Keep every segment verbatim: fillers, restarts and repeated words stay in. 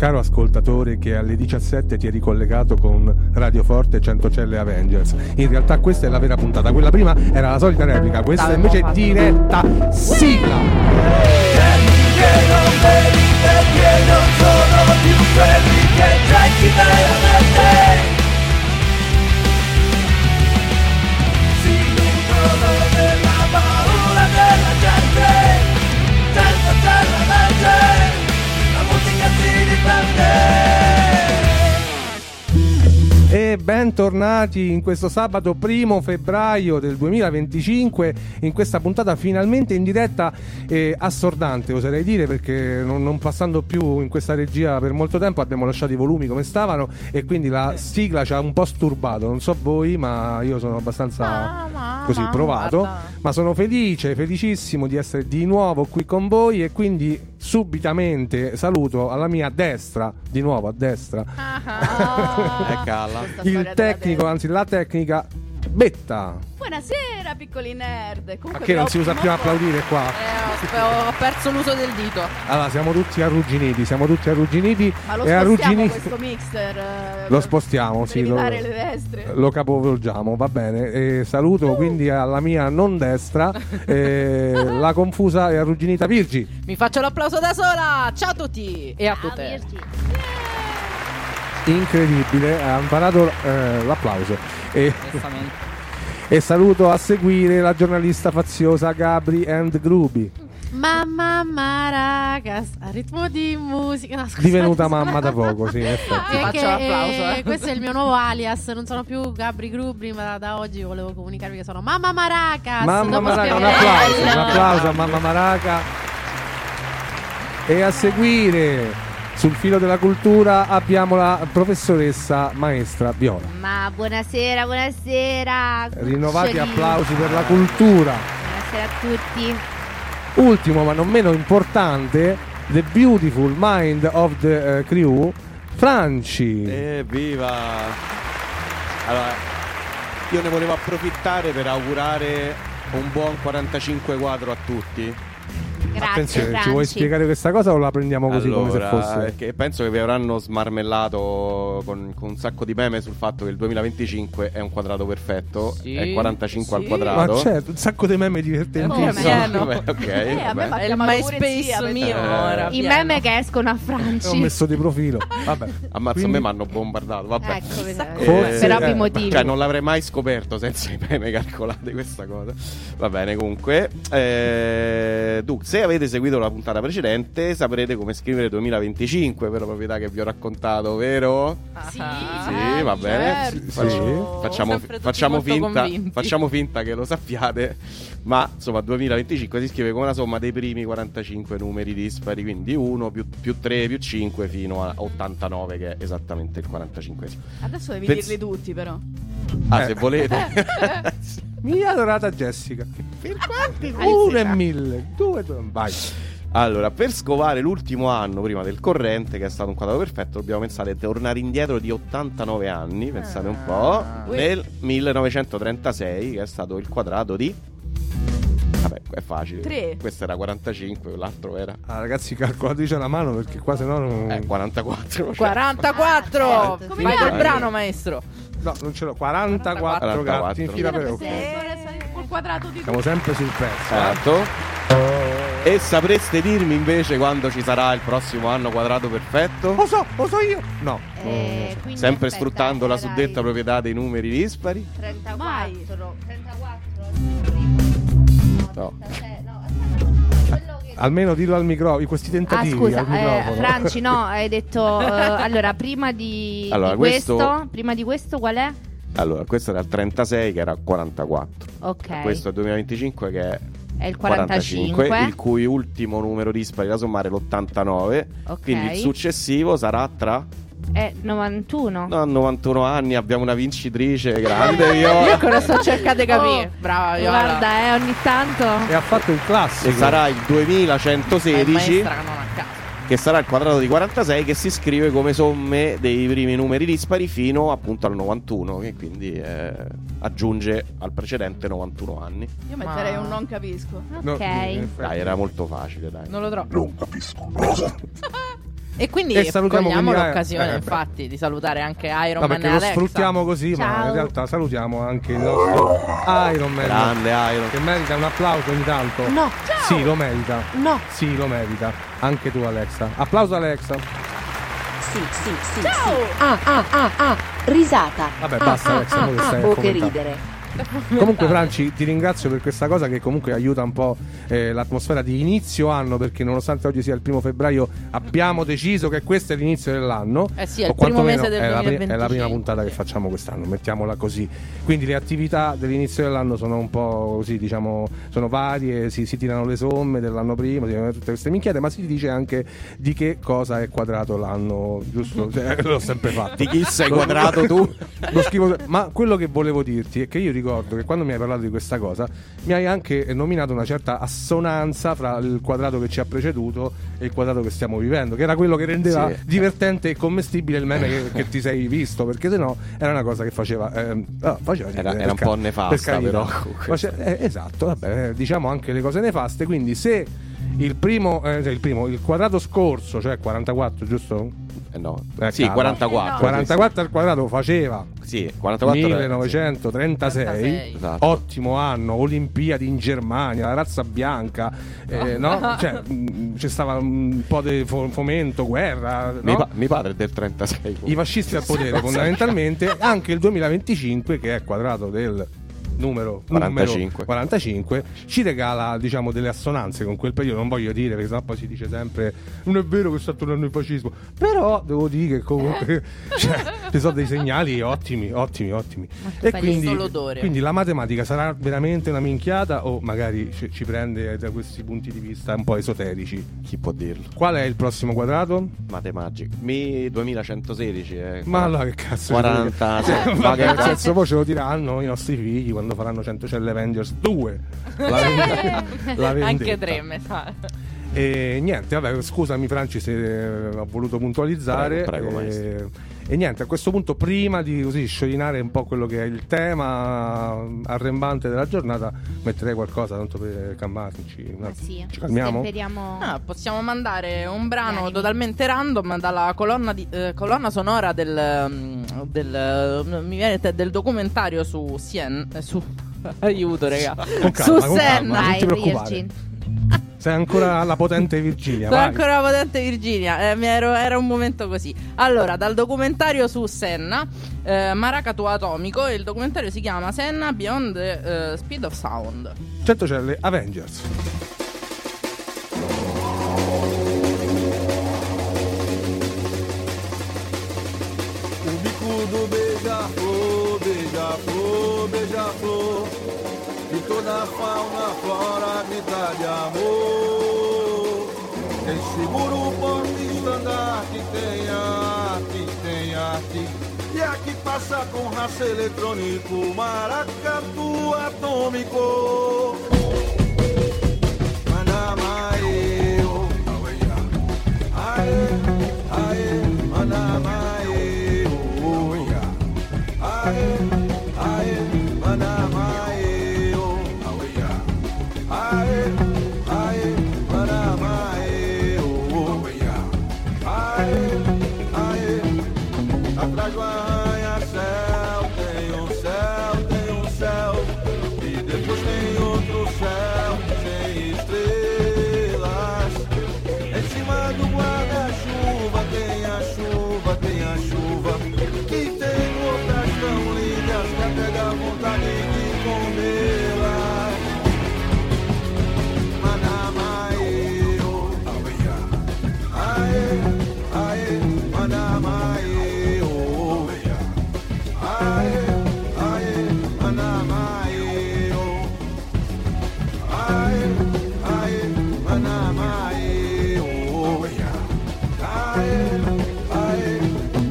caro ascoltatore che alle diciassette ti è ricollegato con Radio Forte Centocelle Avengers. In realtà questa è la vera puntata, quella prima era la solita replica, questa invece è diretta sigla. Che non vedi perché non sono più quelli che genti veramente si nutrono della paura della gente, senza c'è la legge, la musica si difende. E bentornati in questo sabato primo febbraio del duemilaventicinque, in questa puntata finalmente in diretta e assordante, oserei dire, perché non, non passando più in questa regia per molto tempo abbiamo lasciato i volumi come stavano e quindi la sigla ci ha un po' sturbato, non so voi, ma io sono abbastanza Mamma, così provato, guarda. Ma sono felice, felicissimo di essere di nuovo qui con voi e quindi subitamente saluto alla mia destra, di nuovo a destra, Ah. Eccola. il tecnico, anzi la tecnica Betta. Buonasera piccoli nerd. Comunque Ma che non si usa più a applaudire qua? Eh, ho, ho perso l'uso del dito. Allora siamo tutti arrugginiti, siamo tutti arrugginiti Ma lo e spostiamo arrugginiti. questo mixer eh, Lo per- spostiamo, per sì, lo, evitare le destre. lo capovolgiamo, va bene. E saluto Uh. quindi alla mia non destra eh, la confusa e arrugginita Virgi. Mi faccio l'applauso da sola. Ciao a tutti e a tutte. Incredibile, ha imparato eh, l'applauso. E, Onestamente. e saluto a seguire la giornalista faziosa Gabri and Grubi, Mamma Maracas, a ritmo di musica. No, scusate, divenuta scusa. mamma da poco, sì, in effetti. È Faccio che, l'applauso, eh. Questo è il mio nuovo alias. Non sono più Gabri Grubri, ma da oggi volevo comunicarvi che sono Mamma Maracas. Mamma Dopo Maraca, un spiegherò. applauso, un applauso a Mamma Maraca. E a seguire sul filo della cultura abbiamo la professoressa maestra Viola. Ma buonasera, buonasera. Rinnovati Cucciolini. applausi per la cultura. Buonasera a tutti. Ultimo ma non meno importante, The Beautiful Mind of the eh, Crew, Franci. Evviva! Allora, io ne volevo approfittare per augurare un buon quarantacinque quadro a tutti. Grazie, Attenzione, Franci. ci vuoi spiegare questa cosa o la prendiamo così Allora, come se fosse? perché penso che vi avranno smarmellato con, con un sacco di meme sul fatto che il duemilaventicinque è un quadrato perfetto, Sì, è quarantacinque sì. al quadrato. Ma certo, un sacco di meme divertentissimi. Oh, pieno. Vabbè, ok, Eh, a me vabbè. m'ha È il chiamato pure MySpace zia, perché- mio Eh. ora. I pieno. meme che escono a Ho Franci. messo di profilo. Vabbè. Ammazza, Quindi- a me mi hanno bombardato, vabbè. Ecco, Eh, Forse- per ovvi eh, motivi. Cioè non l'avrei mai scoperto senza i meme calcolati questa cosa. Va bene, comunque eh, dunque, se avete seguito la puntata precedente saprete come scrivere duemilaventicinque per la proprietà che vi ho raccontato, vero? Sì, Sì, va bene. certo. Faccio- facciamo, Sempre tutti facciamo molto finta, convinti. facciamo finta che lo sappiate. Ma insomma duemilaventicinque si scrive come la somma dei primi quarantacinque numeri dispari, quindi uno più, più tre più cinque fino a ottantanove, che è esattamente il quarantacinquesimo. Adesso devi Pens- dirli tutti, però. Ah, Eh. se volete. Mia adorata Jessica. Per quanti? Uno e mille. Due, due. Vai. Allora, per scovare l'ultimo anno prima del corrente, che è stato un quadrato perfetto, dobbiamo pensare a tornare indietro di ottantanove anni, pensate un po', nel millenovecentotrentasei, che è stato il quadrato di... Vabbè, è facile. Tre. Questo era quarantacinque, l'altro era... Ah, ragazzi, calcolatrice alla mano perché qua se no non... Eh, quarantaquattro. cioè. quarantaquattro. Come Vai mai? col brano, maestro. No, non ce l'ho. quarantaquattro gatti in fila per Col quadrato di Siamo sempre sul pezzo. eh. Esatto. E sapreste dirmi invece quando ci sarà il prossimo anno quadrato perfetto? Lo so, lo so io. No. Eh, quindi Sempre aspetta, sfruttando la eh, suddetta dai. proprietà dei numeri dispari? trentaquattro. trentaquattro. No. trentasei, no, aspetta, quello che- Almeno dillo al microfono, questi Ah, tentativi scusa, al eh, microfono. Franci, no, hai detto eh, allora prima di, Allora, di questo- questo, prima di questo qual è? Allora, questo era il trentasei, che era quarantaquattro. Ok. Questo è il duemilaventicinque, che è È il quarantacinque. il cui ultimo numero dispari da sommare è l'ottantanove. Ok. Quindi il successivo sarà tra È novantuno. no, novantuno anni. Abbiamo una vincitrice grande, Viola. Io ancora sto cercando di capire. Oh, Brava, Viola. Guarda, eh, ogni tanto. E ha fatto il classico. E sarà il È duemilacentosedici, maestra che non a caso. che sarà il quadrato di quarantasei, che si scrive come somme dei primi numeri dispari fino appunto al novantuno, che quindi eh, aggiunge al precedente novantuno anni. Io metterei Ma- un non capisco. No, Ok. in effetti. Dai, era molto facile, dai. Non lo trovo. Non capisco cosa. E quindi E salutiamo cogliamo quindi, eh, l'occasione, eh, beh. infatti, di salutare anche Iron No, Man perché e lo Alexa. sfruttiamo così, ma Ciao. in realtà salutiamo anche il nostro Iron Man. Grande Iron. Che merita un applauso ogni tanto. No, Sì, lo merita. no. Sì, lo merita. Anche tu, Alexa. Applauso, Alexa. Sì, sì, sì, sì. Ah, ah, ah, ah. Risata. Vabbè, Ah, basta, ah, Alexa, ah, mo che ah, stai a oh, che commentare. ridere. Comunque, Franci, ti ringrazio per questa cosa che comunque aiuta un po' eh, l'atmosfera di inizio anno, perché nonostante oggi sia il primo febbraio abbiamo deciso che questo è l'inizio dell'anno. Eh sì, è o il primo quantomeno mese del è la, pri- è la duemilaventicinque. prima puntata che facciamo quest'anno, mettiamola così. Quindi le attività dell'inizio dell'anno sono un po' così, diciamo, sono varie, si, si tirano le somme dell'anno prima, si tirano tutte queste minchiate, ma si dice anche di che cosa è quadrato l'anno, giusto? Cioè, l'ho sempre fatto. Di chi sei quadrato tu? Lo scrivo, ma quello che volevo dirti è che io ricordo che quando mi hai parlato di questa cosa mi hai anche nominato una certa assonanza fra il quadrato che ci ha preceduto e il quadrato che stiamo vivendo, che era quello che rendeva Sì. divertente e commestibile il meme che, che ti sei visto, perché sennò era una cosa che faceva, ehm, ah, faceva Era- ridere, era un per po' ca- nefasta, per carità. però, comunque. Face- eh, esatto, vabbè, eh, diciamo anche le cose nefaste. Quindi se il primo, eh, cioè il primo, il quadrato scorso, cioè quarantaquattro, giusto? Eh no. Eh, sì, cavolo. quarantaquattro. quarantaquattro al quadrato faceva Sì, quarantaquattro. millenovecentotrentasei, Esatto. ottimo anno, Olimpiadi in Germania, la razza bianca, eh, no? Cioè, mh, c'è stava un po' di fo- fomento, guerra, no? Mi, pa- mi padre è del trentasei. I fascisti al potere fondamentalmente, anche il duemilaventicinque che è quadrato del numero quarantacinque. numero quarantacinque ci regala, diciamo, delle assonanze con quel periodo. Non voglio dire, perché sennò poi si dice sempre non è vero che sta tornando il fascismo, però devo dire che comunque cioè, ci sono dei segnali ottimi, ottimi, ottimi. E fai quindi, solo odore. quindi la matematica sarà veramente una minchiata o magari ci, ci prende da questi punti di vista un po' esoterici? Chi può dirlo? Qual è il prossimo quadrato? Matemagic. Mi duemilacentosedici. Eh. Ma allora che cazzo quaranta. Cioè, Ma vabbè, che nel cazzo? senso, poi ce lo diranno i nostri figli quando faranno cento Celle Avengers due. La, vende- la vendetta. Anche tre, mi sa. E niente, vabbè, scusami Franci se eh, ho voluto puntualizzare. Prego, prego, e, maestro. e niente, a questo punto, prima di così sciorinare un po' quello che è il tema arrembante della giornata, metterei qualcosa tanto per calmarci. Ma sì, Ci calmiamo? temperiamo. Ah, possiamo mandare un brano Animi. totalmente random dalla colonna, di, eh, colonna sonora del, mm, del, eh, mi viene te- del documentario su Sien, eh, su aiuto raga, Con calma, su con calma, Senna. non Vai, ti preoccupare. Virgin. Sei ancora la potente Virginia. Sono vai. ancora potente Virginia, eh, mi ero- era un momento così. Allora, dal documentario su Senna, eh, Maracatu Atomico, e il documentario si chiama Senna Beyond the eh, Speed of Sound. cento Celle Avengers. O bico do beija-flor, beija-flor, beija-flor. E toda a fauna, flora grita de amor. Quem segura o porta-estandarte tem arte, tem arte. E aqui passa com raça eletrônico, maracatu atômico. Manamae, oh, aê, aê, manamae, oh, aê, aê, manamae, oh, aê, aê, manamae, oh, aê, aê. Atrás do arranha-céu tem um céu, tem um céu. E depois tem outro céu sem estrelas. Em cima do guarda-chuva tem a chuva, tem a chuva. Que tem outras tão lindas que até dá vontade de comê-las. Manamae, oh, aê, aê, manamae, oh, aê, aê, manamae, oh, aê, aê, manamae, oh, aê, aê,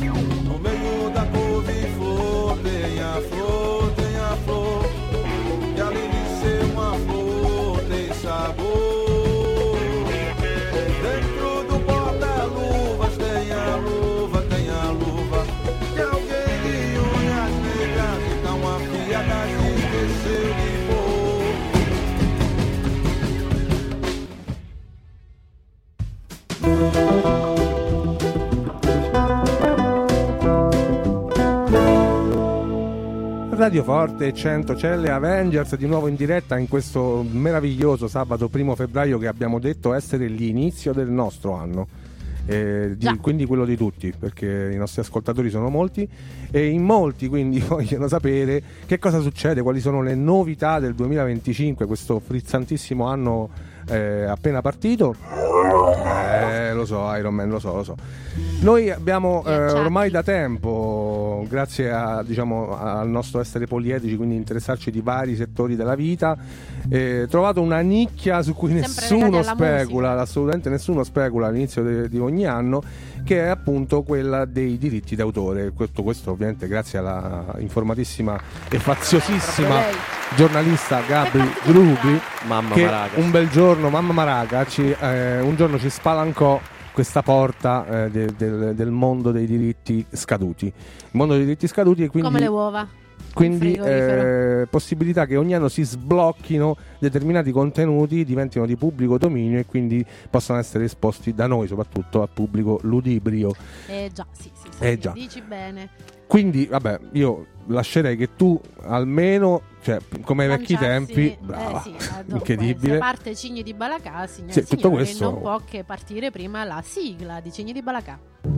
Radio Forte cento c'è le Avengers di nuovo in diretta in questo meraviglioso sabato primo febbraio che abbiamo detto essere l'inizio del nostro anno. Eh, di, quindi quello di tutti, perché i nostri ascoltatori sono molti e in molti quindi vogliono sapere che cosa succede, quali sono le novità del duemilaventicinque, questo frizzantissimo anno eh, appena partito. Eh, lo so, Iron Man, lo so, lo so. Noi abbiamo eh, ormai da tempo, grazie a, diciamo, al nostro essere poliedrici, quindi interessarci di vari settori della vita, eh, trovato una nicchia su cui Sempre nessuno specula, musica. assolutamente nessuno specula all'inizio de- di ogni anno, che è appunto quella dei diritti d'autore. Questo, questo ovviamente grazie alla informatissima e faziosissima giornalista Gabri Grubi, Mamma che Maraca. un bel giorno, mamma Maraca, ci, eh, un giorno ci spalancò questa porta eh, de- del- del mondo dei diritti scaduti. Il mondo dei diritti scaduti e quindi Come le uova. quindi in frigorifero. eh, possibilità che ogni anno si sblocchino determinati contenuti, diventino di pubblico dominio e quindi possano essere esposti da noi soprattutto al pubblico ludibrio. Eh già, sì, sì, sì, Eh sì, già. dici bene. Quindi vabbè, io lascerei che tu almeno, cioè come ai vecchi Lanciarsi, tempi, eh, brava, sì, eh, do- incredibile. Se parte Cigni di Balacà, signore Sì, e tutto signori, questo- non può che partire prima la sigla di Cigni di Balacà.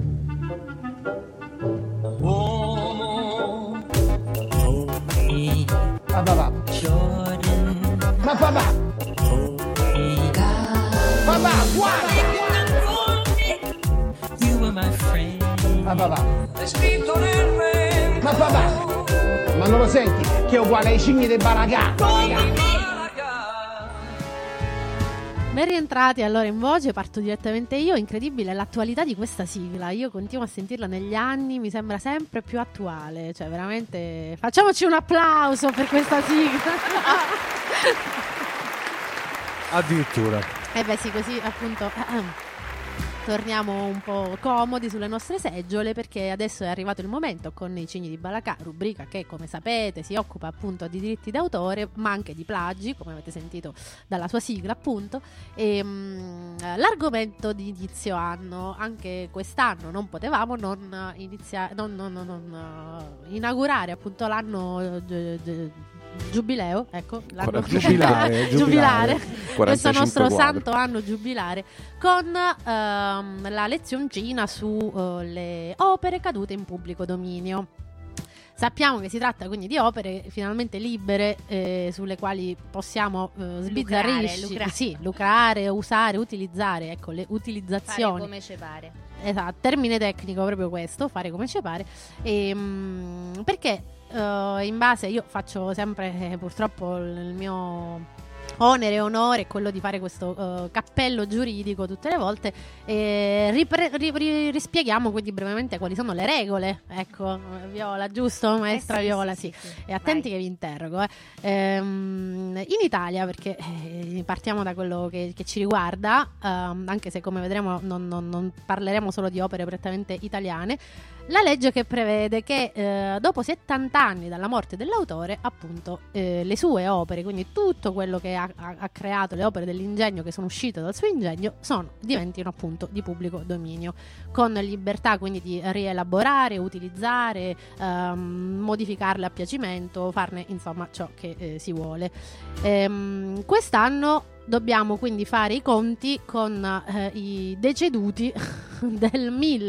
Ma papà. Ma papà. Papà, guarda. Ma papà. Ma papà. Ma non lo senti? Che è uguale ai cigni dei Balacà. Ben rientrati allora in voce, parto direttamente io. Incredibile l'attualità di questa sigla, io continuo a sentirla negli anni, mi sembra sempre più attuale, cioè veramente facciamoci un applauso per questa sigla. Addirittura. E beh sì, così appunto torniamo un po' comodi sulle nostre seggiole, perché adesso è arrivato il momento con i Cigni di Balacà, rubrica che come sapete si occupa appunto di diritti d'autore ma anche di plagi, come avete sentito dalla sua sigla appunto. E, mh, l'argomento di inizio anno, anche quest'anno non potevamo non, inizia- non, non, non, non uh, inaugurare appunto l'anno uh, gi- giubileo, ecco, l'anno Giubilare, giubilare, questo nostro quadri. santo anno giubilare, con ehm, la lezioncina sulle opere cadute in pubblico dominio. Sappiamo che si tratta quindi di opere finalmente libere, eh, sulle quali possiamo eh, sbizzarrirci, Lucrare, lucrare. sì, lucrare, usare, utilizzare, ecco, le Fare utilizzazioni. come ci pare. Esatto, termine tecnico proprio questo, fare come ci pare. E, mh, perché eh, in base, io faccio sempre eh, purtroppo il mio onere e onore è quello di fare questo eh, cappello giuridico tutte le volte, e ripre- ri- ri- rispieghiamo quindi brevemente quali sono le regole. Ecco, Viola, giusto, maestra Eh sì, Viola? sì, Sì, sì, sì. e attenti Vai. che vi interrogo. eh. Ehm, in Italia, perché eh, partiamo da quello che, che ci riguarda, ehm, anche se come vedremo non, non- non parleremo solo di opere prettamente italiane, la legge che prevede che eh, dopo settanta anni dalla morte dell'autore, appunto, eh, le sue opere, quindi tutto quello che ha, ha- ha creato, le opere dell'ingegno che sono uscite dal suo ingegno, sono, diventino appunto di pubblico dominio, con libertà quindi di rielaborare, utilizzare, ehm, modificarle a piacimento, farne insomma ciò che eh, si vuole. Ehm, quest'anno dobbiamo quindi fare i conti con eh, i deceduti del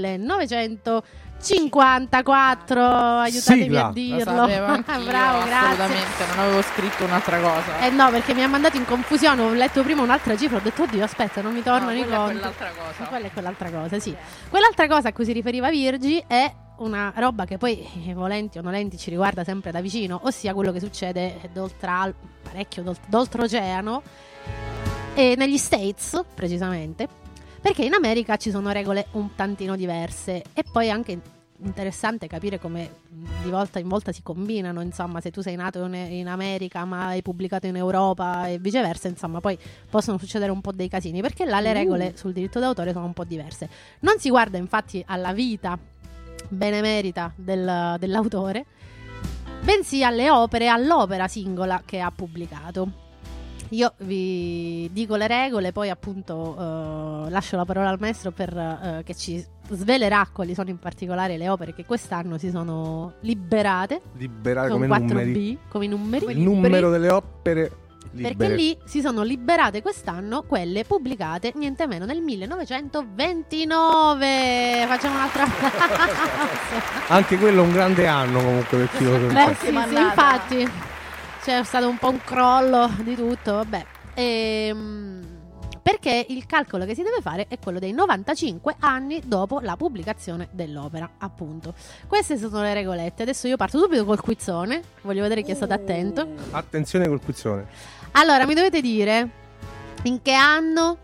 millenovecentocinquantaquattro, aiutatemi Sigla. a Lo dirlo. sapevo anch'io, Bravo, grazie. assolutamente, non avevo scritto un'altra cosa. Eh no, perché mi ha mandato in confusione, ho letto prima un'altra cifra, ho detto oddio aspetta, non mi tornano No, i quella è conti. quell'altra cosa. Ma quella è quell'altra cosa, sì. Quell'altra cosa a cui si riferiva Virgi è una roba che poi, eh, volenti o nolenti, ci riguarda sempre da vicino, ossia quello che succede d'oltre, parecchio d'olt- d'oltreoceano, e negli States precisamente, perché in America ci sono regole un tantino diverse, e poi anche interessante capire come di volta in volta si combinano, insomma, se tu sei nato in, in America ma hai pubblicato in Europa e viceversa, insomma, poi possono succedere un po' dei casini, perché là le regole sul diritto d'autore sono un po' diverse. Non si guarda infatti alla vita benemerita del- dell'autore, bensì alle opere, all'opera singola che ha pubblicato. Io vi dico le regole, poi appunto eh, lascio la parola al maestro per eh, che ci svelerà quali sono in particolare le opere che quest'anno si sono liberate. Liberare con come quattro numeri. B, come numeri. Il numero delle opere libere. Perché lì si sono liberate quest'anno quelle pubblicate niente meno nel millenovecentoventinove. Facciamo un'altra Anche quello è un grande anno comunque per chi lo Beh, sa. sì, sì, infatti c'è stato un po' un crollo di tutto, vabbè. Ehm, perché il calcolo che si deve fare è quello dei novantacinque anni dopo la pubblicazione dell'opera, appunto. Queste sono le regolette. Adesso io parto subito col quizzone. Voglio vedere chi è stato attento. Attenzione col quizzone. Allora, mi dovete dire in che anno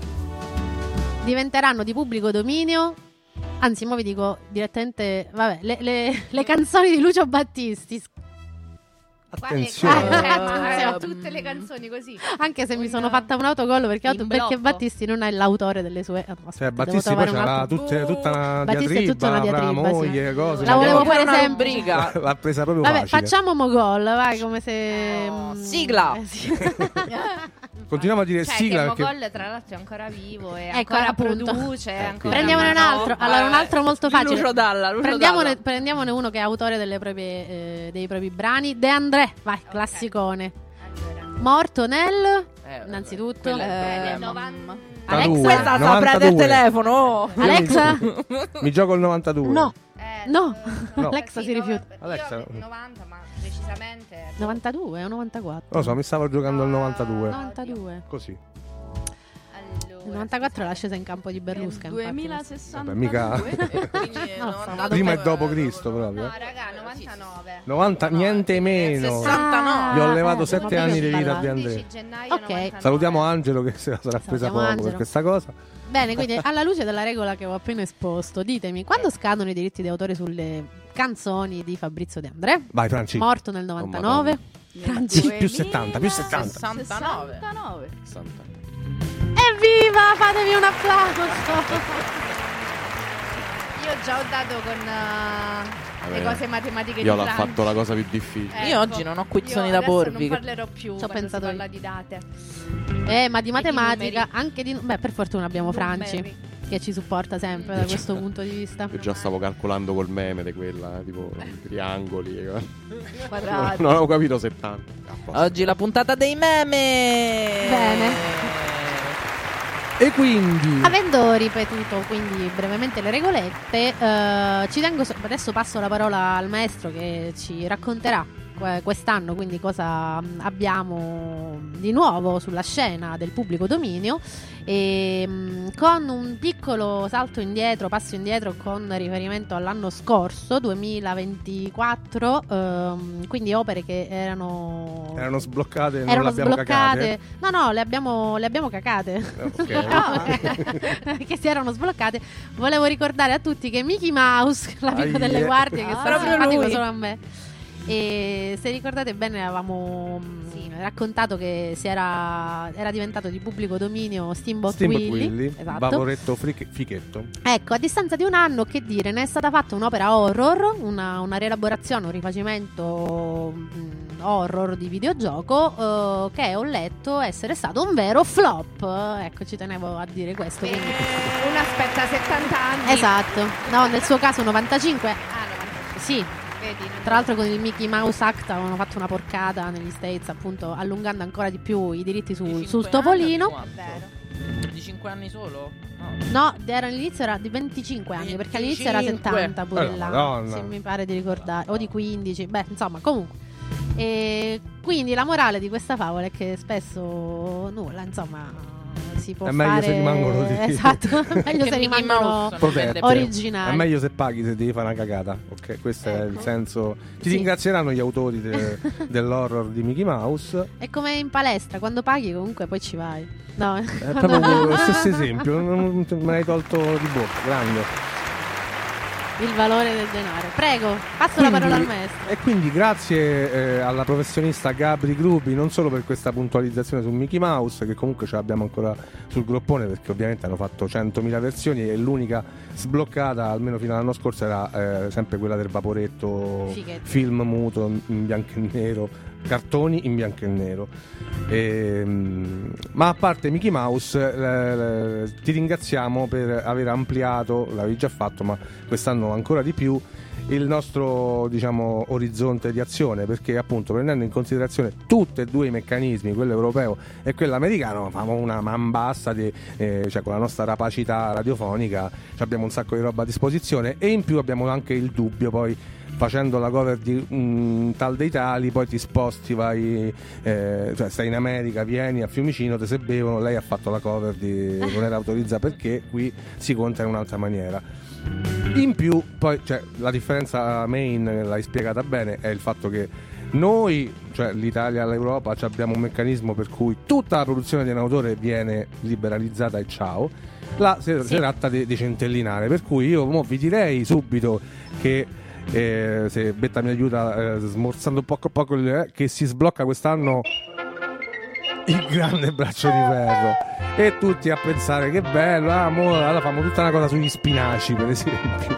diventeranno di pubblico dominio. Anzi, mo vi dico direttamente, vabbè, le, le, le canzoni di Lucio Battisti. Attenzione. Guarda, Attenzione. cioè, tutte le canzoni così. Anche se mi Un- sono fatta un autogol perché, in perché blocco. Battisti non è l'autore delle sue. ah, aspetta, Cioè, devo Battisti poi trovare un c'ha altro- tutte- tutta una Battisti è tutta diatriba una fra diatriba, sì. moglie, cose. La volevo Andiamo fare per una sempre. rubrica. L'ha presa proprio Vabbè, facile. facciamo Mogol, vai, come se Oh, mm, sigla. eh, sì. Continuiamo a dire Cioè, sigla che perché Mogol tra l'altro è ancora vivo e Ecco, ancora appunto. produce, Ecco. ancora Prendiamone un altro. Allora, un altro molto facile. Lucio Dalla, Lucio Prendiamone, Dalla. prendiamone uno che è autore delle proprie, eh, dei propri brani. De André, vai, classicone. Allora, Morto nel Eh, innanzitutto quello è il eh, problema. novanta Alexa? Questa sa novantadue. prendere il telefono. oh. Alexa? mi gioco il novantadue. No. eh, No. No. Alexa sì, si no, rifiuta. io Alexa. novanta, ma precisamente novantadue o novantaquattro? Non lo so, mi stavo giocando il novantadue. novantadue. Così. allora, Il novantaquattro l'ha scesa in campo di Berlusca. infatti. duemilasessantadue. Vabbè, mica- E quindi No, non- vado Prima e per- dopo Cristo proprio. no, raga, novantanove. novanta, niente meno. sessantanove. Gli ho levato eh, sette proprio anni di vita sbagliato. di Andrea. undici gennaio Ok. novantanove. Salutiamo Angelo che se la sarà presa Salutiamo poco Angelo. per questa cosa. Bene, quindi alla luce della regola che ho appena esposto, ditemi, quando scadono i diritti di autore sulle canzoni di Fabrizio De André? Vai Franci. Morto nel novantanove? Franci. Più settanta, più settanta. sessantanove. sessantanove. Evviva, fatevi un applauso. Io già ho dato con uh, le Vabbè. cose matematiche Io di l'ho Franci. fatto la cosa più difficile. Io oggi non ho quizzoni Io da adesso porvi. non parlerò più Ci ho quando pensato si parla io. di date. Eh, ma di E di matematica, numeri. anche di... Beh, per fortuna abbiamo Franci, Numeri. che ci supporta sempre da Io questo già- punto di vista. Io già stavo calcolando col meme di quella, eh, tipo triangoli. eh. Quadrati. Non avevo capito settanta. A posto. Oggi la puntata dei meme. Bene. E quindi Avendo ripetuto quindi brevemente le regolette, eh, ci tengo so- adesso passo la parola al maestro che ci racconterà que- quest'anno quindi cosa mh, abbiamo di nuovo sulla scena del pubblico dominio e mh, con un piccolo salto indietro, passo indietro con riferimento all'anno scorso duemilaventiquattro, ehm, quindi opere che erano erano sbloccate e non erano le abbiamo sbloccate. cacate. No, no, le abbiamo, le abbiamo cacate. Ok. Che si erano sbloccate. Volevo ricordare a tutti che Mickey Mouse, l'amico Aie. delle guardie, che Ah, sta proprio simpatico lui. solo a me. E se ricordate bene avevamo mh, raccontato che si era, era diventato di pubblico dominio Steamboat, Steamboat Willie. Willie, Esatto. Vaporetto fric- fichetto. Ecco, a distanza di un anno, che dire, ne è stata fatta un'opera horror, una, una rielaborazione, un rifacimento mh, horror di videogioco eh, che ho letto essere stato un vero flop. Ecco, ci tenevo a dire questo. Eh, quindi- uno aspetta settanta anni. Esatto, no, nel suo caso novantacinque. Ah, novanta. Sì, Vedi, non- tra l'altro con il Mickey Mouse Act avevano fatto una porcata negli States, appunto allungando ancora di più i diritti sul, Di sul cinque anni topolino. o di quanto? Vero. Di cinque anni solo? No. No, era, all'inizio era di venticinque anni, perché all'inizio era venticinque. settanta pure Eh, là. Madonna. Sì, mi pare di ricordare, o di quindici, beh, insomma, comunque. E quindi la morale di questa favola è che spesso nulla, insomma, si può È meglio fare. se rimangono di- Esatto, meglio se Che Mickey rimangono Mouse non Protetti. vende più. originali. È meglio se paghi se devi fare una cagata. Ok, questo è il Ecco. senso. Ti Sì. ringrazieranno gli autori de- dell'horror di Mickey Mouse. È come in palestra, quando paghi comunque poi ci vai. No, È proprio lo stesso esempio. Non non me l'hai tolto di bocca, grande. il valore del denaro. Prego, passo la Quindi- parola al maestro. E quindi grazie eh, alla professionista Gabri Grubi non solo per questa puntualizzazione su Mickey Mouse, che comunque ce l'abbiamo ancora sul groppone, perché ovviamente hanno fatto centomila versioni e l'unica sbloccata almeno fino all'anno scorso era eh, sempre quella del Vaporetto, Fighetto. film muto in bianco e nero cartoni in bianco e nero. Ehm, ma a parte Mickey Mouse, eh, eh, ti ringraziamo per aver ampliato, l'avevi già fatto, ma quest'anno ancora di più, il nostro, diciamo, orizzonte di azione, perché appunto prendendo in considerazione tutti e due i meccanismi, quello europeo e quello americano, facciamo una man bassa di, eh, cioè con la nostra rapacità radiofonica abbiamo un sacco di roba a disposizione, e in più abbiamo anche il dubbio, poi facendo la cover di un tal dei tali, poi ti sposti, vai, eh, cioè stai in America, vieni a Fiumicino, te se bevono, lei ha fatto la cover di non era autorizzata, perché qui si conta in un'altra maniera. In più, poi, cioè, la differenza main, l'hai spiegata bene, è il fatto che noi, cioè l'Italia, l'Europa, abbiamo un meccanismo per cui tutta la produzione di un autore viene liberalizzata e ciao. Là si, Sì. si tratta di, di centellinare, per cui io mo vi direi subito che eh, se Betta mi aiuta, eh, smorzando poco a poco, eh, che si sblocca quest'anno il grande braccio di ferro, e tutti a pensare che bello, ah, mo, allora facciamo tutta una cosa sugli spinaci, per esempio.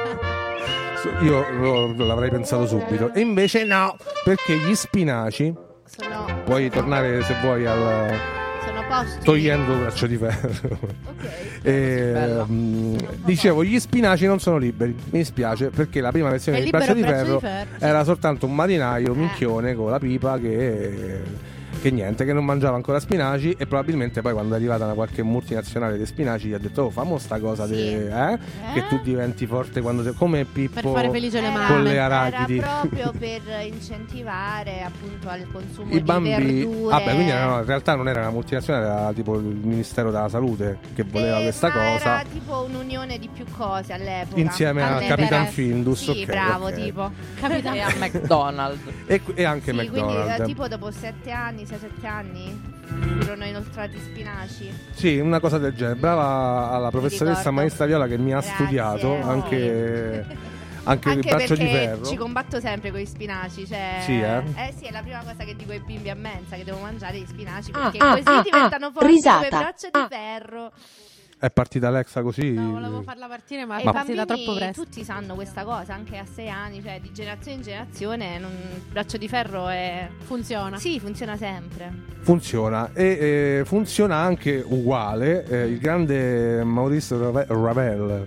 Io lo- l'avrei pensato subito, e invece no, perché gli spinaci, Sono, puoi tornare se vuoi al sono posti. togliendo il braccio di ferro. Ok. E, Bella. mm, dicevo, gli spinaci non sono liberi, mi dispiace, perché la prima versione È del libero braccio di braccio ferro, di ferro, sì. era soltanto un marinaio minchione con la pipa che che niente, che non mangiava ancora spinaci, e probabilmente poi quando è arrivata una qualche multinazionale dei spinaci gli ha detto: oh, famo sta cosa Sì. de- eh? Eh? che tu diventi forte quando te- come Per Pippo fare felice le Era- con le mamme. arachidi. Era proprio per incentivare appunto al consumo I di bambini, verdure. vabbè, quindi no, in realtà non era una multinazionale, era tipo il Ministero della Salute che voleva Eh, questa ma cosa, Era tipo un'unione di più cose all'epoca. insieme a All'epoca. Capitan Findus. Sì, ok, bravo, ok. tipo. E a McDonald's. E, e anche Sì, quindi McDonald's. eh, tipo dopo sette anni, sei sette anni, furono inoltrati spinaci. Sì, una cosa del genere. Brava alla professoressa ricordo. maestra Viola che mi ha Grazie. studiato anche, anche il Anche braccio di perché ferro. ci combatto sempre con gli spinaci, cioè Sì, eh? eh sì, è la prima cosa che dico ai bimbi a mensa, che devo mangiare gli spinaci, Ah, perché ah, così ah, diventano ah, forti risata. come braccia di Ah. ferro. È partita Alexa così. No, volevo farla partire, ma E è i partita bambini troppo presto. tutti sanno questa cosa, anche a sei anni, cioè di generazione in generazione, non- il braccio di ferro è... Funziona. Sì, funziona sempre. Funziona, e eh, funziona anche uguale eh, il grande Maurice Rave- Ravel.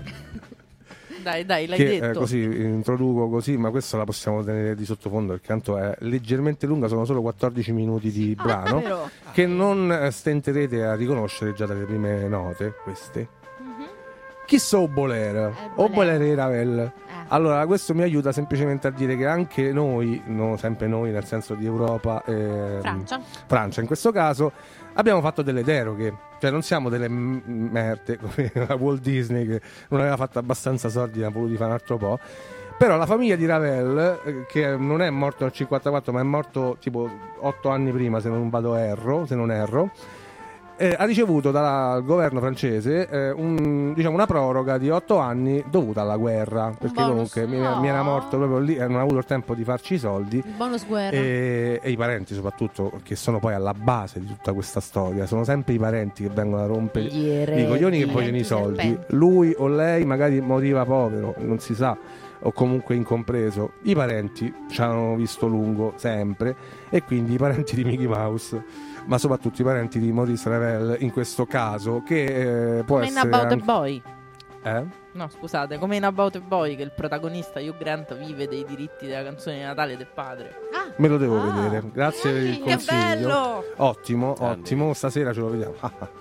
Dai, dai, l'hai che eh, detto. così introduco così, ma questo la possiamo tenere di sottofondo perché tanto è leggermente lunga, sono solo quattordici minuti di brano, Però, che non eh, stenterete a riconoscere già dalle prime note queste. Chi so Bolero? O Bolero e Ravel? Eh. Allora, questo mi aiuta semplicemente a dire che anche noi, non sempre noi nel senso di Europa e Francia. Francia in questo caso, abbiamo fatto delle deroghe, cioè non siamo delle m- merde come la Walt Disney che non aveva fatto abbastanza soldi e ha voluto fare un altro po'. Però la famiglia di Ravel, eh, che non è morto nel cinquantaquattro ma è morto tipo otto anni prima, se non vado erro, se non erro, eh, ha ricevuto dal governo francese eh, un- diciamo una proroga di otto anni dovuta alla guerra, perché bonus. comunque mi, mi era morto proprio lì e non ha avuto il tempo di farci i soldi. Il bonus guerra. E, e i parenti soprattutto, che sono poi alla base di tutta questa storia, sono sempre i parenti che vengono a rompere gli i eredi. coglioni che vogliono i soldi. serpenti. Lui o lei magari moriva povero, non si sa, o comunque incompreso. I parenti ci hanno visto lungo sempre, e quindi i parenti di Mickey Mouse, ma soprattutto i parenti di Maurice Ravel in questo caso, che eh, può Come in essere About a anche- Boy. eh? No, scusate, come in About a Boy, che il protagonista Hugh Grant vive dei diritti della canzone di Natale del padre. Ah, Me lo devo Ah. vedere, grazie per il Che Che consiglio. bello! Ottimo, Grande. ottimo, stasera ce lo vediamo.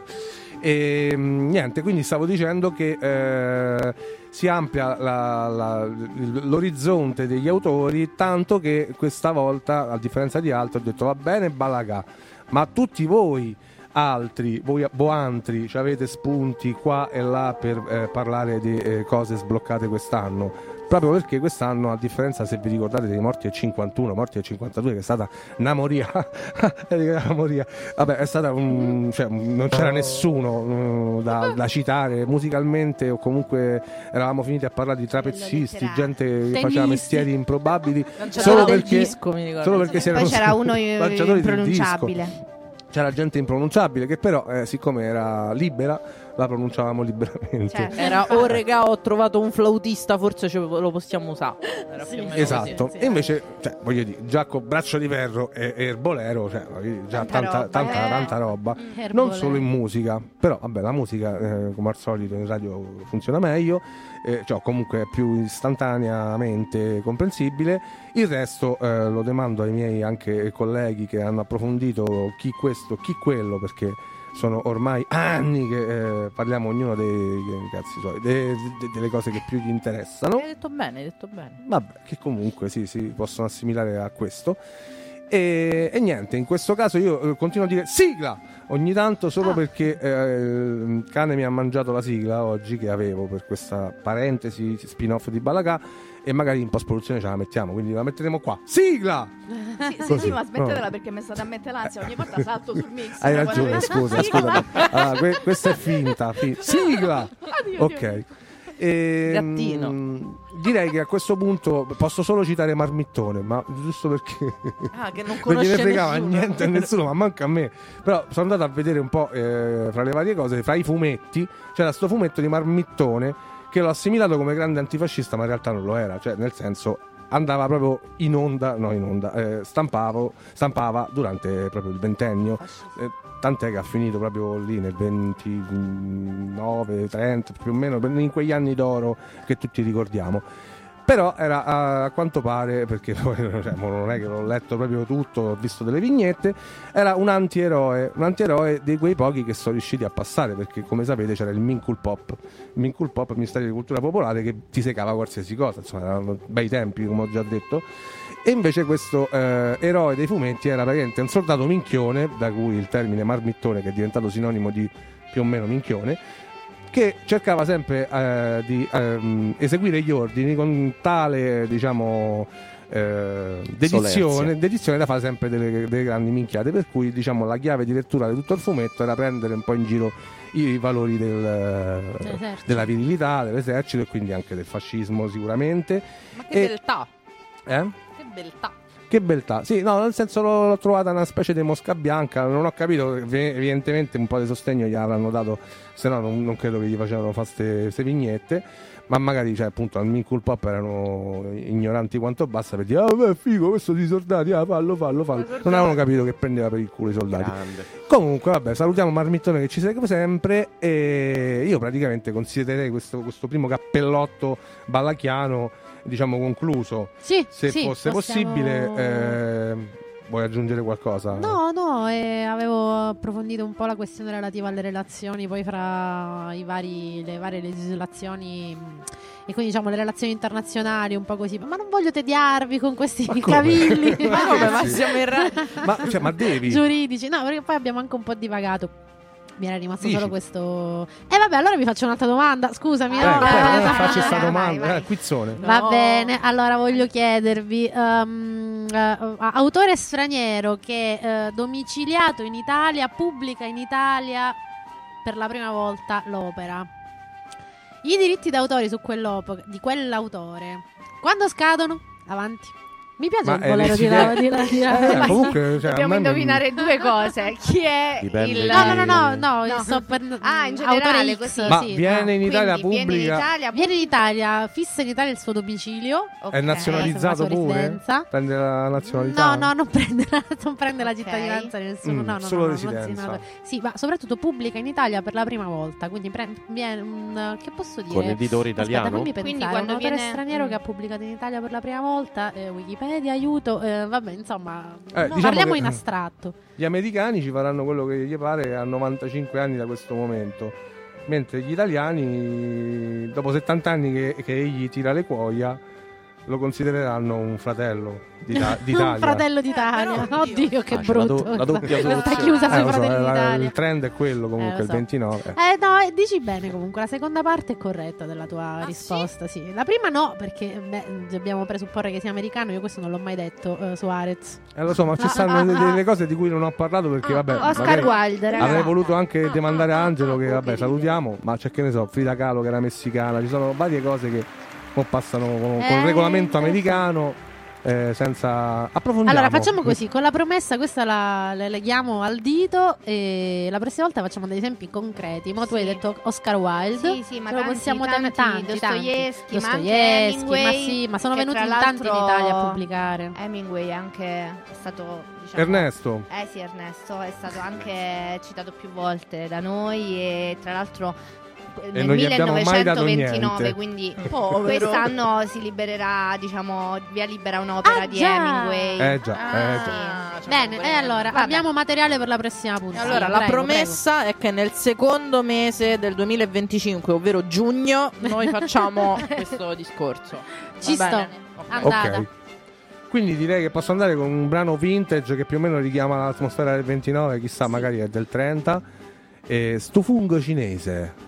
E mh, niente, quindi stavo dicendo che eh, si amplia la- la- l'orizzonte degli autori, tanto che questa volta, a differenza di altri, ho detto va bene Balagà, ma tutti voi altri, voi boantri, ci avete spunti qua e là per eh, parlare di eh, cose sbloccate quest'anno. Proprio perché quest'anno, a differenza, se vi ricordate, dei morti del cinquantuno, morti del cinquantadue, che è stata una moria, una moria. Vabbè, è stata un, cioè, non c'era nessuno uh, da, da citare musicalmente, o comunque eravamo finiti a parlare di trapezzisti, letterario. gente che Tennisti. faceva mestieri improbabili, Non c'era solo del perché, disco, mi ricordo. solo perché si Poi erano c'era uno i- lanciatori del disco. impronunciabile. C'era gente impronunciabile che però, eh, siccome era libera, la pronunciavamo liberamente. Certo. Era oh regà, ho trovato un flautista, forse ce lo possiamo usare. Era più o meno Esatto, così. e invece, cioè, voglio dire, già con Braccio di Ferro e, e Erbolero, cioè, già Tanta tanta, roba, tanta, eh. tanta roba. Erbolero. Non solo in musica, però vabbè, la musica eh, come al solito in radio funziona meglio, eh, cioè comunque è più istantaneamente comprensibile. Il resto eh, lo demando ai miei anche colleghi che hanno approfondito chi questo, chi quello, perché sono ormai anni che eh, parliamo ognuno dei, dei cazzi suoi, de- de- delle cose che più gli interessano. Hai detto bene, hai detto bene. Vabbè, che comunque sì, si possono assimilare a questo. E, e niente, in questo caso io eh, continuo a dire sigla ogni tanto solo Ah. perché eh, il cane mi ha mangiato la sigla oggi che avevo per questa parentesi spin-off di Balagà, e magari in post-produzione ce la mettiamo, quindi la metteremo qua. Sigla! Sì, sì, Così. sì, ma smettetela No. perché mi state a mettere l'ansia. Ogni volta salto sul mix. Hai quando ragione, vedete- scusa, Sì, scusa. Allora, que- questa è finta. fi- sigla! Addio, Ok. Ehm, Gattino. Direi che a questo punto posso solo citare Marmittone, ma giusto perché Ah, che non non conosce gliene fregava nessuno. niente a nessuno, ma manca a me. Però sono andato a vedere un po' eh, fra le varie cose, fra i fumetti, c'era sto fumetto di Marmittone che l'ho assimilato come grande antifascista, ma in realtà non lo era, cioè nel senso andava proprio in onda, no in onda, eh, stampavo, stampava durante proprio il ventennio, eh, tant'è che ha finito proprio lì nel ventinove, trenta, più o meno, in quegli anni d'oro che tutti ricordiamo. Però era a, a quanto pare, perché poi cioè, non è che l'ho letto proprio tutto, ho visto delle vignette, era un antieroe, un antieroe di quei pochi che sono riusciti a passare, perché come sapete c'era il Minkul Pop, il Minkul Pop, il Ministero di Cultura Popolare, che ti secava qualsiasi cosa, insomma erano bei tempi come ho già detto. E invece questo eh, eroe dei fumetti era praticamente un soldato minchione, da cui il termine marmittone, che è diventato sinonimo di più o meno minchione, che cercava sempre eh, di ehm, eseguire gli ordini con tale, diciamo, eh, dedizione, Solerzia. dedizione da fare sempre delle, delle grandi minchiate, per cui diciamo la chiave di lettura di tutto il fumetto era prendere un po' in giro i valori del, Dell'esercito. della virilità, dell'esercito e quindi anche del fascismo sicuramente. Ma che E- beltà, Eh? che beltà. Che beltà, sì, no, nel senso l'ho, l'ho trovata una specie di mosca bianca, non ho capito, ev- evidentemente un po' di sostegno gli avranno dato, se no non, non credo che gli facevano fare queste vignette, ma magari, cioè, appunto, al Minkul Pop erano ignoranti quanto basta per dire, ah, beh, figo, questo di soldati, ah, fallo, fallo, fallo, non avevano capito che prendeva per il culo i soldati. Grande. Comunque, vabbè, salutiamo Marmittone che ci segue sempre, e io praticamente considererei questo, questo primo cappellotto balachiano, diciamo, concluso. Sì, Se sì, fosse possiamo- possibile, eh, vuoi aggiungere qualcosa? No, no, eh, avevo approfondito un po' la questione relativa alle relazioni poi fra i vari, le varie legislazioni mh, e quindi diciamo le relazioni internazionali, un po' così. Ma non voglio tediarvi con questi Ma come? cavilli Ma come, ma Sì. siamo in ra- Ma, cioè, ma devi. giuridici. No, perché poi abbiamo anche un po' divagato. Mi era rimasto Dici? solo questo. E vabbè, allora vi faccio un'altra domanda. Scusami. Eh, no, poi, eh, eh, no, facci no, sta no, domanda, vai, vai. eh, quizzone. Va No. bene, allora voglio chiedervi, um, eh, autore straniero che eh, domiciliato in Italia, pubblica in Italia per la prima volta l'opera. I diritti d'autore su quell'opera, di quell'autore, quando scadono? Avanti. Mi piace Ma il è bolero di residente- la, di la, di la- Eh, la- comunque, cioè, a Dobbiamo me mi- indovinare due cose. Chi è Dipende il... No, no, no, no, no, No. sto per Ah, in autore generale, X, così. Ma sì, viene in Quindi Italia, viene in pubblica, Italia, Viene in Italia, fissa in Italia il suo domicilio. ok. è nazionalizzato la sua pure? residenza. Prende la nazionalità? No, no, non prende la, non prende la Ok. cittadinanza di nessuno. Mm, no, no, solo no, no, residenza. non si nota. Sì, ma soprattutto pubblica in Italia per la prima volta. Quindi pre- viene un. Che posso dire? Con editore Aspetta, italiano? fammi Quindi pensare. quando un autore viene- straniero mm. che ha pubblicato in Italia per la prima volta. eh, Wikipedia, aiuto. eh, vabbè, insomma, Eh, no, diciamo parliamo che- in astratto. Gli americani ci faranno quello che gli pare a novantacinque anni da questo momento, mentre gli italiani, dopo settanta anni che, che egli tira le cuoia, lo considereranno un fratello d'Ita- d'Italia. Un fratello d'Italia. però, oddio. Oddio, che Ah, c'è la do- brutto. la doppia Sta soluzione. chiusa Eh, sui lo so, fratelli la- d'Italia. il trend è quello Eh, comunque, lo il so. ventinove. Eh no, eh, dici bene comunque, la seconda parte è corretta della tua Ah, risposta, sì? La prima no, perché beh, dobbiamo presupporre che sia americano, io questo non l'ho mai detto, eh, Suarez. Eh, lo so, ma ci stanno de- delle cose di cui non ho parlato perché, vabbè, Oscar magari Wilde, avrei ragazzi. voluto anche demandare a Angelo, che, ah, vabbè, ok. salutiamo, ma c'è, che ne so, Frida Kahlo che era messicana, ci sono varie cose che o passano con, con Eh, il regolamento interessante. americano eh, senza approfondiamo. Allora facciamo così, con la promessa questa la, la leghiamo al dito e la prossima volta facciamo degli esempi concreti. Mo tu hai detto Oscar Wilde. Sì, sì, ma ce lo tanti, possiamo tanti, tanti, Dostoevsky, tanti. ma anche Dostoevsky, Hemingway, ma sì, ma sono che venuti tra in tanti in l'altro Italia a pubblicare. Hemingway è anche è stato, diciamo, Ernesto. Eh sì, Ernesto è stato anche citato più volte da noi e tra l'altro nel non gli abbiamo mai dato millenovecentoventinove, niente. quindi Povero. quest'anno si libererà, diciamo, via libera un'opera Ah, di già. Hemingway. Eh già, eh Ah, già. c'è Bene, un e allora Vabbè. abbiamo materiale per la prossima puntata. Allora, Sì, la prego, promessa è che nel secondo mese del duemilaventicinque, ovvero giugno, noi facciamo questo discorso. prego. Ci Va sto. bene? Andata. Ok. Quindi direi che posso andare con un brano vintage che più o meno richiama l'atmosfera del ventinove, chissà, magari è del trenta. E sto fungo cinese.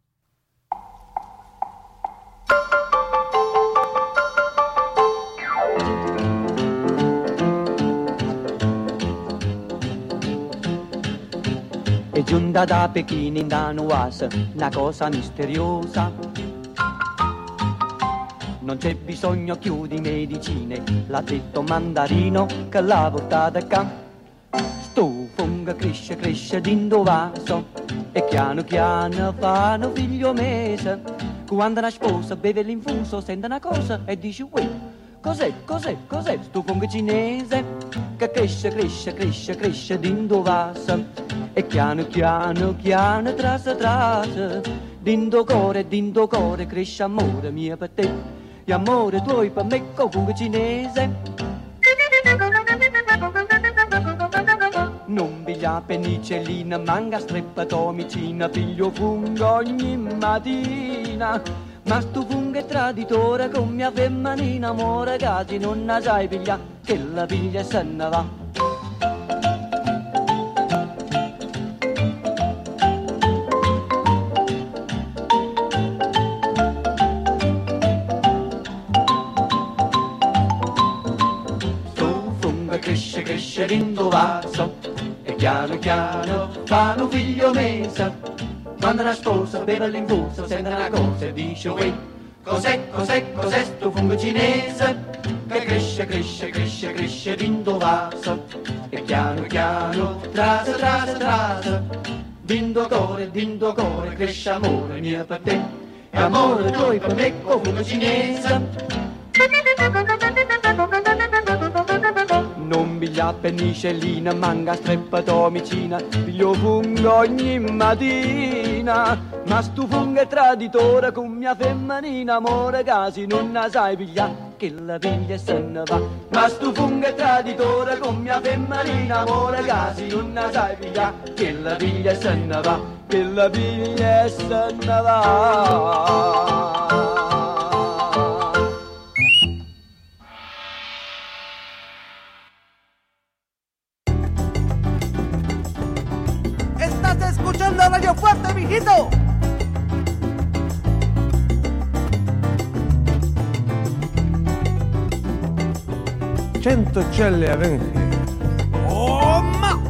È giunta da Pechino in Danuas, una cosa misteriosa. Non c'è bisogno più di medicine, l'ha detto Mandarino che l'ha portata qua. Sto fungo cresce, cresce dentro vaso e piano piano fa un figlio mese. Quando una sposa beve l'infuso sente una cosa e dice uè, cos'è, cos'è, cos'è sto fungo cinese che cresce, cresce, cresce, cresce dentro vaso e piano piano piano trasa trasa dentro cuore, dentro cuore cresce amore mio per te e amore tuoi per me con fungo cinese. Non piglia penicillina, manga streppatomicina, piglio fungo ogni mattina. Ma sto fungo è traditore con mia femmanina, amore casi non la sai piglia, che la piglia e se ne va. Sto fungo cresce, cresce dentro vaso e piano piano fa un figlio mese. Quando una sposa beve l'infuso sente una cosa e dice uè, cos'è, cos'è, cos'è sto fungo cinese che cresce, cresce, cresce, cresce dentro vaso e piano piano trasa, trasa, trasa dentro cuore, dentro cuore cresce amore mio per te e amore tuo per me con fungo cinese. Non piglia penicillina, manga streppatomicina, piglio fungo ogni mattina. Ma sto fungo è traditore con mia femmanina, amore casi non la sai piglia, che la piglia e se ne va. Ma sto fungo è traditore con mia femmanina, amore casi non la sai piglia, che la piglia e se ne va, che la piglia e se ne va. Estás escuchando Radio Fuerte, mijito. cento celle Avengers. Oh, ma!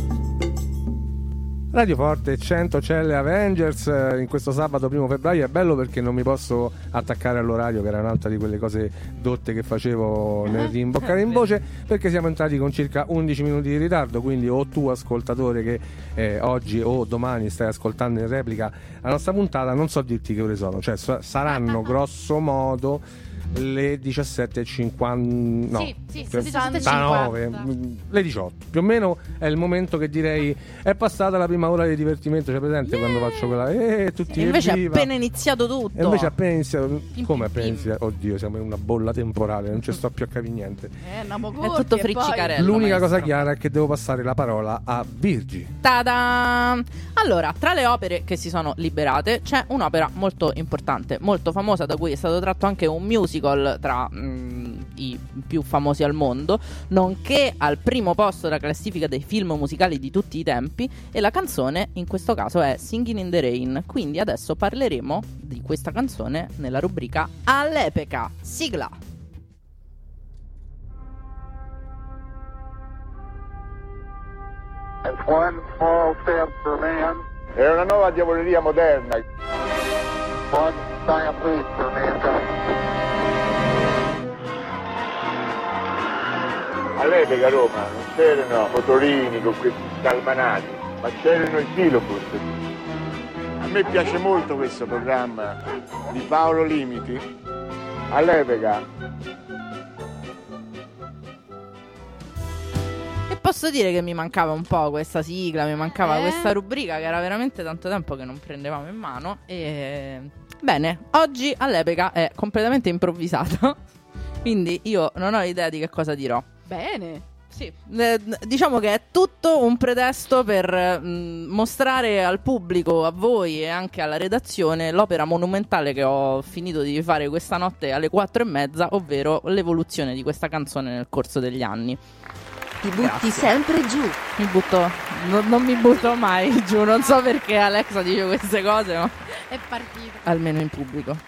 Radio Forte, cento celle Avengers eh, in questo sabato primo febbraio. È bello perché non mi posso attaccare all'orario, che era un'altra di quelle cose dotte che facevo nel rimboccare in voce, perché siamo entrati con circa undici minuti di ritardo. Quindi o tu ascoltatore che eh, oggi o domani stai ascoltando in replica la nostra puntata, non so dirti che ore sono, cioè sa- saranno grosso modo le diciassette e cinquanta, no, Sì, sì, per- diciassette e sessantanove, cinquanta. mm, le diciotto più o meno è il momento che direi è passata la prima ora di divertimento. C'è presente quando faccio quella eh, tutti E invece è evviva. appena iniziato tutto. E invece appena iniziato, Pim, come pim, appena pim. iniziato? Oddio, siamo in una bolla temporale, non ci sto più a capire niente. Eh, andiamo È corti tutto e poi- friccicarello. L'unica cosa maestro. chiara è che devo passare la parola a Virgi. Ta-da! Allora, tra le opere che si sono liberate c'è un'opera molto importante, molto famosa, da cui è stato tratto anche un musical tra mm, i più famosi al mondo, nonché al primo posto della classifica dei film musicali di tutti i tempi, e la canzone in questo caso è Singing in the Rain. Quindi adesso parleremo di questa canzone nella rubrica All'epoca. Sigla. One small step for man. È una nuova diavoleria moderna. One giant leap for mankind. All'epoca a Roma non c'erano motorini con questi scalmanati, ma c'erano i filobus. A me piace molto questo programma di Paolo Limiti. All'epoca. E posso dire che mi mancava un po' questa sigla, mi mancava Eh? questa rubrica che era veramente tanto tempo che non prendevamo in mano. E bene, oggi all'epoca è completamente improvvisata. Quindi io non ho idea di che cosa dirò. Bene. Sì, eh, diciamo che è tutto un pretesto per mh, mostrare al pubblico, a voi e anche alla redazione l'opera monumentale che ho finito di fare questa notte alle quattro e mezza, ovvero l'evoluzione di questa canzone nel corso degli anni. Ti butti Grazie. sempre giù. Mi butto, no, non mi butto mai giù, non so perché Alexa dice queste cose, ma È partito. almeno in pubblico.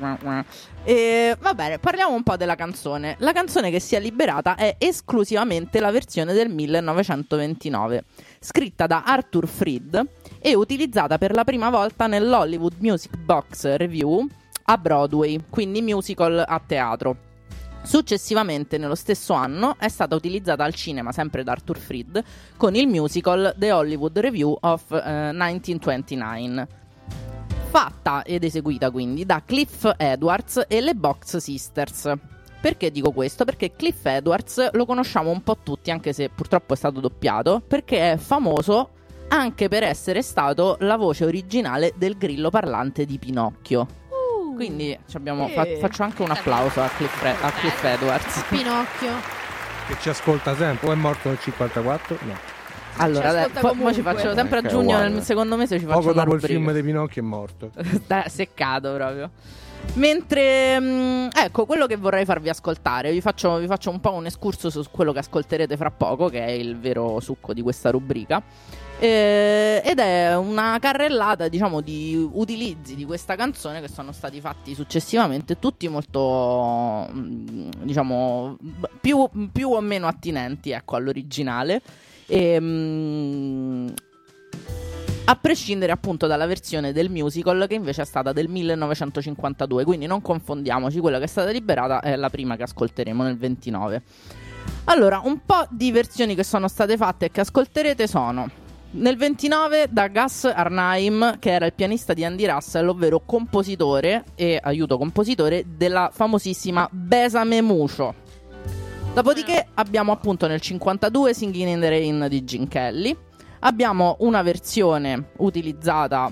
E va bene, parliamo un po' della canzone. La canzone che si è liberata è esclusivamente la versione del millenovecentoventinove, scritta da Arthur Freed e utilizzata per la prima volta nell'Hollywood Music Box Review a Broadway, quindi musical a teatro. Successivamente, nello stesso anno, è stata utilizzata al cinema, sempre da Arthur Freed, con il musical The Hollywood Review of eh, millenovecentoventinove. Fatta ed eseguita quindi da Cliff Edwards e le Box Sisters. Perché dico questo? Perché Cliff Edwards lo conosciamo un po' tutti, anche se purtroppo è stato doppiato, perché è famoso anche per essere stato la voce originale del grillo parlante di Pinocchio. Quindi ci abbiamo, fa- faccio anche un applauso a Cliff, a Cliff Edwards. Pinocchio. Che ci ascolta sempre. O è morto nel cinquantaquattro? No. Allora, Ci dai, ascolta poi, comunque. poi ci faccio sempre a Ok, giugno, uguale. nel secondo mese ci faccio Poco una dopo il rubrica. film di Pinocchio è morto. Sta seccato proprio. Mentre, mh, ecco, quello che vorrei farvi ascoltare, vi faccio, vi faccio un po' un escurso su quello che ascolterete fra poco, che è il vero succo di questa rubrica. Eh, ed è una carrellata, diciamo, di utilizzi di questa canzone che sono stati fatti successivamente, tutti molto, mh, diciamo, più, più o meno attinenti, ecco, all'originale. E, mh, a prescindere appunto dalla versione del musical, che invece è stata del millenovecentocinquantadue, quindi non confondiamoci, quella che è stata liberata è la prima che ascolteremo nel ventinove. Allora, un po' di versioni che sono state fatte e che ascolterete sono: nel ventinove da Gus Arnheim, che era il pianista di Andy Russell, ovvero compositore e aiuto compositore della famosissima Besame Mucho. Dopodiché abbiamo appunto nel cinquantadue Singing in the Rain di Gene Kelly. Abbiamo una versione utilizzata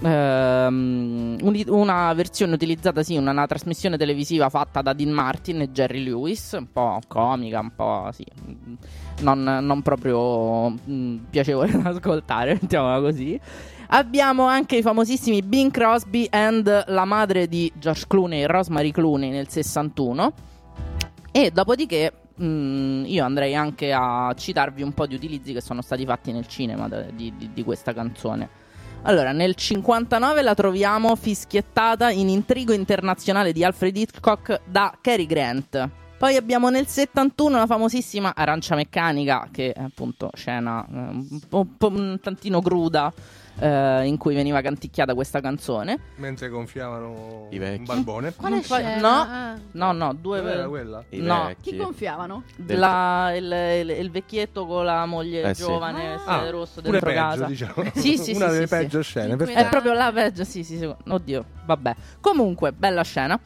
ehm, uni- una versione utilizzata, sì, una, una trasmissione televisiva fatta da Dean Martin e Jerry Lewis, un po' comica, un po' sì, non, non proprio mh, piacevole da ascoltare, mettiamola così. Abbiamo anche i famosissimi Bing Crosby and la madre di George Clooney, Rosemary Clooney, nel sessantuno. E dopodiché Mm, io andrei anche a citarvi un po' di utilizzi che sono stati fatti nel cinema da, di, di, di questa canzone. Allora, nel cinquantanove la troviamo fischiettata in Intrigo internazionale di Alfred Hitchcock da Cary Grant. Poi abbiamo nel settantuno la famosissima Arancia Meccanica, che è appunto scena eh, un, po', un, po', un tantino cruda, eh, in cui veniva canticchiata questa canzone. Mentre gonfiavano I vecchi. un barbone. Quale Non fa- scena? no, Ah. no, no, due Non era quella? I no. vecchi. Chi gonfiavano? Del- La- il, il- il vecchietto con la moglie Eh, sì. giovane vestita Ah, di rosso pure dentro peggio, casa. diciamo. Sì, sì, Una sì, delle sì, peggio sì. scene. In cui perfetto. È proprio la peggio, sì, sì, sì. Oddio, vabbè. Comunque, bella scena.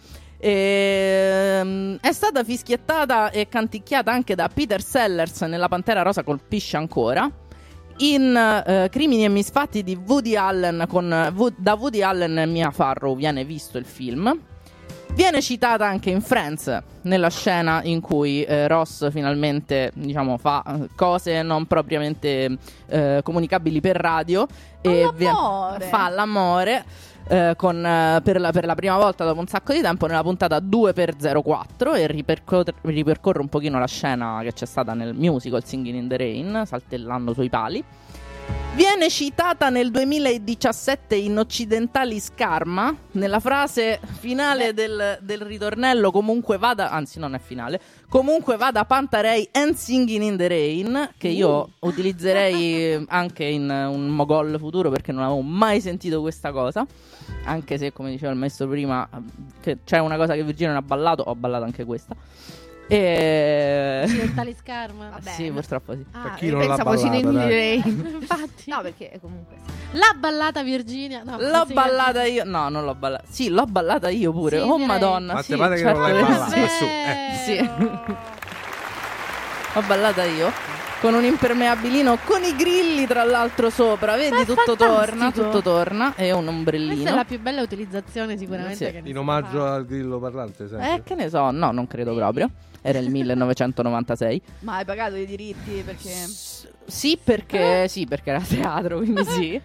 Ehm, è stata fischiettata e canticchiata anche da Peter Sellers nella Pantera Rosa colpisce ancora. In eh, Crimini e Misfatti di Woody Allen con Wo- da Woody Allen e Mia Farrow viene visto il film. Viene citata anche in Friends, nella scena in cui eh, Ross finalmente, diciamo, fa eh, cose non propriamente eh, comunicabili per radio e vi- l'amore. fa l'amore eh, con, eh, per, la, per la prima volta dopo un sacco di tempo nella puntata due per zero quattro e ripercorre, ripercorre un pochino la scena che c'è stata nel musical Singing in the Rain, saltellando sui pali. Viene citata nel duemiladiciassette in Occidentalis Karma, nella frase finale del, del ritornello comunque vada, anzi non è finale, comunque vada Pantarei and Singing in the Rain, che io utilizzerei anche in un Mogol futuro perché non avevo mai sentito questa cosa, anche se come diceva il maestro prima che c'è una cosa che Virginia non ha ballato, ho ballato anche questa. E... Occidentali Scarma. Vabbè. Sì, purtroppo sì. Ah, Per chi non l'ha Pensavo ballata, Cineni dai. Lane. infatti. No, perché comunque sì. La ballata Virginia. No, L'ho sì, ballata io. No, non l'ho ballata. Sì, l'ho ballata io pure. Sì, oh direi. madonna. Ma sì, te pare che certo non l'hai che ballata? sì. Su, eh. Sì. L'ho ballata io. Con un impermeabilino con i grilli tra l'altro sopra. Vedi, Ma è tutto torna, fantastico. tutto torna. E un ombrellino. Questa è la più bella utilizzazione sicuramente Sì. che ne In si omaggio fa. al grillo parlante, sempre. Eh, che ne so, no, non credo proprio. Era il millenovecentonovantasei. Ma hai pagato i diritti perché... Sì, perché sì, perché era teatro, quindi sì.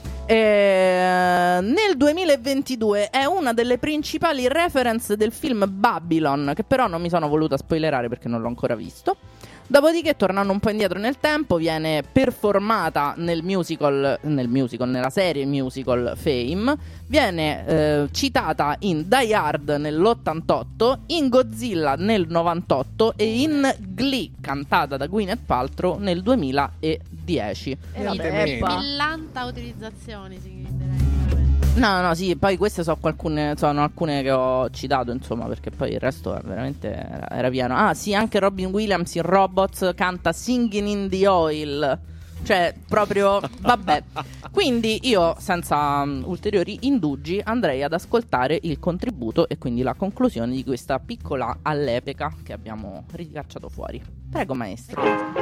E nel duemilaventidue è una delle principali reference del film Babylon, che però non mi sono voluta spoilerare perché non l'ho ancora visto. Dopodiché, tornando un po' indietro nel tempo, viene performata nel musical, nel musical, nella serie musical Fame, viene eh, citata in Die Hard nell'ottantotto, in Godzilla nel novantotto e in Glee, cantata da Gwyneth Paltrow, nel duemiladieci. E vabbè, Evidentemente. pa. Millanta utilizzazioni si direi. No, no, sì, poi queste sono alcune, sono alcune che ho citato, insomma, perché poi il resto veramente era, era pieno. Ah, sì, anche Robin Williams in Robots canta Singing in the Oil. Cioè, proprio, vabbè. Quindi io, senza um, ulteriori indugi, andrei ad ascoltare il contributo e quindi la conclusione di questa piccola allepeca che abbiamo ricacciato fuori. Prego, maestro.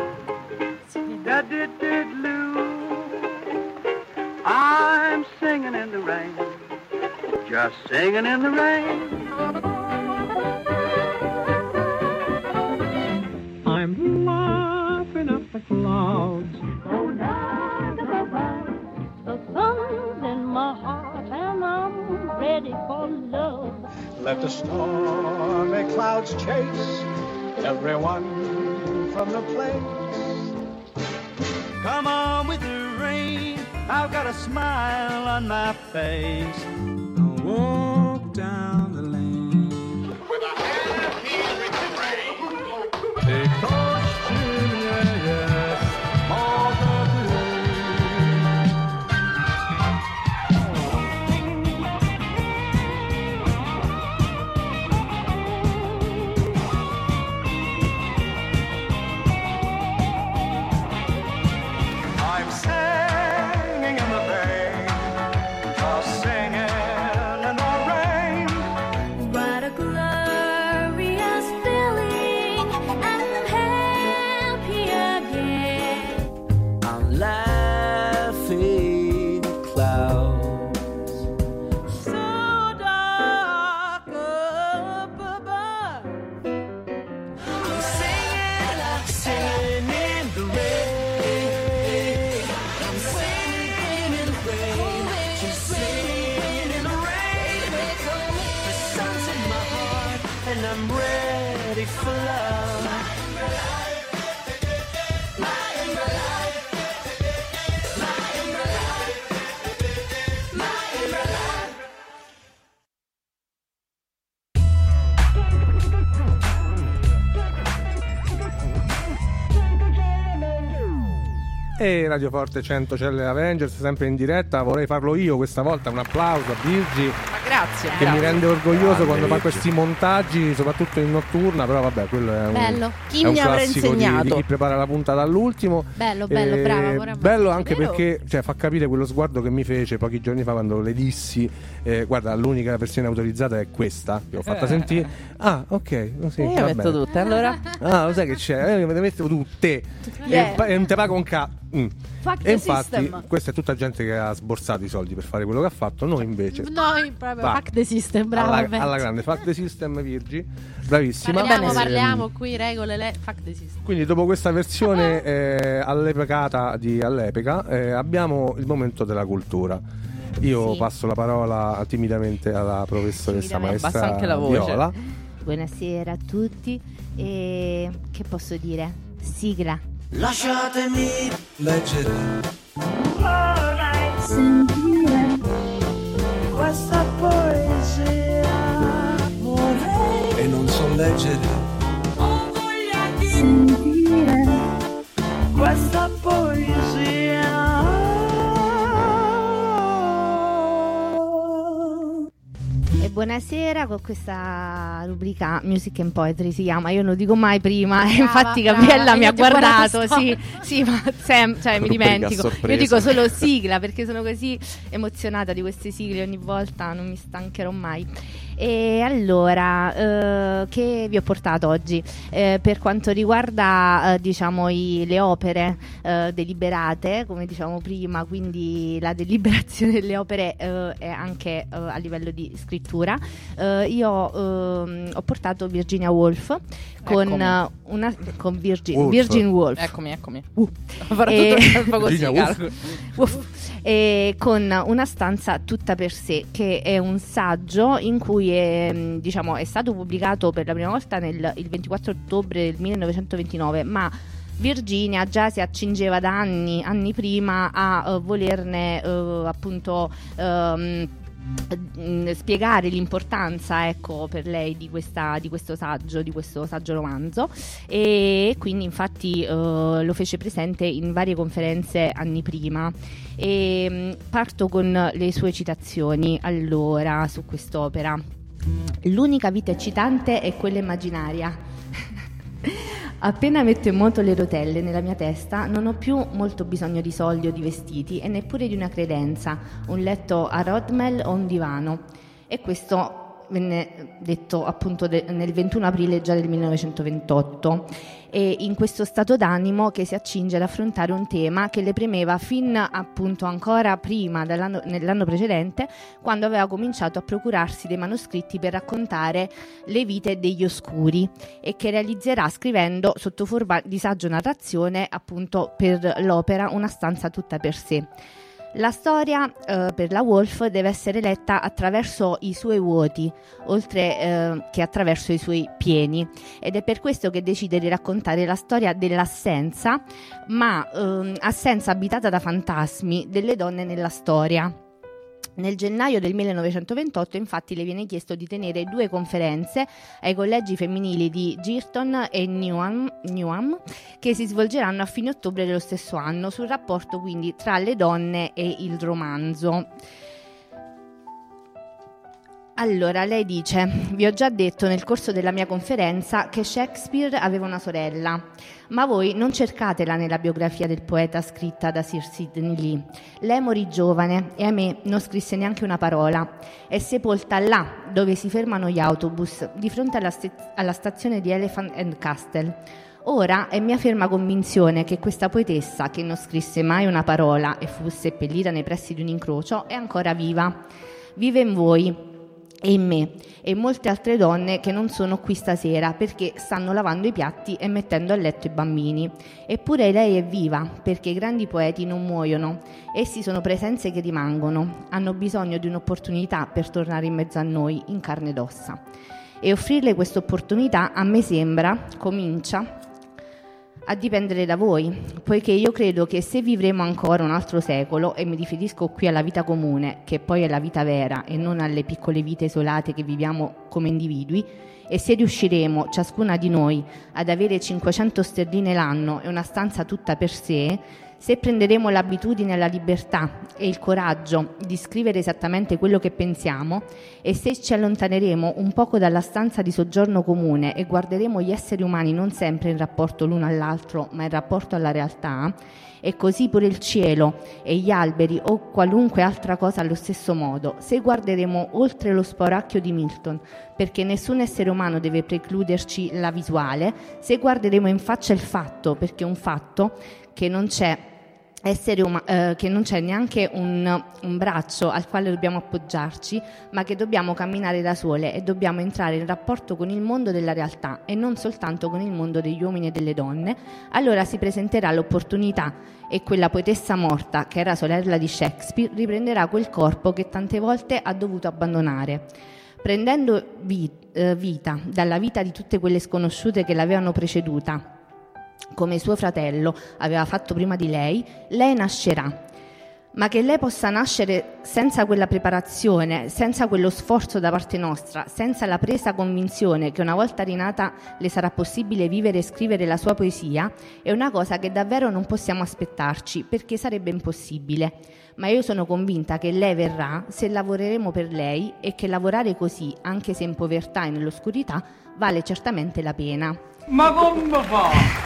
I'm singing in the rain, just singing in the rain. I'm laughing up the clouds. The sun's in my heart and I'm ready for love. Let the stormy clouds chase everyone from the place. Come on with the rain, I've got a smile on my face. I walk down the lane with a happy refrain. Because yeah, yes, all the I'm singing in the rain, just singing in the rain. What a glorious feeling, I'm happy again. I'm laughing clouds. So dark up above. I'm singing, I'm singing in the rain. I'm singing in the rain, just singing in the rain. The sun's in my heart and I'm ready for love. E Radio Forte cento Celle Avengers, sempre in diretta. Vorrei farlo io questa volta. Un applauso a Virgi, Ma grazie. che mi grazie. rende orgoglioso Grande quando fa Virgi. questi montaggi, soprattutto in notturna. Però vabbè, quello è un, Bello. Chi è un mi avrà classico di, insegnato? di chi prepara la puntata all'ultimo. Bello, bello, Eh, brava. Ora- bello anche Vero? perché cioè, fa capire quello sguardo che mi fece pochi giorni fa quando le dissi eh, guarda, l'unica versione autorizzata è questa che ho fatta sentire. Ah, ok, sì, E io va metto bene. tutte, allora. Ah, lo sai che c'è? Eh, me le metto tutte. Yeah. E, pa- e non te pago un ca. Mm. Fuck E the infatti, system. questa è tutta gente che ha sborsato i soldi per fare quello che ha fatto. Noi invece, Noi proprio Va. hack the system, bravo. alla, Alberto. alla grande, fuck the system, Virgi, bravissima. Parliamo, Ehm, parliamo qui, regole, le hack the system. Quindi, dopo questa versione eh, all'epecata di Allepeca, eh, abbiamo il momento della cultura. Io Sì. passo la parola timidamente alla professoressa Timidamente. maestra Abbassa anche la voce. Viola. Buonasera a tutti. E che posso dire? Sigla. Lasciatemi leggere Sentire questa poesia. Vorrei e non so leggere. Ho voglia di sentire questa poesia. E buonasera buonasera con questa rubrica Music and Poetry si chiama, io non lo dico mai prima, Brava, infatti brava. Gabriella mi Io ha ti ho guardato, guardato sì, sì, ma sem- cioè, mi Rubrica dimentico, sorpresa. io dico solo sigla perché sono così emozionata di queste sigle ogni volta, non mi stancherò mai. E allora, eh, che vi ho portato oggi? Eh, per quanto riguarda eh, diciamo i, le opere eh, deliberate, come diciamo prima, quindi la deliberazione delle opere eh, è anche eh, a livello di scrittura, eh, io eh, ho portato Virginia Woolf con Eccomi. eh, una con Virgin Wolf. Virgin Woolf. Eccomi, eccomi. Uh. Farò E- tutto il tempo così, Virginia calcolo. Woolf. E con Una stanza tutta per sé, che è un saggio in cui è, mh, diciamo, è stato pubblicato per la prima volta nel, il ventiquattro ottobre del millenovecentoventinove, ma Virginia già si accingeva da anni, anni prima a uh, volerne uh, appunto um, mh, spiegare l'importanza, ecco, per lei di, questa, di questo saggio, di questo saggio romanzo, e quindi infatti uh, lo fece presente in varie conferenze anni prima. E mh, parto con le sue citazioni allora su quest'opera. L'unica vita eccitante è quella immaginaria. Appena metto in moto le rotelle nella mia testa non ho più molto bisogno di soldi o di vestiti e neppure di una credenza, un letto a Rodmel o un divano. E questo venne detto appunto de- nel ventuno aprile già del millenovecentoventotto, e in questo stato d'animo che si accinge ad affrontare un tema che le premeva fin appunto ancora prima dell'anno, nell'anno precedente, quando aveva cominciato a procurarsi dei manoscritti per raccontare le vite degli oscuri, e che realizzerà scrivendo sotto forma di saggio narrazione appunto per l'opera Una stanza tutta per sé. La storia eh, per la Woolf deve essere letta attraverso i suoi vuoti, oltre eh, che attraverso i suoi pieni, ed è per questo che decide di raccontare la storia dell'assenza, ma ehm, assenza abitata da fantasmi delle donne nella storia. Nel gennaio del millenovecentoventotto infatti le viene chiesto di tenere due conferenze ai collegi femminili di Girton e Newham, Newham, che si svolgeranno a fine ottobre dello stesso anno, sul rapporto quindi tra le donne e il romanzo. Allora, lei dice: vi ho già detto nel corso della mia conferenza che Shakespeare aveva una sorella, ma voi non cercatela nella biografia del poeta scritta da Sir Sidney Lee. Lei morì giovane e a me non scrisse neanche una parola. È sepolta là dove si fermano gli autobus, di fronte alla, st- alla stazione di Elephant and Castle. Ora è mia ferma convinzione che questa poetessa, che non scrisse mai una parola e fu seppellita nei pressi di un incrocio, è ancora viva. Vive in voi e in me e in molte altre donne che non sono qui stasera perché stanno lavando i piatti e mettendo a letto i bambini. Eppure lei è viva, perché i grandi poeti non muoiono, essi sono presenze che rimangono, hanno bisogno di un'opportunità per tornare in mezzo a noi in carne ed ossa. E offrirle questa opportunità, a me sembra, comincia a dipendere da voi, poiché io credo che se vivremo ancora un altro secolo, e mi riferisco qui alla vita comune, che poi è la vita vera e non alle piccole vite isolate che viviamo come individui, e se riusciremo, ciascuna di noi, ad avere cinquecento sterline l'anno e una stanza tutta per sé, se prenderemo l'abitudine alla libertà e il coraggio di scrivere esattamente quello che pensiamo, e se ci allontaneremo un poco dalla stanza di soggiorno comune e guarderemo gli esseri umani non sempre in rapporto l'uno all'altro, ma in rapporto alla realtà, e così pure il cielo e gli alberi o qualunque altra cosa allo stesso modo, se guarderemo oltre lo spauracchio di Milton, perché nessun essere umano deve precluderci la visuale, se guarderemo in faccia il fatto, perché un fatto che non c'è essere uma- eh, che non c'è neanche un, un braccio al quale dobbiamo appoggiarci, ma che dobbiamo camminare da sole e dobbiamo entrare in rapporto con il mondo della realtà e non soltanto con il mondo degli uomini e delle donne, allora si presenterà l'opportunità e quella poetessa morta, che era sorella di Shakespeare, riprenderà quel corpo che tante volte ha dovuto abbandonare. Prendendo vi- eh, vita dalla vita di tutte quelle sconosciute che l'avevano preceduta, come suo fratello aveva fatto prima di lei, lei nascerà. ma che lei possa nascere senza quella preparazione, senza quello sforzo da parte nostra, senza la presa convinzione che una volta rinata le sarà possibile vivere e scrivere la sua poesia, è una cosa che davvero non possiamo aspettarci, perché sarebbe impossibile. Ma io sono convinta che lei verrà se lavoreremo per lei, e che lavorare così, anche se in povertà e nell'oscurità, vale certamente la pena. Ma come fa?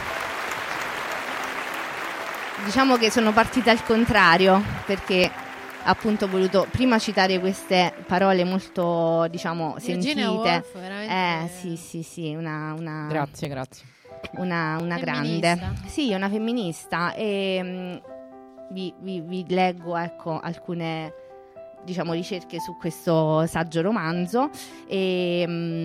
Diciamo che sono partita al contrario, perché appunto ho voluto prima citare queste parole molto, diciamo, Virginia sentite. Woolf, veramente. Eh sì, sì, sì, una, una Grazie, grazie. una, una Femminista. grande. Sì, una femminista, e mh, vi, vi- vi leggo, ecco, alcune, diciamo, ricerche su questo saggio romanzo, e,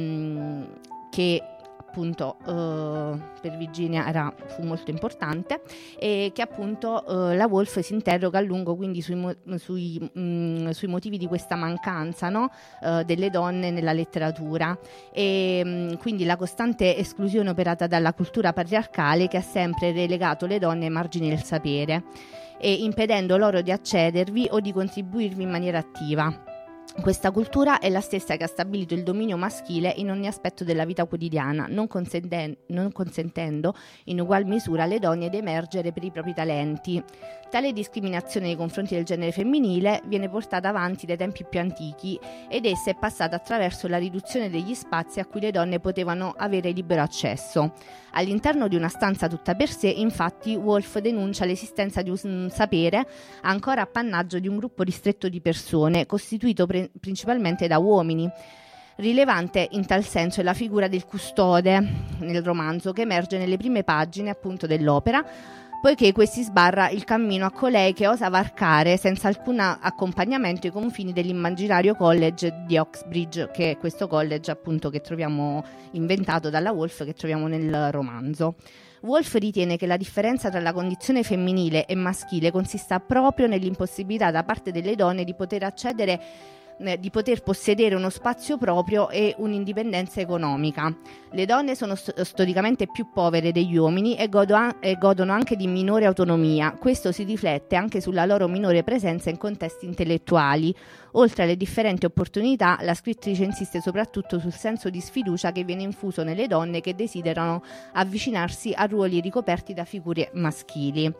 mh, che appunto eh, per Virginia era, fu molto importante, e che appunto eh, la Woolf si interroga a lungo quindi sui, mo- sui, mh, sui motivi di questa mancanza, no? eh, delle donne nella letteratura, e mh, quindi la costante esclusione operata dalla cultura patriarcale, che ha sempre relegato le donne ai margini del sapere, e impedendo loro di accedervi o di contribuirvi in maniera attiva. Questa cultura è la stessa che ha stabilito il dominio maschile in ogni aspetto della vita quotidiana, non, consenten- non consentendo in ugual misura alle donne di emergere per i propri talenti. Tale discriminazione nei confronti del genere femminile viene portata avanti dai tempi più antichi, ed essa è passata attraverso la riduzione degli spazi a cui le donne potevano avere libero accesso. All'interno di una stanza tutta per sé, infatti, Woolf denuncia l'esistenza di un sapere ancora appannaggio di un gruppo ristretto di persone, costituito pre- principalmente da uomini. Rilevante in tal senso è la figura del custode nel romanzo, che emerge nelle prime pagine appunto dell'opera, poiché questi sbarra il cammino a colei che osa varcare senza alcun accompagnamento i confini dell'immaginario college di Oxbridge, che è questo college appunto che troviamo inventato dalla Woolf, che troviamo nel romanzo. Woolf ritiene che la differenza tra la condizione femminile e maschile consista proprio nell'impossibilità da parte delle donne di poter accedere eh, di poter possedere uno spazio proprio e un'indipendenza economica. Le donne sono st- storicamente più povere degli uomini e, godo a- e godono anche di minore autonomia. Questo si riflette anche sulla loro minore presenza in contesti intellettuali. Oltre alle differenti opportunità, la scrittrice insiste soprattutto sul senso di sfiducia che viene infuso nelle donne che desiderano avvicinarsi a ruoli ricoperti da figure maschili.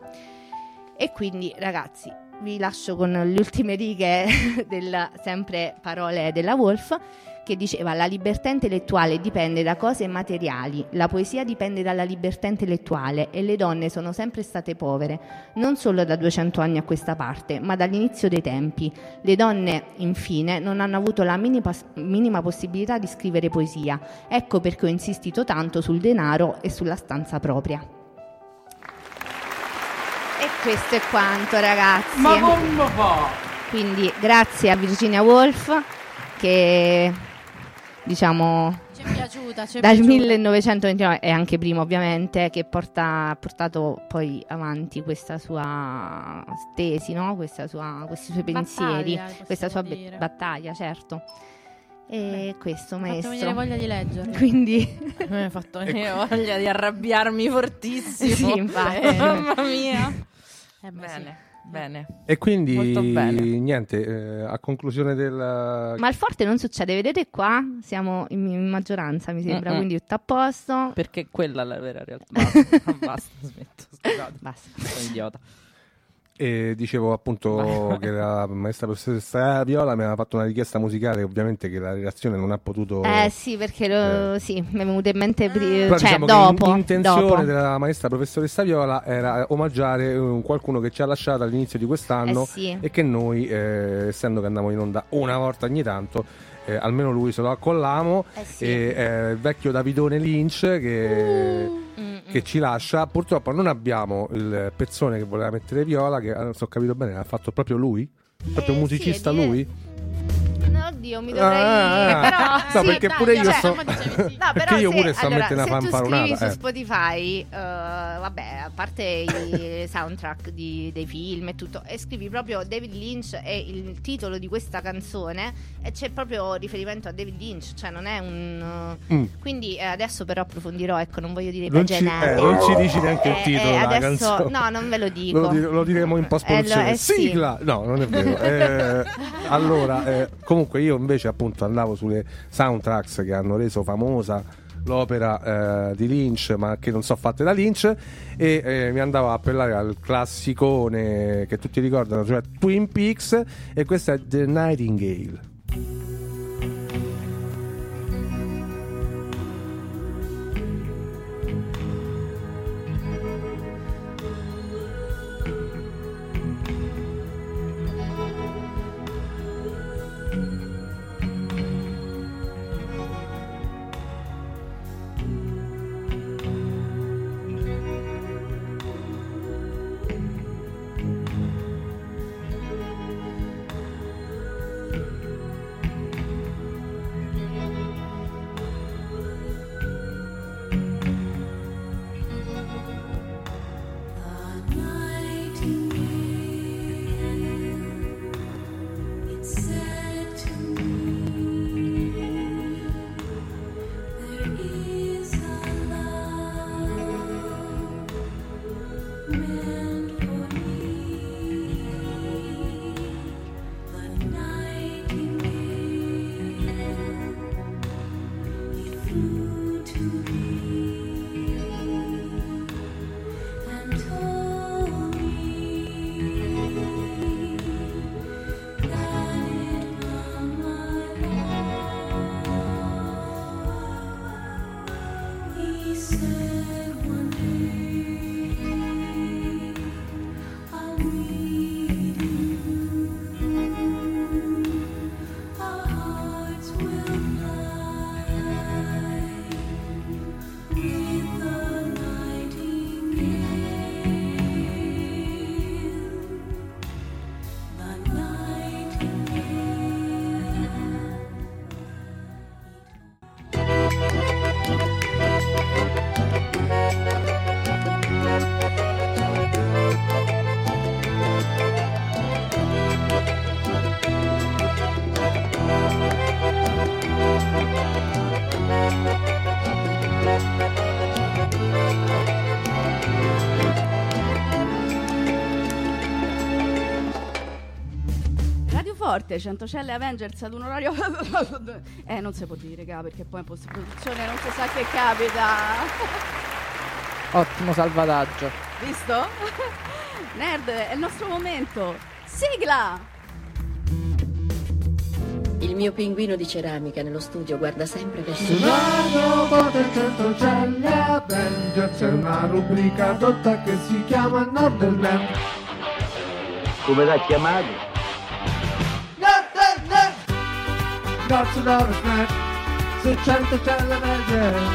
E quindi, ragazzi, vi lascio con le ultime righe del sempre parole della Woolf, che diceva: la libertà intellettuale dipende da cose materiali, la poesia dipende dalla libertà intellettuale, e le donne sono sempre state povere, non solo da duecento anni a questa parte, ma dall'inizio dei tempi. Le donne, infine, non hanno avuto la minima, minima possibilità di scrivere poesia. Ecco perché ho insistito tanto sul denaro e sulla stanza propria. E questo è quanto, ragazzi. Ma come fa? Quindi grazie a Virginia Woolf, che diciamo Ci è piaciuta, ci è dal piaciuta. millenovecentoventinove, e anche prima ovviamente, che porta, ha portato poi avanti questa sua tesi, no? Questa sua, questi suoi pensieri, Battaglia, questa sua possiamo be- dire. battaglia, certo. E questo, Mi ha fatto venire maestro. voglia di leggere. Quindi Mi ha fatto venire voglia di arrabbiarmi fortissimo. Sì, infatti. Eh, mamma mia. Eh, beh, sì. Bene, bene. E quindi Molto bene. niente, eh, a conclusione del... Ma al forte non succede, vedete qua? Siamo in, in maggioranza, mi sembra, Mm-mm. quindi tutto a posto. Perché quella è la vera realtà. Basta, basta, smetto. Scusate. Basta. Sono idiota. E dicevo appunto che la maestra professoressa Viola mi aveva fatto una richiesta musicale, ovviamente che la redazione non ha potuto... Eh sì, perché lo, sì, mi è venuto in mente pri- Però cioè diciamo dopo, che l'intenzione dopo. della maestra professoressa Viola era omaggiare eh, qualcuno che ci ha lasciato all'inizio di quest'anno, Eh sì. e che noi, eh, essendo che andavamo in onda una volta ogni tanto, eh, almeno lui se lo accollamo, Eh sì. e eh, il vecchio Davidone Lynch che, Mm, che ci lascia. Purtroppo non abbiamo il pezzone che voleva mettere Viola, che, eh, se ho capito bene, l'ha fatto proprio lui, proprio Eh, musicista sì, è dire- lui. No, oddio, mi dovrei... Ah, però, no, sì, perché dai, pure io cioè, sto- no, perché però io se, pure sto a allora, mettere una se tu fanfaronata, scrivi su eh. Spotify, eh, vabbè, a parte i soundtrack di- dei film e tutto, e scrivi proprio David Lynch e il titolo di questa canzone e c'è proprio riferimento a David Lynch, cioè non è un... Mm. Quindi eh, adesso però approfondirò, ecco, non voglio dire Non ci, bagianate. eh, non ci dici neanche il Eh, titolo eh, della adesso, canzone. no, non ve lo dico. Lo, dire- lo diremo in post produzione. Eh, lo- eh, sì. Sigla! No, non è vero. Eh, allora, eh, comunque io invece appunto andavo sulle soundtracks che hanno reso famosa l'opera eh, di Lynch, ma che non so fatte da Lynch, e eh, mi andavo a appellare al classicone che tutti ricordano, cioè Twin Peaks, e questa è The Nightingale. Forte, Centocelle Avengers ad un orario. Eh, non si può dire, raga, perché poi in post-produzione non si sa che capita. Ottimo salvataggio. Visto? Nerd, è il nostro momento. Sigla! Il mio pinguino di ceramica nello studio guarda sempre verso il Radio Centocelle Avengers è una rubrica tutta che si chiama Nordland. Come l'ha chiamato? Cazzo da snack su Centocelle Avengers.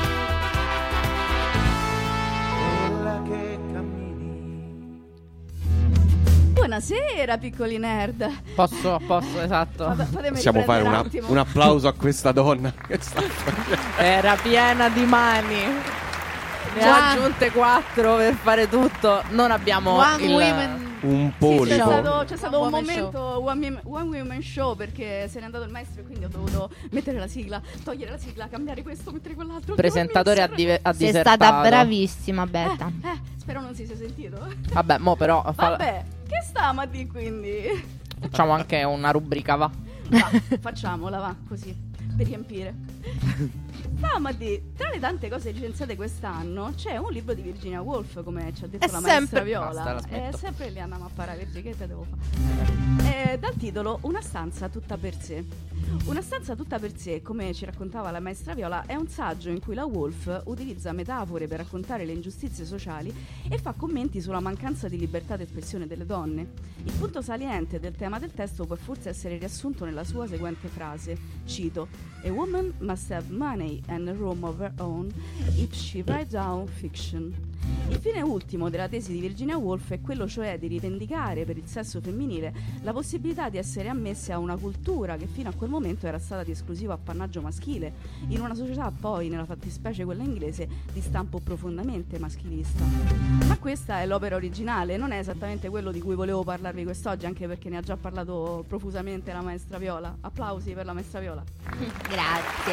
Quella che cammini. Buonasera, piccoli nerd. Posso, posso, esatto. Vabbè, fatemi Possiamo fare riprendere una- un attimo. un applauso a questa donna che sta Era piena di mani. Ne ha aggiunte quattro per fare tutto. Non abbiamo One il... women- un Sì, polipo. c'è stato, c'è stato un Woman momento one, Woman- one woman show perché se n'è andato il maestro e quindi ho dovuto mettere la sigla, togliere la sigla, cambiare questo, mettere quell'altro. Presentatore Oddio, addive- mi Sei addisertato. stata bravissima, Betta. Eh, eh, spero non si sia sentito. Vabbè, mo però fa- Vabbè, che stiamo a di quindi? facciamo anche una rubrica, va. Va, facciamola, va, così, per riempire. Stiamo a di, tra le tante cose licenziate quest'anno c'è un libro di Virginia Woolf, come ci ha detto È la maestra sempre- Viola. Basta, la È smetto. sempre lì andiamo a parare, che te devo fare? Eh, dal titolo Una stanza tutta per sé. Una stanza tutta per sé, come ci raccontava la maestra Viola, è un saggio in cui la Woolf utilizza metafore per raccontare le ingiustizie sociali e fa commenti sulla mancanza di libertà d'espressione delle donne. Il punto saliente del tema del testo può forse essere riassunto nella sua seguente frase, cito: "A woman must have money and a room of her own if she writes down fiction." Il fine ultimo della tesi di Virginia Woolf è quello cioè di rivendicare per il sesso femminile la possibilità di essere ammesse a una cultura che fino a quel momento era stata di esclusivo appannaggio maschile, in una società poi, nella fattispecie quella inglese, di stampo profondamente maschilista. Ma questa è l'opera originale, non è esattamente quello di cui volevo parlarvi quest'oggi, anche perché ne ha già parlato profusamente la maestra Viola. Applausi per la maestra Viola. Grazie.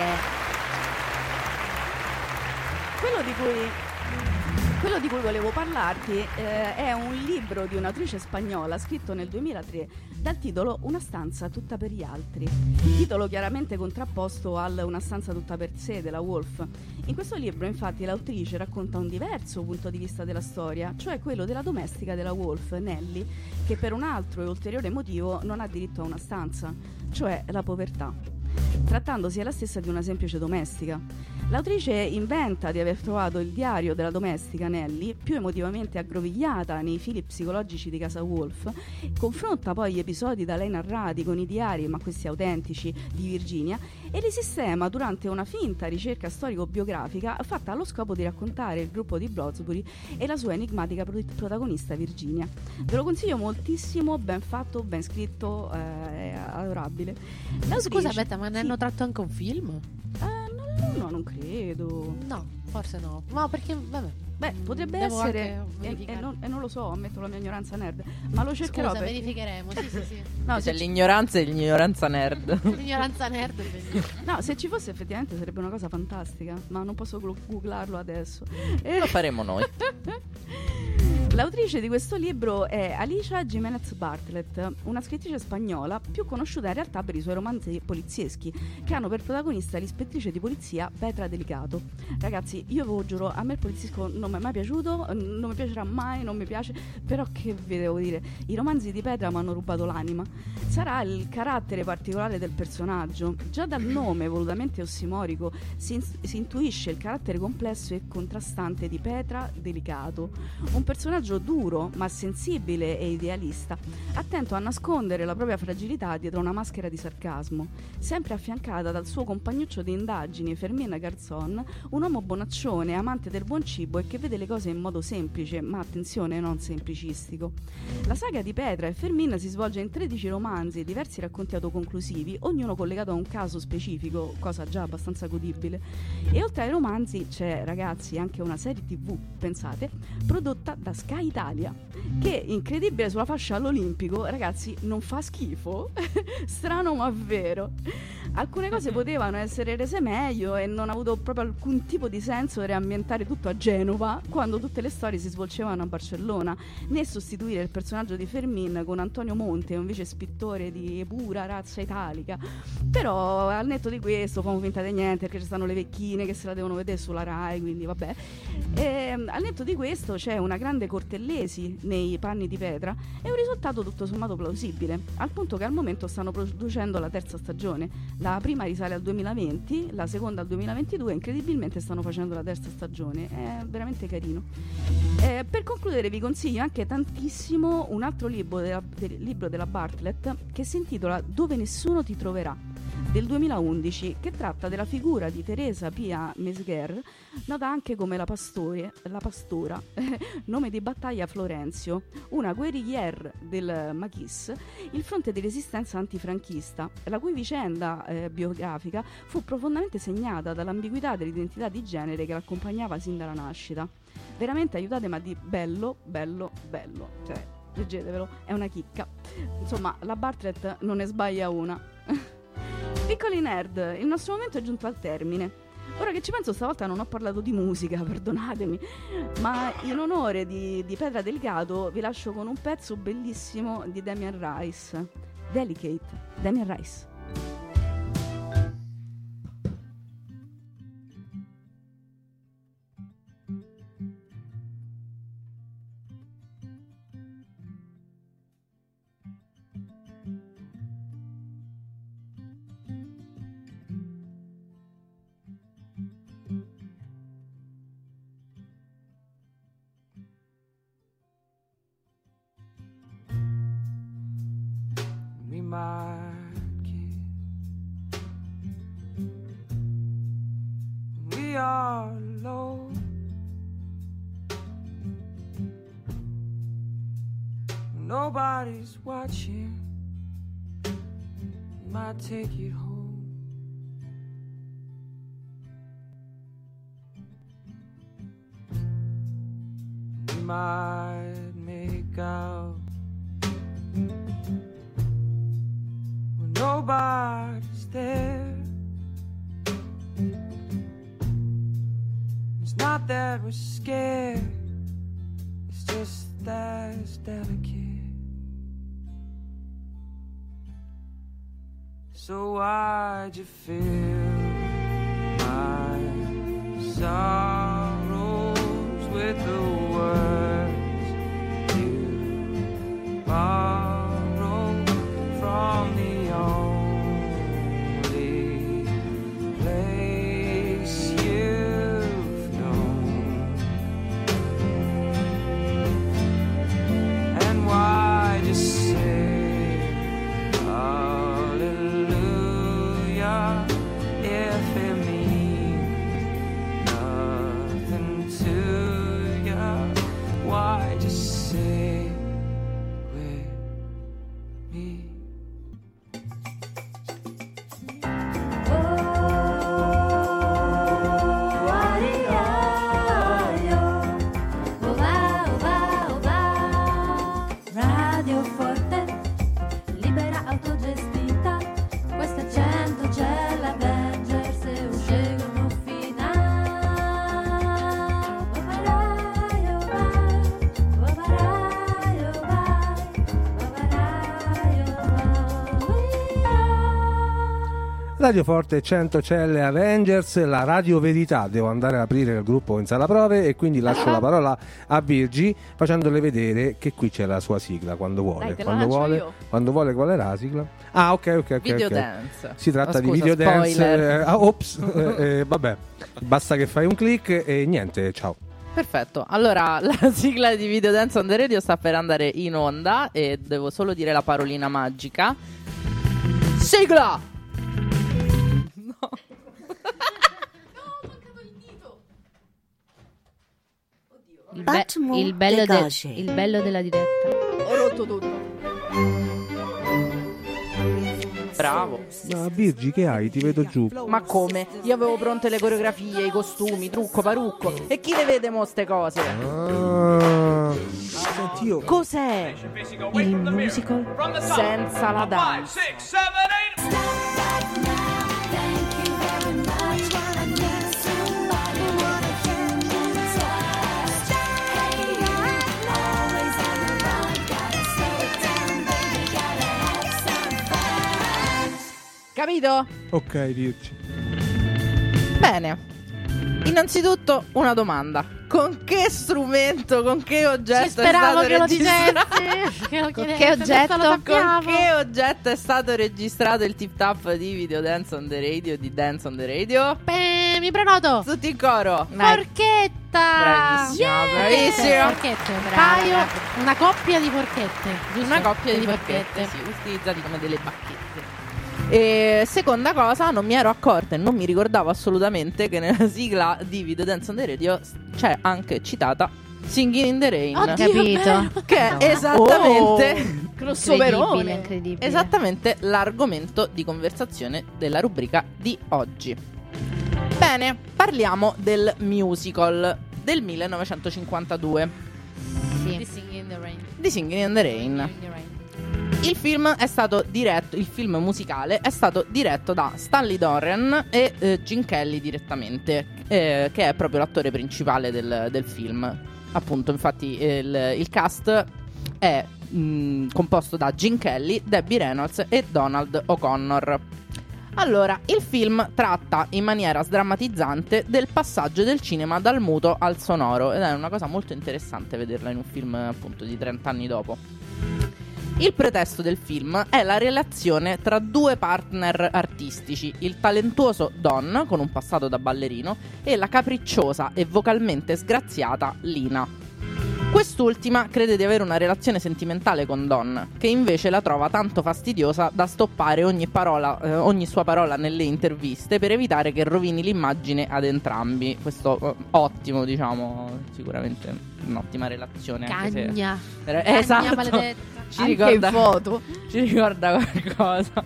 Quello di cui Quello di cui volevo parlarti eh, è un libro di un'autrice spagnola scritto nel duemilatré dal titolo Una stanza tutta per gli altri, titolo chiaramente contrapposto al Una stanza tutta per sé della Woolf. In questo libro infatti l'autrice racconta un diverso punto di vista della storia, cioè quello della domestica della Woolf, Nelly, che per un altro e ulteriore motivo non ha diritto a una stanza, cioè la povertà, trattandosi alla stessa di una semplice domestica. L'autrice inventa di aver trovato il diario della domestica Nelly, più emotivamente aggrovigliata nei fili psicologici di casa Woolf, confronta poi gli episodi da lei narrati con i diari, ma questi autentici, di Virginia, e li sistema durante una finta ricerca storico-biografica fatta allo scopo di raccontare il gruppo di Bloomsbury e la sua enigmatica pro- protagonista Virginia. Ve lo consiglio moltissimo, ben fatto, ben scritto, eh, è adorabile. L'autrice- Scusa, aspetta, ma ne sì. hanno tratto anche un film? Eh, no, no, non credo. No, forse no. Ma perché, vabbè. Beh, potrebbe Devo essere, anche e, verificare. e non, e non lo so, ammetto la mia ignoranza nerd, ma lo cercherò. Scusa, perché- verificheremo, sì, sì, sì. No, C'è se ci- l'ignoranza e l'ignoranza nerd. L'ignoranza nerd è bellissima. no, se ci fosse effettivamente sarebbe una cosa fantastica, ma non posso glu- googlarlo adesso. E- Lo faremo noi. L'autrice di questo libro è Alicia Jiménez Bartlett, una scrittrice spagnola più conosciuta in realtà per i suoi romanzi polizieschi, che hanno per protagonista l'ispettrice di polizia Petra Delicato. Ragazzi, io ve lo giuro, a me il poliziesco non mi è mai piaciuto, non mi piacerà mai, non mi piace, però che vi devo dire, i romanzi di Petra mi hanno rubato l'anima. Sarà il carattere particolare del personaggio. Già dal nome volutamente ossimorico si, in- si intuisce il carattere complesso e contrastante di Petra Delicato, un personaggio duro ma sensibile e idealista, attento a nascondere la propria fragilità dietro una maschera di sarcasmo, sempre affiancata dal suo compagnuccio di indagini Fermín Garzón, un uomo bonaccione, amante del buon cibo e che vede le cose in modo semplice, ma attenzione, non semplicistico. La saga di Petra e Fermín si svolge in tredici romanzi e diversi racconti autoconclusivi, ognuno collegato a un caso specifico, cosa già abbastanza godibile. E oltre ai romanzi c'è, ragazzi, anche una serie tivù, pensate, prodotta da Sky Italia, che incredibile sulla fascia all'Olimpico, ragazzi, non fa schifo. Strano ma vero. Alcune cose potevano essere rese meglio e non ha avuto proprio alcun tipo di senso riambientare tutto a Genova quando tutte le storie si svolgevano a Barcellona, né sostituire il personaggio di Fermín con Antonio Monte, un vice spittore di pura razza italica. Però al netto di questo famo finta di niente, perché ci stanno le vecchine che se la devono vedere sulla Rai, quindi vabbè. E, al netto di questo c'è una grande Cortellesi nei panni di Petra e un risultato tutto sommato plausibile, al punto che al momento stanno producendo la terza stagione. La prima risale al duemilaventi, la seconda al duemilaventidue, incredibilmente stanno facendo la terza stagione, è veramente carino. Eh, per concludere vi consiglio anche tantissimo un altro libro della, del libro della Bartlett che si intitola Dove nessuno ti troverà, del duemilaundici, che tratta della figura di Teresa Pia Mesguer, nota anche come la, pastore, la pastora, nome di battaglia Florenzio, una guerriglier del Maquis, il fronte di resistenza antifranchista, la cui vicenda eh, biografica fu profondamente segnata dall'ambiguità dell'identità di genere che l'accompagnava sin dalla nascita. Veramente, aiutate, ma di bello, bello, bello, cioè leggetevelo, è una chicca. Insomma, la Bartlett non ne sbaglia una. Piccoli nerd, il nostro momento è giunto al termine. Ora che ci penso, stavolta non ho parlato di musica, perdonatemi, ma in onore di, di Petra Delicato vi lascio con un pezzo bellissimo di Damien Rice, Delicate, Damien Rice. We might kiss. We are alone. when nobody's watching, you might take it home. We might make out when nobody's there. It's not that we're scared, it's just that it's delicate. So why'd you fill my sorrows with the words you borrowed from the only place you've known? And why'd you say hallelujah if it means nothing to you? Why'd you say with me? Radio Forte, libera autogestita, questa cento c'è l'Avengers e usciremo finale. Vai, oh vai, oh vai, oh vai, oh vai. Radio Forte cento Celle Avengers, la radio verità. Devo andare ad aprire il gruppo in sala prove e quindi lascio la parola a Virgi facendole vedere che qui c'è la sua sigla quando vuole. Dai, te la quando, lancio vuole io. quando vuole qual è la sigla? Ah, ok, ok, ok. Video ok. dance. Si tratta Oh, di scusa, video dance. spoiler. eh, ah, ops, eh, eh, vabbè, basta che fai un click e niente, ciao. Perfetto, allora la sigla di Video Dance on the Radio sta per andare in onda e devo solo dire la parolina magica. Sigla! No. Il, be- il bello de- il bello della diretta. Ho rotto tutto. Bravo. Ma Virgi, che hai? Ti vedo giù. Ma come? Io avevo pronte le coreografie, i costumi, trucco, parrucco. E chi le vede mo ste cose? Ah, senti io. Cos'è? Il musical senza la danza. Capito? Ok, Virgi. Bene. Innanzitutto una domanda. Con che strumento, con che oggetto Ci speravo è stato che lo registrato? dicessi. Che lo Con chiedessi, che adesso oggetto? lo sappiamo. Con che oggetto è stato registrato il tip tap di Video Dance on the Radio di Dance on the Radio? Beh, mi prenoto. Tutti in coro. Forchetta. Bravissima, Yeah. bravissima. Forchette, un Brava, paio, brava. una coppia di forchette. Giusto? Una coppia di forchette, sì, utilizzati come delle bacchette. E seconda cosa, non mi ero accorta e non mi ricordavo assolutamente che nella sigla di Video Dance on the Radio c'è anche citata Singing in the Rain. Oddio, Capito? Che è No. esattamente Oh, crossoverone. Incredibile, incredibile. Esattamente l'argomento di conversazione della rubrica di oggi. Bene, parliamo del musical del millenovecentocinquantadue Sì. Di Singing in the Rain. di Singing in the Rain. Il film è stato diretto, il film musicale è stato diretto da Stanley Donen e eh, Gene Kelly direttamente, eh, che è proprio l'attore principale del, del film. Appunto, infatti il, il cast è mh, composto da Gene Kelly, Debbie Reynolds e Donald O'Connor. Allora, il film tratta in maniera sdrammatizzante del passaggio del cinema dal muto al sonoro ed è una cosa molto interessante vederla in un film appunto di trenta anni dopo. Il pretesto del film è la relazione tra due partner artistici, il talentuoso Don, con un passato da ballerino, e la capricciosa e vocalmente sgraziata Lina. Quest'ultima crede di avere una relazione sentimentale con Don, che invece la trova tanto fastidiosa da stoppare ogni, parola, eh, ogni sua parola nelle interviste per evitare che rovini l'immagine ad entrambi. Questo eh, ottimo, diciamo, sicuramente un'ottima relazione. anche se- Cagna. Eh, Cagna esatto. maledetta. Ci Anche ricorda, in foto. ci ricorda qualcosa.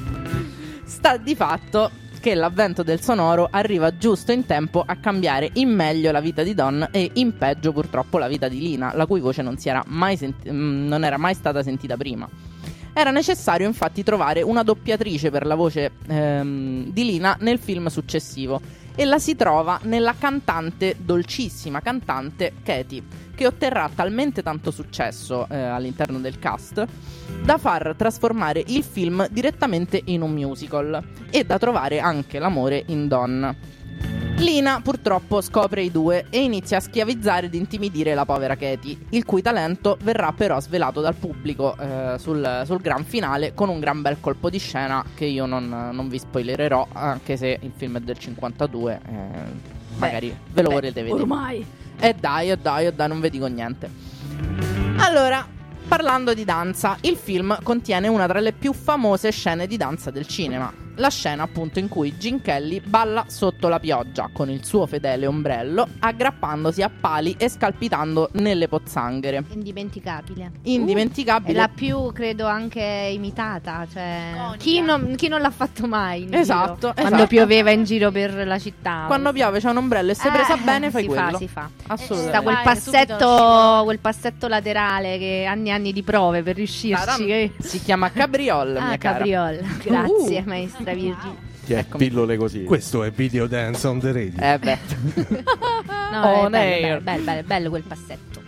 Sta di fatto che l'avvento del sonoro arriva giusto in tempo a cambiare in meglio la vita di Don e in peggio purtroppo la vita di Lina, la cui voce non, si era mai senti- mm, non era mai stata sentita prima. Era necessario infatti trovare una doppiatrice per la voce ehm, di Lina nel film successivo e la si trova nella cantante, dolcissima cantante Katie, che otterrà talmente tanto successo eh, all'interno del cast da far trasformare il film direttamente in un musical e da trovare anche l'amore in Don. Lina purtroppo scopre i due e inizia a schiavizzare ed intimidire la povera Katie, il cui talento verrà però svelato dal pubblico eh, sul, sul gran finale con un gran bel colpo di scena che io non, non vi spoilererò, anche se il film è del cinquantadue, eh, magari ve lo beh, vorrete vedere. ormai. E dai, e dai, e dai, non vi dico niente. Allora, parlando di danza, il film contiene una tra le più famose scene di danza del cinema. La scena appunto in cui Gene Kelly balla sotto la pioggia con il suo fedele ombrello, aggrappandosi a pali e scalpitando nelle pozzanghere. Indimenticabile. Indimenticabile. È la più, credo, anche imitata. Cioè, chi non, chi non l'ha fatto mai? in Esatto, giro? Quando esatto. pioveva in giro per la città. Quando piove c'è un ombrello e se presa Eh, bene fai si quello. fa, si fa. Assolutamente. Sta quel Vai, passetto, quel passetto laterale che anni e anni di prove per riuscirci. che- Si chiama cabriole, Ah, mia cara. cabriole. Grazie, Uh. maestra Virgili. Che è pillole così. Questo è Video Dance on the Radio. Eh beh. No, On è bello, air. bello, bello, bello, bello quel passetto.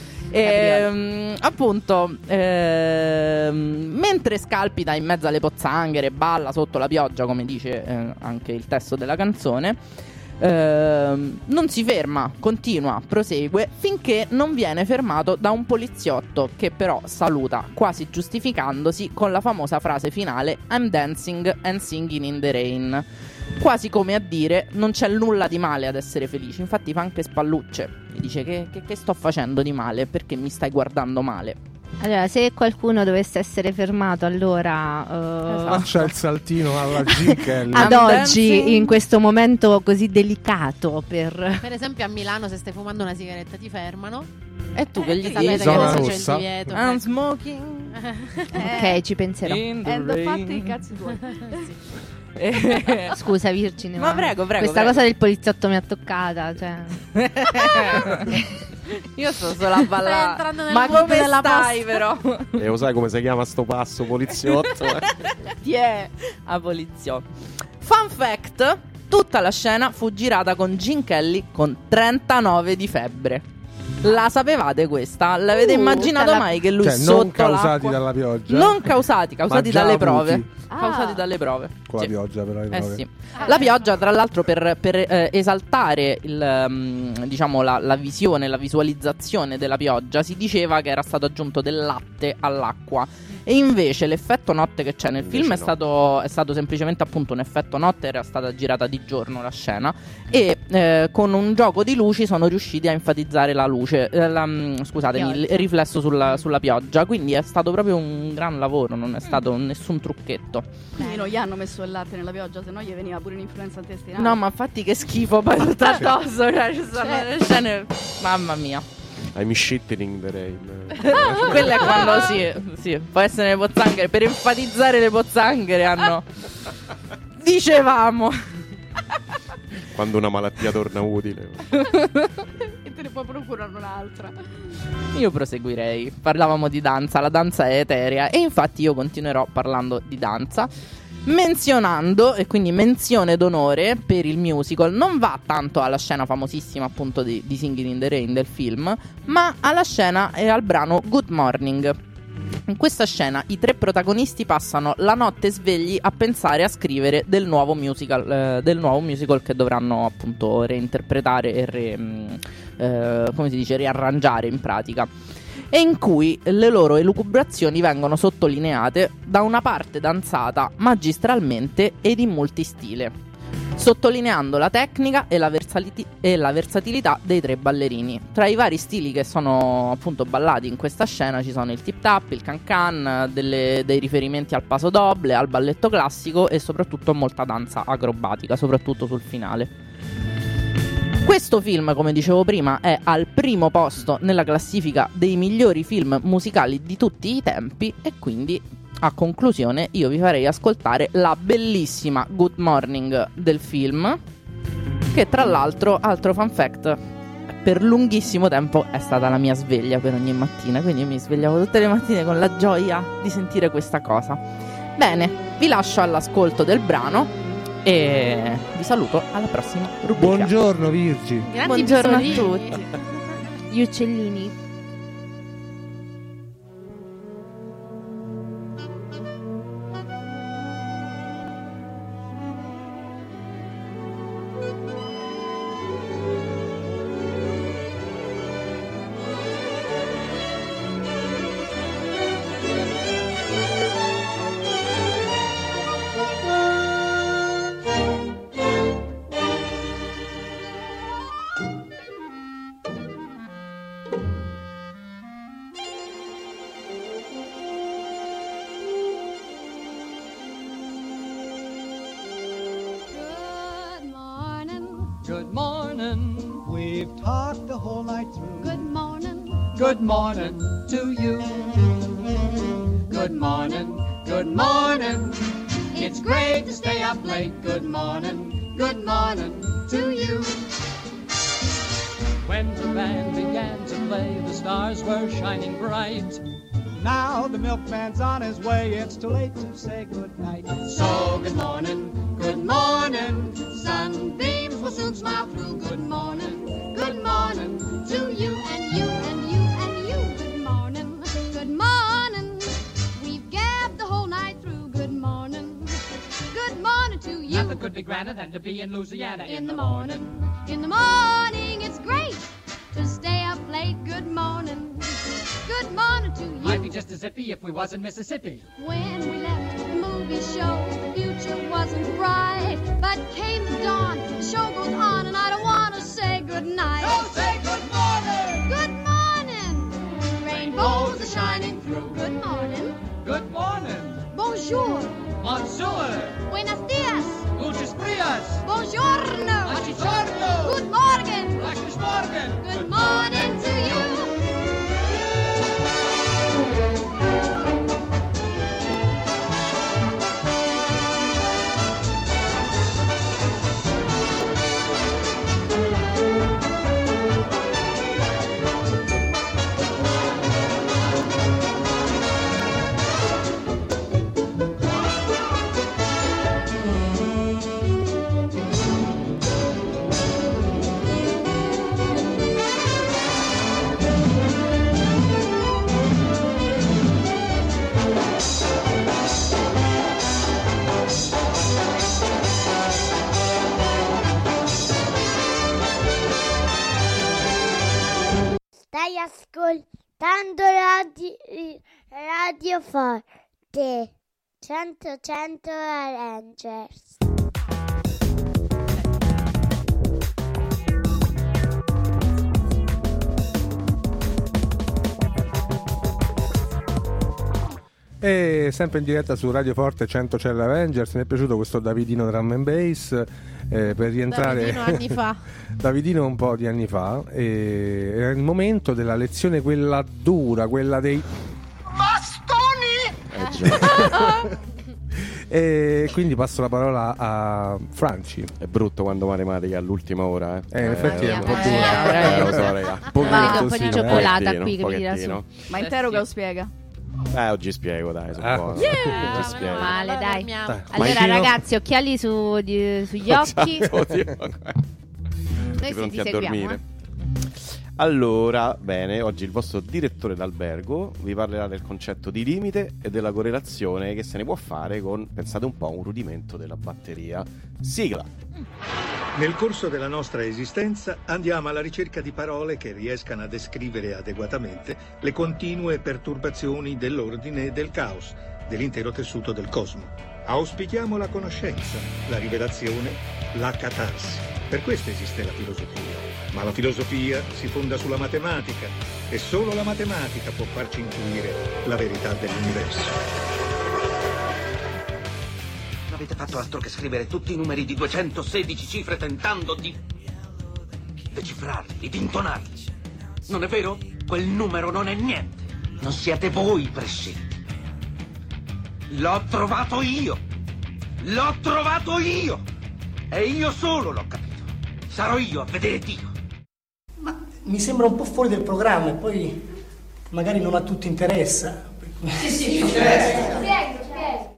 Ehm, appunto, ehm, mentre scalpita in mezzo alle pozzanghere, balla sotto la pioggia, come dice eh, anche il testo della canzone, ehm, non si ferma, continua, prosegue finché non viene fermato da un poliziotto che però saluta, quasi giustificandosi con la famosa frase finale "I'm dancing and singing in the rain", quasi come a dire non c'è nulla di male ad essere felice. Infatti fa anche spallucce, gli dice che, che, che sto facendo di male, perché mi stai guardando male. Allora, se qualcuno dovesse essere fermato, allora eh, Faccia il saltino alla Gene Kelly. ad I'm oggi, dancing. in questo momento così delicato per... Per esempio a Milano se stai fumando una sigaretta ti fermano. E tu che gli Sapete dici? che Zona adesso c'è il rossa. divieto. I'm smoking Ok, ci penserò. in the E hanno fatto i rain. cazzi tuoi. Eh, Scusa Virgine, Ma prego, prego, questa prego. cosa del poliziotto mi ha toccata, cioè... Io sto solo a ballare. entrando nel Ma mood come della stai posta. però? E lo sai come si chiama sto passo poliziotto? eh? Ti è a poliziotto. Fun fact: tutta la scena fu girata con Gene Kelly con trentanove di febbre. La sapevate questa? L'avete Uh, immaginata tutta la- mai che lui Cioè, sotto non causati l'acqua- dalla pioggia? Non causati, causati Ma già dalle avuti. prove. Ah. Causati dalle prove. Con Sì. la pioggia però. Eh sì. La pioggia, tra l'altro, per, per, eh, esaltare il, mm, diciamo, la, la visione, la visualizzazione della pioggia, si diceva che era stato aggiunto del latte all'acqua. E invece l'effetto notte che c'è nel Invece film è no. stato, è stato semplicemente appunto un effetto notte, era stata girata di giorno la scena e eh, con un gioco di luci sono riusciti a enfatizzare la luce, eh, la, mm, scusatemi, il Pioggia. riflesso sulla, sulla pioggia, quindi è stato proprio un gran lavoro, non è stato nessun trucchetto. Quindi non gli hanno messo il latte nella pioggia, se no gli veniva pure un'influenza intestinale. No, ma infatti che schifo poi tutto addosso, cioè, ci sono Cioè. delle scene, mamma mia. I'm shitting the rain. Quello è quando sì, sì, può essere le pozzanghere, per enfatizzare le pozzanghere hanno dicevamo. Quando una malattia torna utile. E te ne puoi procurare un'altra. Io proseguirei. Parlavamo di danza, la danza è eterea e infatti io continuerò parlando di danza, menzionando, e quindi menzione d'onore per il musical non va tanto alla scena famosissima appunto di, di Singing in the Rain del film, ma alla scena e al brano Good Morning. In questa scena i tre protagonisti passano la notte svegli a pensare a scrivere del nuovo musical, eh, del nuovo musical che dovranno appunto reinterpretare e re, mh, eh, come si dice, riarrangiare in pratica, e in cui le loro elucubrazioni vengono sottolineate da una parte danzata magistralmente ed in multistile. sottolineando la tecnica e la, versati- e la versatilità dei tre ballerini. Tra i vari stili che sono appunto ballati in questa scena ci sono il tip tap, il can can, delle, dei riferimenti al paso doble, al balletto classico e soprattutto molta danza acrobatica, soprattutto sul finale. Questo film, come dicevo prima, è al primo posto nella classifica dei migliori film musicali di tutti i tempi e quindi, a conclusione, io vi farei ascoltare la bellissima Good Morning del film, che tra l'altro, altro fun fact, per lunghissimo tempo è stata la mia sveglia per ogni mattina, quindi io mi svegliavo tutte le mattine con la gioia di sentire questa cosa. Bene, vi lascio all'ascolto del brano e vi saluto alla prossima rubrica. Buongiorno Virgi. Grandi Buongiorno a pistolini. tutti. Gli uccellini. Good morning. We've talked the whole night through. Good morning. Good morning to you. Good morning. Good morning. It's great to stay up late. Good morning. Good morning to you. When the band began to play, the stars were shining bright. Now the milkman's on his way, it's too late to say goodnight. So good morning, good morning, sunbeams will soon smile through. Good morning, good morning To you and you and you and you. Good morning. Good morning. We've gabbed the whole night through. Good morning. Good morning to you. Nothing could be grander than to be in Louisiana In the morning. In the morning, it's great to stay up late. Good morning. Good morning to you. Might be just as iffy if we was in Mississippi. When we left the movie show, the future wasn't bright. But came the dawn, the show goes on, and I don't want to say goodnight. So say good morning. Good morning. Rainbows are shining through. Good morning. Good morning. Bonjour. Bonjour. Buenos dias. Gutes Prias. Buongiorno. Buongiorno. Good morning. Gutes Morgen. Good morning to you. Stai ascoltando radio, radio Forte cento cento Rangers. E sempre in diretta su Radio Forte cento Cell Avengers. Mi è piaciuto questo Davidino drum and bass, eh, per rientrare Davidino anni fa. Davidino un po' di anni fa, e era il momento della lezione, quella dura, quella dei bastoni. eh, già. E quindi passo la parola a Franci. È brutto quando matematica all'ultima ora, eh. Eh, in effetti è un po' eh, dura. eh, Eh, lo so, raga. Un po' Vale un po' sì, di eh. cioccolata Un qui che mi tira pochettino. su. Ma interroga o spiega? Eh, oggi spiego, dai, sono Ah. buono. Yeah, Oggi spiego. male, dai. Dai, Allora, ma io- ragazzi, occhiali su, di- sugli occhi. Oddio. Noi sì, Pronti ti a seguiamo. dormire? eh. Allora, bene, oggi il vostro direttore d'albergo vi parlerà del concetto di limite e della correlazione che se ne può fare con, pensate un po', un rudimento della batteria. Sigla! Nel corso della nostra esistenza andiamo alla ricerca di parole che riescano a descrivere adeguatamente le continue perturbazioni dell'ordine e del caos dell'intero tessuto del cosmo. Auspichiamo la conoscenza, la rivelazione, la catarsi. Per questo esiste la filosofia. Ma la filosofia si fonda sulla matematica e solo la matematica può farci intuire la verità dell'universo. Non avete fatto altro che scrivere tutti i numeri di duecentosedici cifre tentando di decifrarli, di intonarli. Non è vero? Quel numero non è niente. Non siete voi i prescelti. L'ho trovato io. L'ho trovato io. E io solo l'ho capito. Sarò io a vedere Dio. Mi sembra un po' fuori del programma e poi magari non a tutti interessa. Sì, sì, interessa. Spiego, spiego.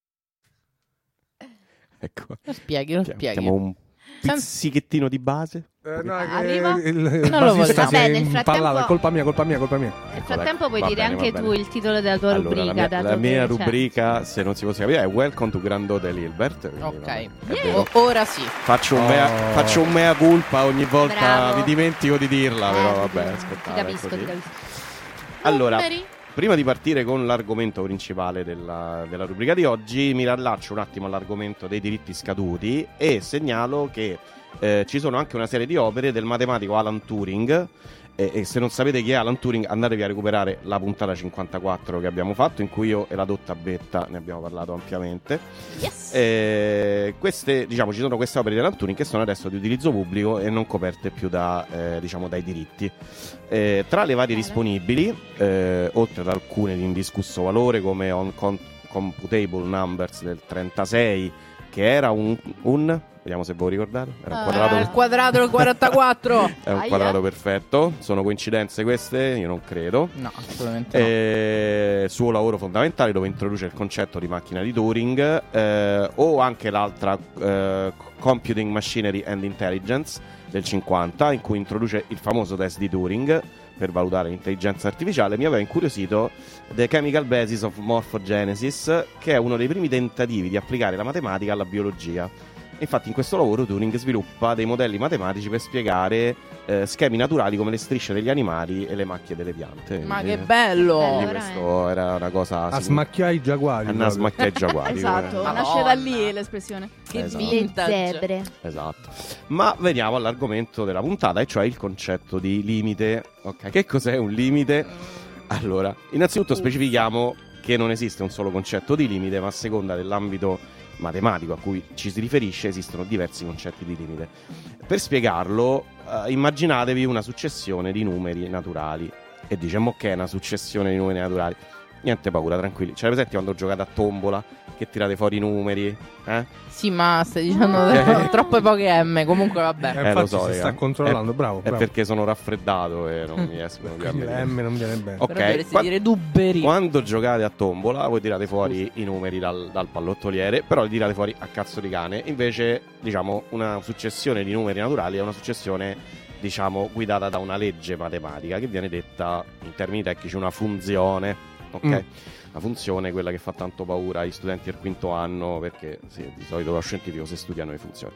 Ecco. Lo spieghi, lo Chiam- spieghi. Chiamo un pizzichettino di base. Eh, no, Arriva? il, il, Non il lo basista voglio. si è Vabbè, nel frattempo- impallato, è colpa mia, colpa mia, colpa mia. Nel frattempo puoi Va dire bene, anche va tu bene. il titolo della tua Allora, rubrica. la mia, dato la mia che, cioè, rubrica, se non si può capire, è Welcome to Grand Hotel Hilbert. quindi, Ok. vabbè, è vero. O- ora sì. Faccio un, mea, Oh. faccio un mea culpa ogni volta, Bravo. mi dimentico di dirla, Eh, però ti- vabbè, ti aspettate, capisco, così. ti capisco. Allora, Numeri? prima di partire con l'argomento principale della, della rubrica di oggi, mi rallaccio un attimo all'argomento dei diritti scaduti e segnalo che eh, ci sono anche una serie di opere del matematico Alan Turing. E, e se non sapete chi è Alan Turing, andatevi a recuperare la puntata cinquantaquattro che abbiamo fatto, in cui io e la dotta Betta ne abbiamo parlato ampiamente. Yes. Eh, queste, diciamo, ci sono queste opere di Alan Turing che sono adesso di utilizzo pubblico e non coperte più da, eh, diciamo, dai diritti. Eh, tra le varie disponibili, eh, oltre ad alcune di indiscusso valore come On Com- Computable Numbers del trentasei, che era un, un vediamo se ve lo ricordate, era un Ah, quadrato il quadrato del quarantaquattro. è un Aia. quadrato perfetto. Sono coincidenze queste? Io non credo. No, assolutamente no. Eh, suo lavoro fondamentale, dove introduce il concetto di macchina di Turing, eh, o anche l'altra, eh, Computing Machinery and Intelligence del cinquanta, in cui introduce il famoso test di Turing per valutare l'intelligenza artificiale. Mi aveva incuriosito The Chemical Basis of Morphogenesis, che è uno dei primi tentativi di applicare la matematica alla biologia. Infatti in questo lavoro Turing sviluppa dei modelli matematici per spiegare eh, schemi naturali come le strisce degli animali e le macchie delle piante. Ma Quindi- che bello! quindi questo era una cosa A simile. smacchiare i giaguari. A proprio. smacchiare i giaguari. Esatto, Madonna. nasce da lì l'espressione. Che Esatto. Le vintage. zebre. Esatto. Ma veniamo all'argomento della puntata, e cioè il concetto di limite. Ok, che cos'è un limite? Allora, innanzitutto specifichiamo che non esiste un solo concetto di limite, ma a seconda dell'ambito matematico a cui ci si riferisce esistono diversi concetti di limite. Per spiegarlo, eh, immaginatevi una successione di numeri naturali. E diciamo che è una successione di numeri naturali. Niente paura, tranquilli. C'era presente quando giocate a tombola, che tirate fuori i numeri? Eh? Sì, ma stai dicendo Eh. troppe poche M. Comunque vabbè. Eh, Eh, infatti lo so, si raga. sta controllando, È- bravo, È bravo. perché sono raffreddato e non mi escono più a Quindi la vedere. M non viene bene. Ok, Però dovresti qua- dire dubberi. Quando giocate a tombola, voi tirate fuori i numeri dal, dal pallottoliere, però li tirate fuori a cazzo di cane. Invece, diciamo, una successione di numeri naturali è una successione, diciamo, guidata da una legge matematica che viene detta in termini tecnici una funzione. Ok? Mm. La funzione è quella che fa tanto paura ai studenti del quinto anno, perché sì, di solito lo scientifico si studiano le funzioni,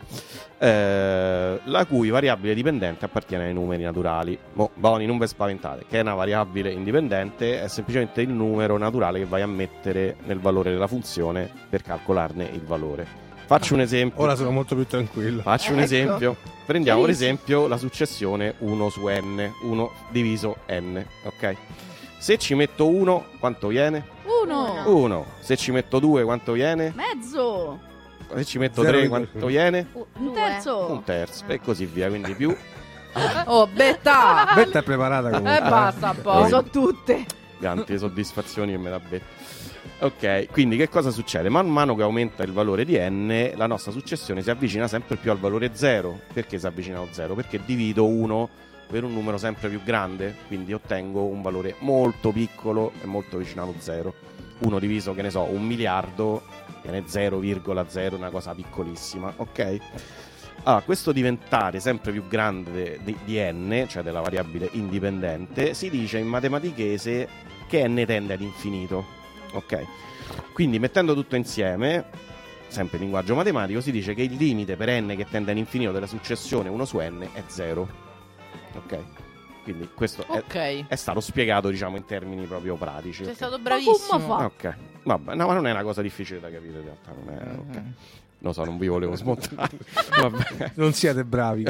eh, la cui variabile dipendente appartiene ai numeri naturali. Mo, Boni, non vi spaventate, che è una variabile indipendente, è semplicemente il numero naturale che vai a mettere nel valore della funzione per calcolarne il valore. Faccio un esempio. Ora sono molto più tranquillo. Faccio un Ecco. esempio. Prendiamo per Benissimo. esempio la successione uno su n, uno diviso n, ok? Se ci metto uno, quanto viene? Uno. uno. Se ci metto due, quanto viene? Mezzo. Se ci metto Zero tre, virgola quanto viene? Un terzo. Un terzo. E così via, quindi più. Oh, Betta! Betta è preparata comunque. Eh, basta un po'. Le so tutte. Grandi soddisfazioni che me la Betta. Ok, quindi che cosa succede? Man mano che aumenta il valore di n, la nostra successione si avvicina sempre più al valore zero. Perché si avvicina allo zero? Perché divido uno per un numero sempre più grande, quindi ottengo un valore molto piccolo e molto vicino allo zero. uno diviso, che ne so, un miliardo viene zero virgola zero, una cosa piccolissima, ok? Allora, questo diventare sempre più grande di, di n, cioè della variabile indipendente, si dice in matematichese che n tende ad infinito, ok? Quindi mettendo tutto insieme, sempre in linguaggio matematico, si dice che il limite per n che tende all'infinito della successione uno su n è zero. Ok, quindi questo Ok. è, è stato spiegato, diciamo, in termini proprio pratici. Sei ok? stato bravissimo. Ok, Vabbè, no, ma non è una cosa difficile da capire in realtà, non è... ok. Lo so, non vi volevo smontare. Vabbè. Non siete bravi.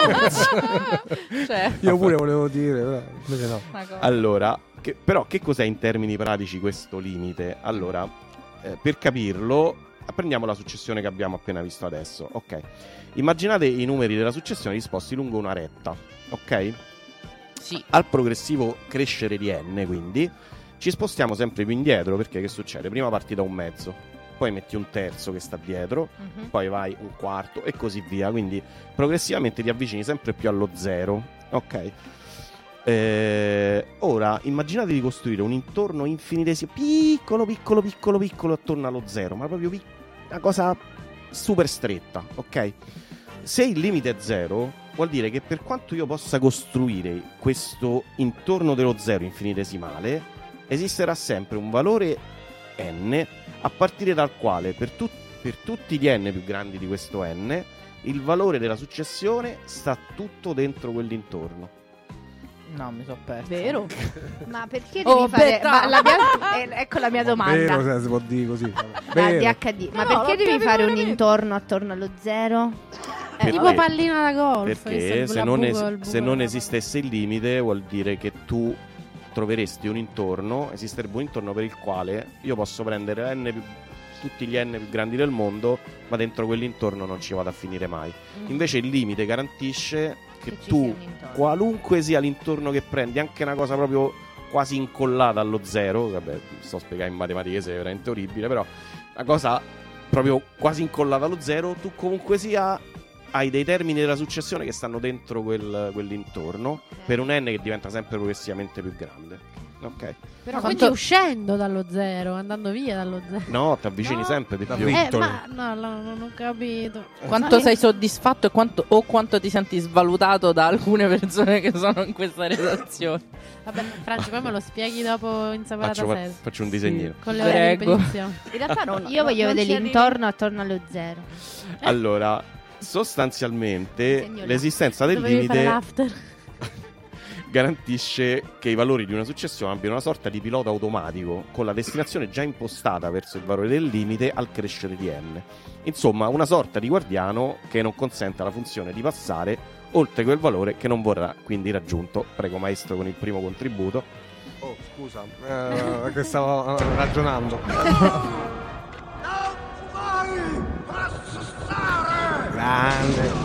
Cioè. Io pure volevo dire, però invece no. Allora, che, però che cos'è in termini pratici questo limite? Allora, eh, per capirlo, prendiamo la successione che abbiamo appena visto adesso. Ok. Immaginate i numeri della successione disposti lungo una retta. Ok? Sì. Al progressivo crescere di n, quindi, ci spostiamo sempre più indietro, perché che succede? Prima parti da un mezzo, poi metti un terzo che sta dietro, Mhm. poi vai un quarto e così via. Quindi progressivamente ti avvicini sempre più allo zero. Ok? Eh, ora immaginate di costruire un intorno infinitesimo, piccolo, piccolo, piccolo, piccolo attorno allo zero, ma proprio pic- una cosa super stretta. Ok? Se il limite è zero, vuol dire che per quanto io possa costruire questo intorno dello zero infinitesimale, esisterà sempre un valore n a partire dal quale per, tu- per tutti gli n più grandi di questo n il valore della successione sta tutto dentro quell'intorno. No, mi sono perso. Vero? Ma perché devi Oh, fare... Betta! ma la mia- eh, ecco la mia domanda. Vero, se si può dire così. Da Vero. D H D. Ma No, perché l'ho devi capito fare un veramente. intorno attorno allo zero? È tipo Perché? pallina da golf. visto Perché il se non, buco- es- il buco se non della esistesse il limite, vuol dire che tu troveresti un intorno, esisterebbe un intorno per il quale io posso prendere n più, tutti gli n più grandi del mondo, ma dentro quell'intorno non ci vado a finire mai. Invece il limite garantisce che, Che ci tu, sia un intorno. qualunque sia l'intorno che prendi, anche una cosa proprio quasi incollata allo zero, vabbè, sto a spiegare in matematica, se è veramente orribile, però una cosa proprio quasi incollata allo zero, tu comunque sia hai dei termini della successione che stanno dentro quel, quell'intorno per un n che diventa sempre progressivamente più grande. Ok? Però Quanto- quindi uscendo dallo zero, andando via dallo zero. No, ti avvicini No. sempre di più. Eh, ma no, no, non ho capito. Quanto Ma- sei soddisfatto e quanto, o quanto ti senti svalutato da alcune persone che sono in questa redazione? Vabbè, Franci, poi me lo spieghi dopo in separata Faccio, sede. faccio un disegnino. Con le ore di Prego. ripetizione. In realtà non, Io voglio non vedere ci arrivi- l'intorno attorno allo zero. Allora, sostanzialmente Segno là. l'esistenza del Dovevi fare limite l'after. garantisce che i valori di una successione abbiano una sorta di pilota automatico con la destinazione già impostata verso il valore del limite al crescere di n. Insomma, una sorta di guardiano che non consente alla funzione di passare oltre quel valore che non vorrà quindi raggiunto. Prego maestro con il primo contributo. Oh, scusa, eh, che stavo eh, ragionando. Grande.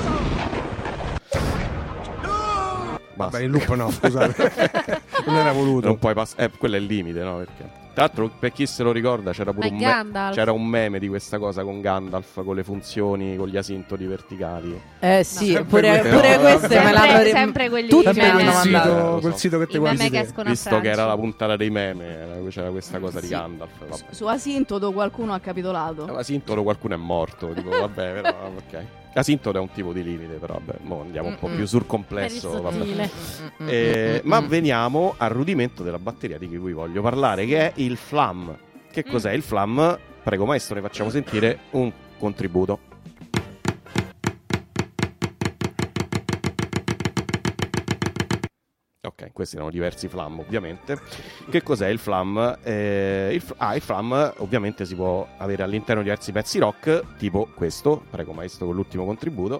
Basta. Vabbè, il loop no, scusate. Non era voluto. Non puoi passare. Eh, quello è il limite, no? Perché tra l'altro, per chi se lo ricorda, c'era pure Ma un, è me- Gandalf. c'era un meme di questa cosa con Gandalf, con le funzioni, con gli asintoti verticali. Eh sì, sempre pure, quello. pure No, queste sempre- me l'hanno ri- sempre quelli- tutti sempre me l'hanno quel meme. mandato. sito, lo quel so. sito che ti I guardi meme che te. escono a Visto che era Franci. la puntata dei meme, era- c'era questa cosa di Sì. Gandalf. Vabbè. Su Asintodo qualcuno ha capitolato. Asintodo qualcuno è morto, tipo, vabbè, però, ok. Asintodo è un tipo di limite, però vabbè, mo andiamo un po' Mm-mm. più sul complesso. Per il Vabbè. sottile. Eh, ma veniamo al rudimento della batteria di cui vi voglio parlare, che è il flam. Che cos'è il flam? Prego maestro, ne facciamo sentire un contributo. Ok, questi erano diversi flam ovviamente. Che cos'è il flam? Eh, il, f- ah, il flam ovviamente si può avere all'interno di diversi pezzi rock, tipo questo. Prego maestro con l'ultimo contributo.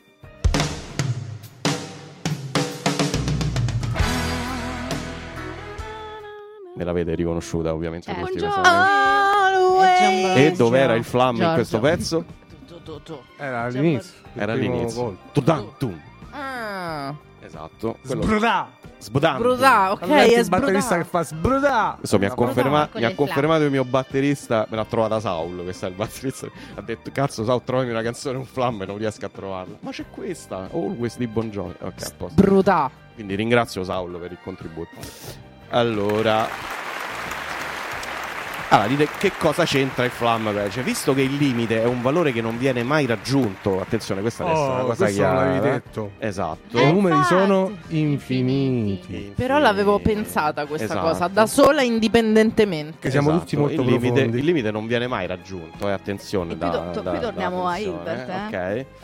Me l'avete riconosciuta ovviamente Certo. tutti Buongiorno. questa- E dov'era il flam in Giorgio. questo pezzo? Tu, tu, tu. Era all'inizio. il Era primo all'inizio. gol. Tudam, tum. Ah, Esatto. quello- Sbrudà. Sbudam. Brutà, ok, Allora, è il batterista che sbrutà. fa sbrudà. Adesso mi ha, Una conferma- con mi ha il confermato il mio batterista, me l'ha trovata Saulo, che è il batterista. Ha detto, cazzo, Saul, trovami una canzone, un flam, e non riesco a trovarla. Ma c'è questa, Always di Bon Jovi. Ok, a posto. Brutà. Quindi ringrazio Saulo per il contributo. Allora... Allora, dite che cosa c'entra il flam? Cioè, visto che il limite è un valore che non viene mai raggiunto, attenzione, questa adesso è una Oh, cosa questo non chiara. l'avevi detto. Esatto. I numeri infatti. sono infiniti. Però l'avevo pensata questa Esatto. cosa, da sola indipendentemente. Che siamo Esatto. tutti molto il limite, profondi. il limite non viene mai raggiunto, eh, attenzione. E qui da, to- da- qui torniamo da a attenzione, Hilbert, eh, ok.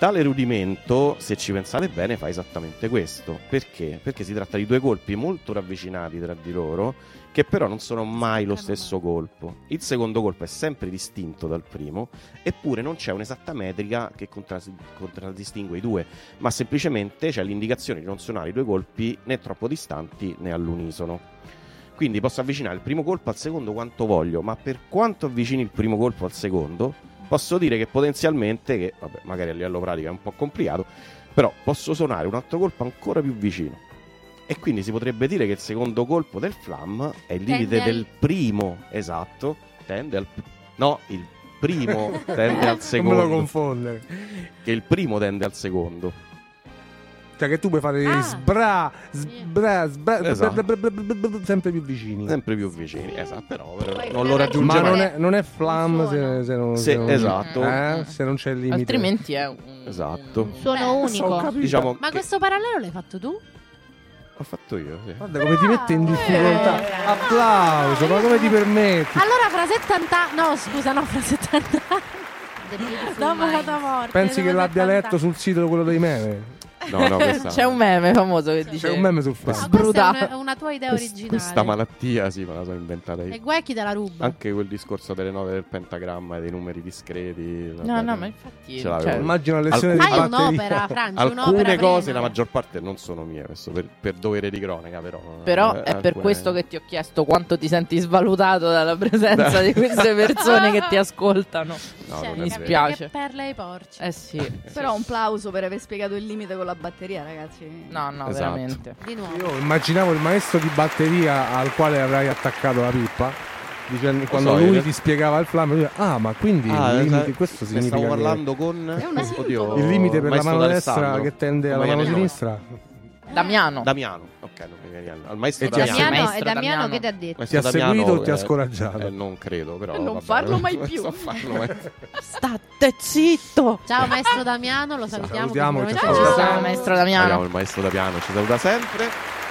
Tale rudimento, se ci pensate bene, fa esattamente questo. Perché? Perché si tratta di due colpi molto ravvicinati tra di loro, che però non sono mai lo stesso colpo. Il secondo colpo è sempre distinto dal primo, eppure non c'è un'esatta metrica che contras- contraddistingue i due, ma semplicemente c'è l'indicazione di non suonare i due colpi né troppo distanti né all'unisono. Quindi posso avvicinare il primo colpo al secondo quanto voglio, ma per quanto avvicini il primo colpo al secondo, posso dire che potenzialmente, che vabbè, magari a livello pratico è un po' complicato, però posso suonare un altro colpo ancora più vicino. E quindi si potrebbe dire che il secondo colpo del flam è il limite Tende al- del primo, esatto, tende al... No, il primo tende al Non secondo. me lo confondere. Che il primo tende al secondo. Cioè che tu puoi fare Ah. sbra, sbra, sbra, Esatto. bla, bla, bla, bla, bla, sempre più vicini. Sempre più vicini, esatto, però, però Poi non lo per raggiunge Ma mai. non è, non è flam se, se non, Se- non- esatto. eh? Se non c'è il limite. Altrimenti è un... Esatto. Suono unico. Diciamo Ma che questo parallelo l'hai fatto tu? ho fatto io, sì. Guarda come ti mette in difficoltà. Applauso, ma come ti permetti? Allora fra settanta anni... No, scusa, no, fra settanta anni. Dopo la tua morte. Pensi che dopo l'abbia settanta letto sul sito quello dei meme? No, no, questa, C'è un meme famoso che dice C'è un meme sul No, fam. questa è Sbruta. una, una tua idea quest- originale. questa malattia, sì, me la sono inventata io. E guai chi te la ruba. Anche quel discorso delle note del pentagramma e dei numeri discreti. No, vabbè, no, ma infatti ce l'avevo. cioè, Immagino una lezione Alcun- di Fai batteria. un'opera, Franci, un'opera Alcune cose, prima. la maggior parte non sono mie, questo per, per dovere di cronaca, però. Però eh, è per alcune- questo che ti ho chiesto quanto ti senti svalutato dalla presenza di queste persone che ti ascoltano. No, Cioè, non mi è capite vero. spiace. Che perle ai porci. Eh sì. Però un plauso per aver spiegato il limite con la batteria, ragazzi. No, no, Esatto. veramente. Di nuovo. Io immaginavo il maestro di batteria al quale avrai attaccato la pippa. Dicendo, quando so, lui io- ti spiegava il flam, lui, ah, ma quindi Ah, il limite, esatto. questo Ne significa stavo che parlando con È una Oddio, il limite per la maestro mano destra d'Alessandro. che tende alla Come mano chiami? sinistra. Damiano. Damiano, ok, non mi viene al maestro E ti ha Damiano. Damiano, Maestro e Damiano Damiano. che ti ha detto? Maestro Ti ha Damiano, seguito o ti ha eh, scoraggiato? eh, non credo, però. E non vabbè. farlo mai Non più. so farlo mai più. State zitto. Ciao maestro Damiano, lo salutiamo. Salutiamo, che ci sicuramente ascolta ci Ciao sarà. maestro Abbiamo Damiano. il maestro Damiano, ci saluta sempre.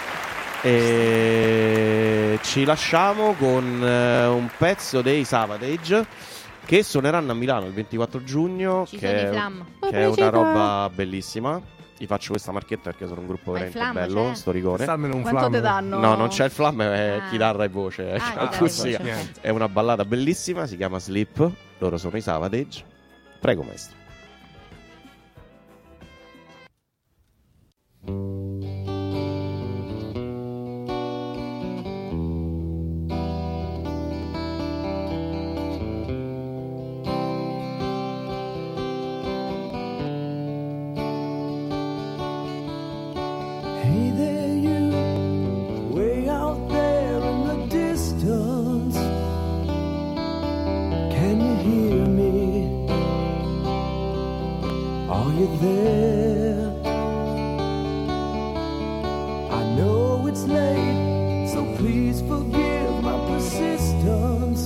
E ci lasciamo con eh, un pezzo dei Savatage che suoneranno a Milano il ventiquattro giugno. Ci che sono i è, Flam. che è una roba bellissima. Vi faccio questa marchetta perché sono un gruppo Ma il veramente Flam bello, c'è? storicone. Sta almeno un Quanto flam. te danno? No, non c'è il flam, è Ah. chitarra e voce. Ah, cioè, chitarra e acustica. voce. È una ballata bellissima, si chiama Sleep. Loro sono i Savatage. Prego, maestro. Hey there, you, way out there in the distance. Can you hear me? Are you there? I know it's late, so please forgive my persistence.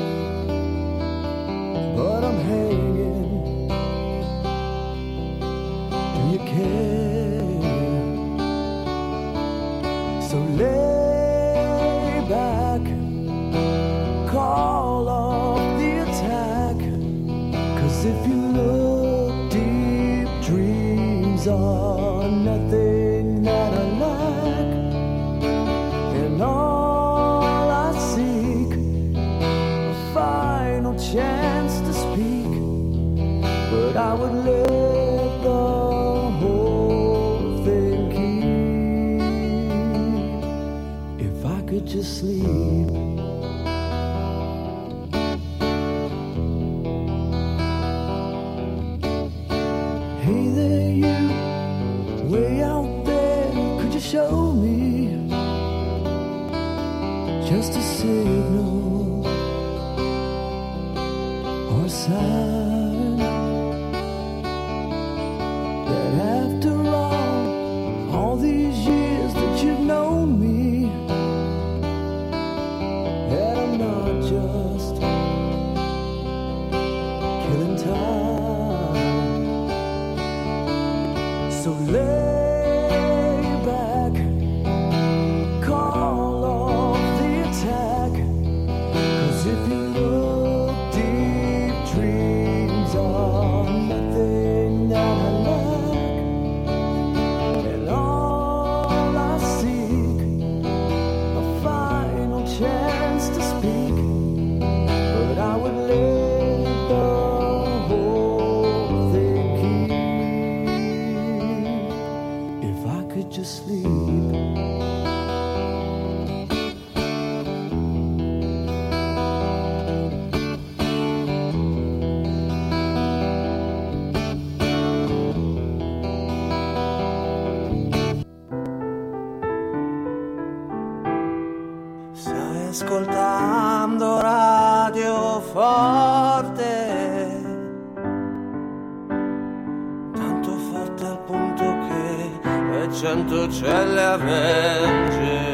But I'm hanging. Do you care? So lay back, call off the attack. Cause if you look deep, dreams are nothing that I lack. And all I seek, a final chance to speak. But I would let the whole thing keep if I could just sleep. Hey there, you, way out there, could you show me just a signal or a sign that after all, all these years that you've known me, that I'm not just killing time. So lay back, call off the attack. Cause if you look deep, dreams are nothing that I could you sleep? Stai ascoltando Radio Forte, tanto forte al punto che è cento celle Avengers.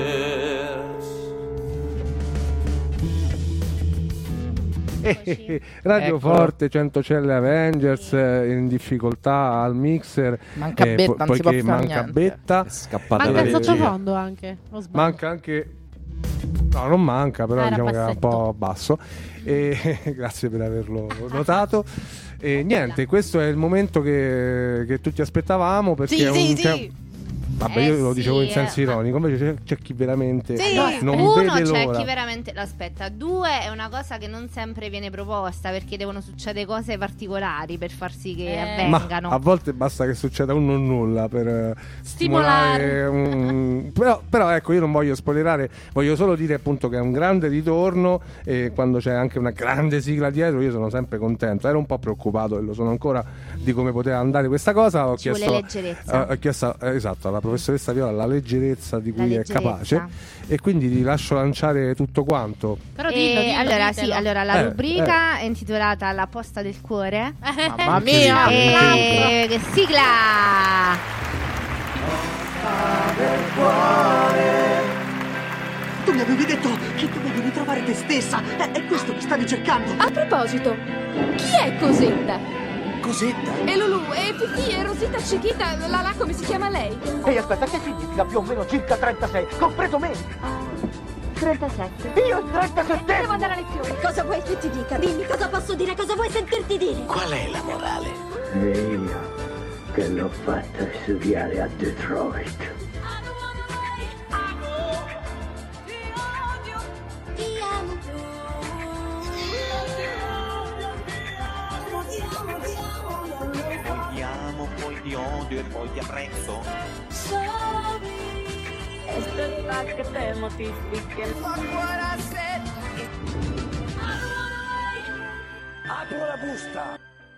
Radio Ecco. Forte, cento celle Avengers, eh, in difficoltà al mixer. Manca eh, Betta, po- non si può poiché fare manca niente. Betta. È scappata Manca la il regia. sottofondo anche. O sbaglio? Manca anche. No, non manca, però Ah, era diciamo che era un bassetto. po' basso. E grazie per averlo notato. E niente, questo è il momento che, che tutti aspettavamo. Perché Sì, è un, sì, c'è- sì. Vabbè, Eh, io lo sì, dicevo in eh. senso ironico, invece c'è, c'è chi veramente Sì. non Uno, vede c'è l'ora. chi veramente lo aspetta. Due, è una cosa che non sempre viene proposta perché devono succedere cose particolari per far sì che Eh. Ma avvengano. a volte basta che succeda un non nulla per eh, Stimolare. stimolare un... però, però ecco, io non voglio spoilerare, voglio solo dire appunto che è un grande ritorno e quando c'è anche una grande sigla dietro io sono sempre contento. Ero un po' preoccupato e lo sono ancora di come poteva andare questa cosa. Ho Ci chiesto, vuole leggerezza. eh, ho chiesto eh, esatto alla professoressa Viola la leggerezza di La cui è leggerezza. capace e quindi ti lascio lanciare tutto quanto. Però E dillo, dillo, allora, ditelo. sì, allora la Eh, rubrica è intitolata La posta del cuore. Mamma mia! E che sigla! Tu mi avevi detto che dovevi ritrovare te stessa. È, è questo che stavi cercando. A proposito, chi è Cosetta? Cosetta? E Lulu, e Pipì, e Rosita Chiquita, la là come si chiama lei? Ehi, aspetta, che significa più o meno circa trentasei? Compreso me. trentasette. Io trentasette. Devo andare a lezione. Cosa vuoi che ti dica? Dimmi cosa posso dire, cosa vuoi sentirti dire? Qual è la morale? E io che l'ho fatta studiare a Detroit. Odiamo, poi di odio e poi di apprezzo. Aspetta che te mortifichi. Apro la busta.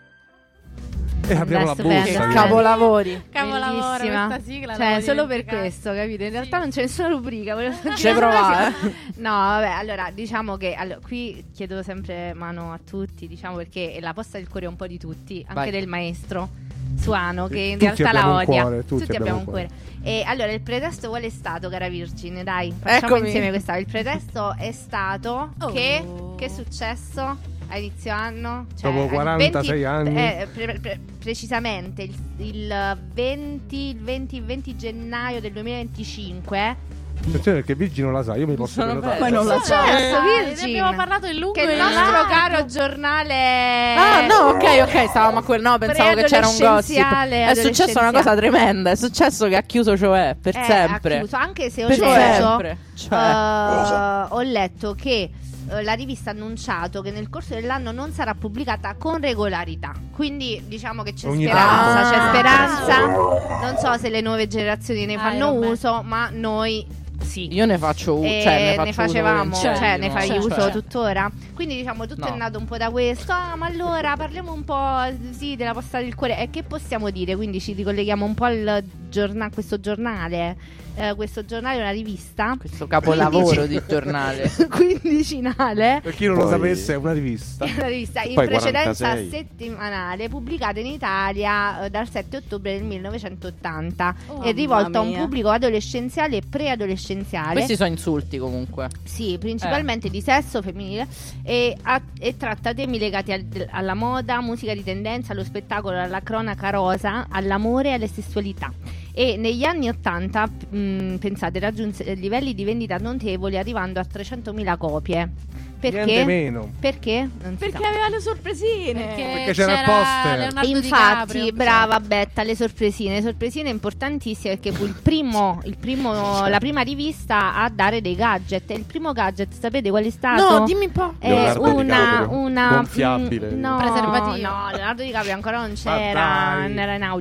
E apriamo la Stupenda. busta. direi. Capolavori. Capolavoro, Bellissima. questa sigla Cioè, la solo voglio per dimenticare. questo, capito? In realtà non c'è nessuna rubrica. volevo Ci dire provare. solo che- No, vabbè, allora, diciamo che allora, qui chiedo sempre mano a tutti, diciamo, perché la posta del cuore è un po' di tutti, anche Vai. del maestro Suano, che in Tutti realtà la abbiamo un odia. cuore, tutti abbiamo un abbiamo cuore. un E allora, il pretesto qual è stato, cara Virgine? Dai, facciamo Eccomi. insieme questa. Il pretesto è stato Oh. che che è successo a inizio anno? Dopo al quarantasei venti anni. eh, pre- pre- precisamente il, il venti, il venti, il venti gennaio del duemilaventicinque. Attenzione perché Virgi non la sa, io mi posso Sono prenotare. bello. Ma non la so. Certo, Ah, Virgin. ne abbiamo parlato in lungo Che il e in nostro largo. caro giornale. Ah, no, ok, ok, stavamo a quel. No, pensavo che c'era un gossip. Preadolescenziale, È successa una cosa adolescenziale. tremenda. È successo che ha chiuso, cioè, per Eh, sempre. ha chiuso, anche se ho Per letto, sempre. Cioè. eh, ho letto che eh, la rivista ha annunciato che nel corso dell'anno non sarà pubblicata con regolarità. Quindi diciamo che c'è Ogni speranza, tanto. c'è Ah. speranza. Non so se le nuove generazioni ne Ah, fanno vabbè. uso, ma noi sì. Io ne faccio uso. E Cioè, ne, ne, faccio uso facevamo, volentieri, cioè ne no? fai Cioè, uso cioè. tuttora. Quindi diciamo tutto No. è nato un po' da questo. Ah, ma allora parliamo un po' sì, della posta del cuore. E che possiamo dire? Quindi ci ricolleghiamo un po' al giorna- a questo giornale. Eh, questo giornale è una rivista. Questo capolavoro di giornale. Quindicinale. Per chi non lo Poi- sapesse è una rivista. È una rivista in Poi precedenza quarantasei. settimanale pubblicata in Italia eh, dal sette ottobre del millenovecentottanta Oh, e rivolta a un mamma mia. pubblico adolescenziale e preadolescenziale. Questi sono insulti comunque. Sì, principalmente di sesso femminile e, a- e tratta temi legati al- alla moda, musica di tendenza, allo spettacolo, alla cronaca rosa, all'amore e alle sessualità. E negli anni ottanta, mh, pensate, raggiunse livelli di vendita notevoli arrivando a trecentomila copie. Perché? Niente meno. Perché? Non si Perché sa. aveva le sorpresine. Perché, Perché c'era il poster. Leonardo Infatti, DiCaprio. brava Betta, le sorpresine, sorpresine importantissime perché fu il primo, il primo, la prima rivista a dare dei gadget. E il primo gadget, sapete qual è stato? No, dimmi un po'. È Leonardo una, DiCaprio. una Gonfiabile. mm, no, Preservativo. no, Leonardo DiCaprio ancora non Ma c'era, dai. non era in auge.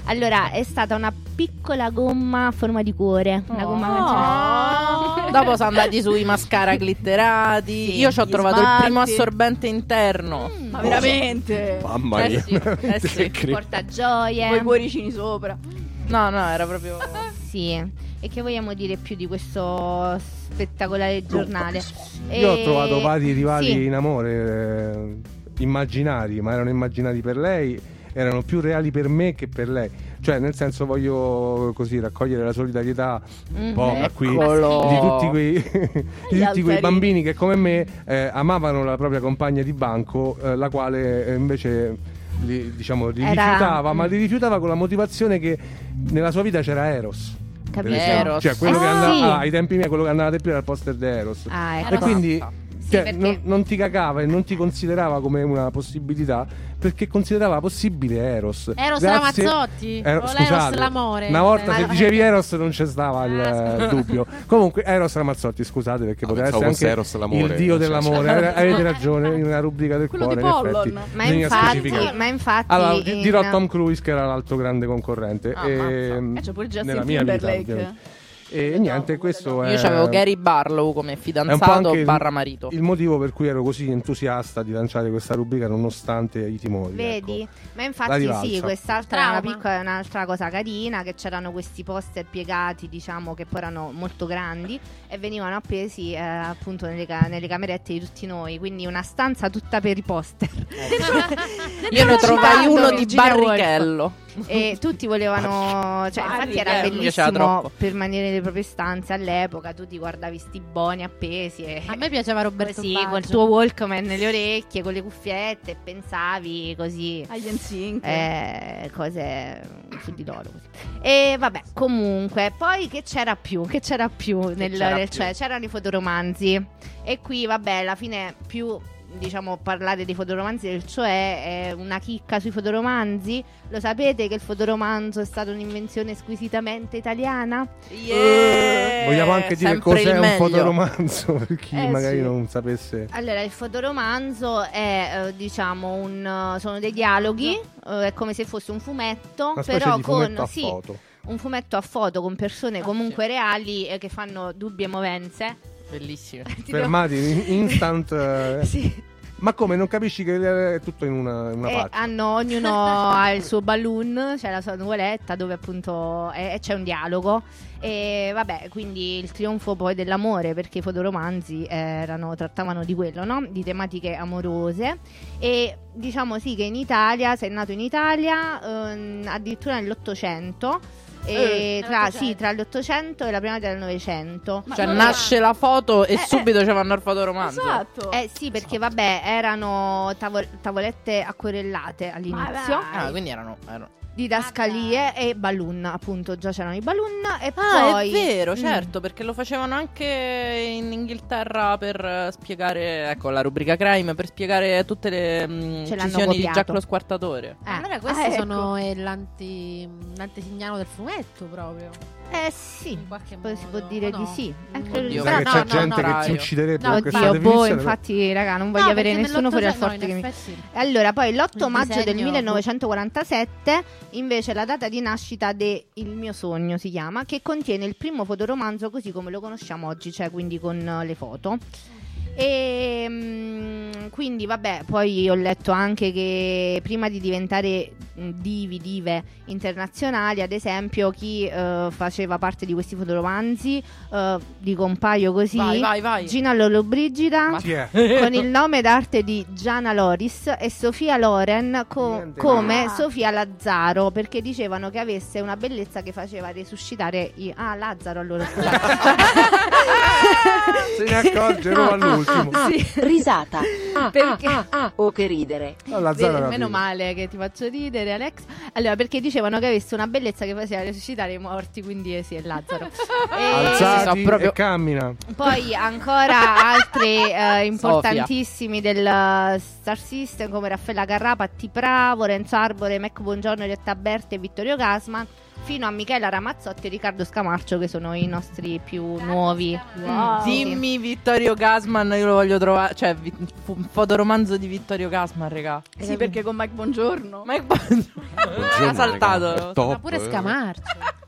Allora, è stata una piccola gomma a forma di cuore. Una gomma Oh. Dopo sono andati sui mascara glitterati. Sì, Io ci ho gli trovato il smalti. primo assorbente interno. Ma veramente? Mamma Eh mia. sì, eh sì. Portagioie. Con i cuoricini sopra. No, no, era proprio. Sì. E che vogliamo dire più di questo spettacolare giornale? Io ho E- trovato vari rivali Sì. in amore eh, immaginari, ma erano immaginari per lei, erano più reali per me che per lei. Cioè, nel senso, voglio così raccogliere la solidarietà un po' Mhm. qui Eccolo. di tutti quei, di tutti altarini. quei bambini che come me eh, amavano la propria compagna di banco, eh, la quale eh, invece li, diciamo, li Era- rifiutava, ma mm. li rifiutava con la motivazione che nella sua vita c'era Eros. per Capito? esempio. Eros. Cioè, quello Eh che andava, sì. ah, ai tempi miei, quello che andava più era il poster di Eros. Ah, ecco. E quindi cioè, perché- non, non ti cagava e non ti considerava come una possibilità, perché considerava possibile Eros. Eros Grazie- Ramazzotti? Ero- O scusate, l'Eros l'amore? una volta Eh, se ma- dicevi Eros non c'è stava il Ah, eh, dubbio. Comunque Eros Ramazzotti, scusate, perché poteva pensavo essere fosse anche Eros l'amore, il dio cioè, dell'amore. cioè. Avete- Avete ragione, in una rubrica del Quello cuore di in Pollon. effetti Ma bisogna infatti, specificare. ma infatti Allora, di- in- dirò Tom Cruise che era l'altro grande concorrente. Ah, e, mazza. Eh, c'è pure Justin nella mia vita, Timberlake. ovviamente. E niente, questo è Io c'avevo Gary Barlow come è un po' fidanzato anche il- barra marito. il motivo per cui ero così entusiasta di lanciare questa rubrica nonostante i timori. Vedi? ecco. Ma La infatti rivalsa. sì, quest'altra è una Trauma. piccola, un'altra cosa carina, che c'erano questi poster piegati, diciamo, che poi erano molto grandi e venivano appesi eh, appunto nelle, ca- nelle camerette di tutti noi, quindi una stanza tutta per i poster. Io ne trovai uno di Virginia Woolf. Barrichello. E tutti volevano, cioè infatti era Barrichello, mi piaceva bellissimo troppo. permanere nelle proprie stanze all'epoca, tu ti guardavi sti boni appesi e A me piaceva Roberto così Baggio. col tuo Walkman nelle orecchie, con le cuffiette, pensavi così Agli N Sync. eh, cose su di loro così. E vabbè, comunque, poi che c'era più? Che c'era più nel, c'era nel- più? cioè c'erano i fotoromanzi e qui vabbè, alla fine più diciamo parlare dei fotoromanzi del cioè è una chicca sui fotoromanzi. Lo sapete che il fotoromanzo è stata un'invenzione squisitamente italiana? Yeah! Vogliamo anche dire Sempre il cos'è un meglio. fotoromanzo per chi Eh, magari sì. non sapesse. Allora, il fotoromanzo è eh, diciamo un sono dei dialoghi, eh, è come se fosse un fumetto, Una specie però di con fumetto a sì, foto. un fumetto a foto con persone comunque reali eh, che fanno dubbie movenze. Bellissime. Ti Fermati in- instant. eh. devo- Sì. Ma come non capisci che è tutto in una, in una E pacca? hanno ognuno ha il suo balloon, c'è la sua nuvoletta dove appunto è- c'è un dialogo. E vabbè, quindi il trionfo poi dell'amore, perché i fotoromanzi erano, trattavano di quello, no? Di tematiche amorose. E diciamo sì che in Italia, sei nato in Italia ehm, addirittura nell'Ottocento. E Eh, tra, nell'Ottocento. sì, tra l'Ottocento e la prima metà del Novecento. Cioè nasce la foto e Eh, subito ci vanno al fotoromanzo. Esatto. Eh sì, perché vabbè, erano tavo- tavolette acquerellate all'inizio. Ah, quindi erano, erano- Didascalie e balloon, appunto, già c'erano i balloon e Ah, poi è vero, Mm. certo, perché lo facevano anche in Inghilterra per eh, spiegare, ecco, la rubrica crime, per spiegare tutte le mm, Ce l'hanno uccisioni di copiato. Jack lo Squartatore. Eh. Allora questi Ah, ecco. sono eh, l'anti, l'antesignano del fumetto proprio. Eh sì, In qualche poi modo. si può dire o di no? sì. Eh, Mm. credo di Oddio, sì. Sai no, che c'è no, gente no, che raio. ti ucciderebbe No, con questa Oddio, boh, definizione. infatti, raga, non voglio No, avere perché nessuno fuori dal nell'Ottocento- forte che no, mi... in effetti sì. Allora, poi l'otto Il maggio del disegno- millenovecentoquarantasette, invece, la data di nascita de Il mio sogno si chiama, che contiene il primo fotoromanzo così come lo conosciamo oggi, cioè quindi con eh, le foto. E mm, quindi vabbè, poi ho letto anche che prima di diventare mm, divi, dive internazionali, ad esempio chi eh, faceva parte di questi fotoromanzi, eh, dico un paio così, Vai, vai, vai. Gina Lollobrigida Ma- Chi è? con il nome d'arte di Gianna Loris e Sofia Loren co- Niente. come Ah. Sofia Lazzaro, perché dicevano che avesse una bellezza che faceva resuscitare i... ah Lazzaro allora scusate. Se ne accorge ero all'ultimo. Sì. Risata. Ah, Perché- ah, ah, ah. Oh, che ridere. Alla Bene, Zara era meno prima. male che ti faccio ridere, Alex. Allora, perché dicevano che avesse una bellezza che faceva resuscitare i morti, quindi eh, sì, è Lazzaro. E Alzati Sì, so, proprio- e cammina. poi ancora altri eh, importantissimi del eh, Star System come Raffaella Carrà, Patti Bravo, Renzo Arbore, Mac Buongiorno, Rietta Berti e Vittorio Gassman. fino a Michela Ramazzotti e Riccardo Scamarcio, che sono i nostri più nuovi. Wow. Dimmi Vittorio Gassman, io lo voglio trovare. Cioè, vi- fu- un fotoromanzo di Vittorio Gassman, regà. Sì, perché con Mike Buongiorno. Mike Buongiorno ha saltato. Ma pure Scamarcio.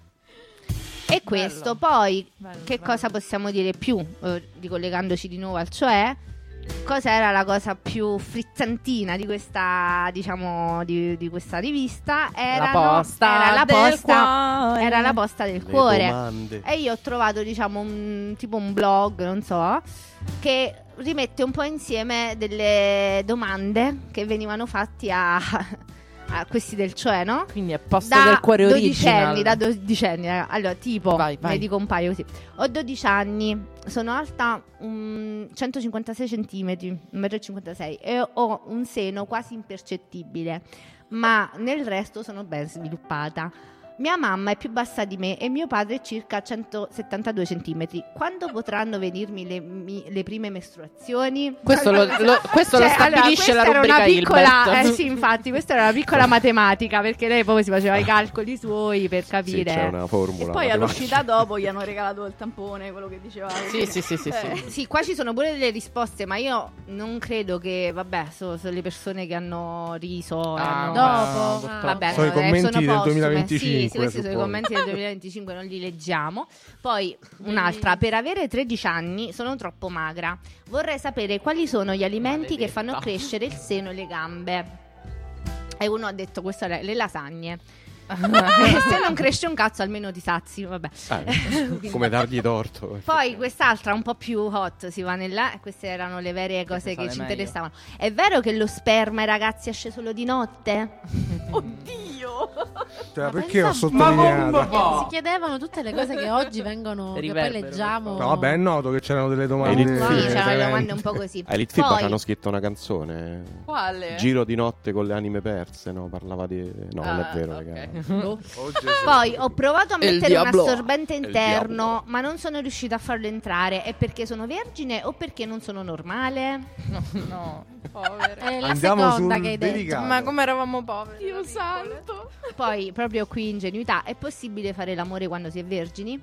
E questo, poi, che cosa possiamo dire più, eh, ricollegandoci di nuovo al cioè? Cosa era la cosa più frizzantina di questa, diciamo, di, di questa rivista? Erano, posta era la del posta, cuore. era la posta del Le cuore. domande. E io ho trovato, diciamo, un tipo un blog, non so, che rimette un po' insieme delle domande che venivano fatti a, a questi del cioè, no? Quindi è posta Da del cuore original. dodicenni, da dodicenni, raga. Allora, tipo, Vai, vai. ne dico un paio così. Ho dodici anni, sono alta um, centocinquantasei centimetri, un metro e cinquantasei, e ho un seno quasi impercettibile, ma nel resto sono ben sviluppata. Mia mamma è più bassa di me e mio padre è circa centosettantadue centimetri. Quando potranno venirmi le, mi- le prime mestruazioni? Questo lo- lo- questo lo stabilisce allora, la questa era rubrica una piccola, Hilbert. eh, sì, infatti, questa era una piccola matematica, perché lei poi si faceva i calcoli suoi per Sì, capire. c'è una formula. E poi matematica. all'uscita dopo gli hanno regalato il tampone, quello che diceva. Sì, sì, sì, sì, Eh. sì. Sì, qua ci sono pure delle risposte, ma io non credo che, vabbè, so- sono le persone che hanno riso. Ah, hanno- dopo. Ah, Ah. vabbè, Sono i eh, commenti sono del postume. duemilaventicinque, Sì, sì, questi sono i suppongo. commenti del duemilaventicinque, non li leggiamo. Poi un'altra, per avere tredici anni sono troppo magra. Vorrei sapere quali sono gli alimenti che fanno crescere il seno e le gambe. E uno ha detto questo, è le lasagne. Se non cresce un cazzo almeno ti sazi, vabbè. Eh, come dargli torto. Poi quest'altra un po' più hot, si va nella. Queste erano le vere cose che sale ci meglio. interessavano. È vero che lo sperma ai ragazzi esce solo di notte? Oddio! Cioè, perché ho pensa- sottolineato? Si chiedevano tutte le cose che oggi vengono, che poi Riverbero, leggiamo. No, vabbè, è noto che c'erano delle domande. Elite Sì, Sì, c'erano tremende. domande un po' così. A Elite Fiba Poi- ci hanno scritto una canzone. Quale? Giro di notte con le anime perse. No, parlava di. No, non è Ah, vero, ok. raga. Boh. Oh, Gesù. Poi ho provato a Il mettere un diavolo. assorbente Il interno, diavolo. ma non sono riuscita a farlo entrare. È perché sono vergine o perché non sono normale? No, no, povere. È la Andiamo seconda sul che hai detto. delicato. Ma come eravamo poveri? Dio santo! Poi, proprio qui ingenuità, è possibile fare l'amore quando si è vergini?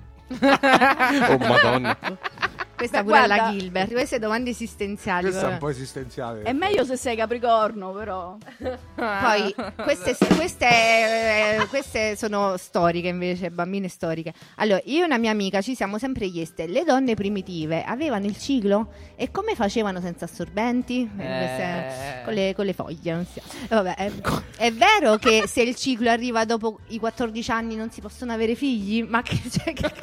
Oh, madonna. Questa Beh, pure alla guarda- Gilbert, queste domande esistenziali. Questa è vabbè. un po' esistenziale. È meglio se sei Capricorno, però. Poi queste, queste, eh, queste sono storiche invece, bambine storiche. Allora, io e una mia amica ci siamo sempre chieste: le donne primitive avevano il ciclo? E come facevano senza assorbenti? Eh, queste- con, le, con le foglie, non si sa. Eh, vabbè, è, è vero che se il ciclo arriva dopo i quattordici anni non si possono avere figli? Ma che, cioè, che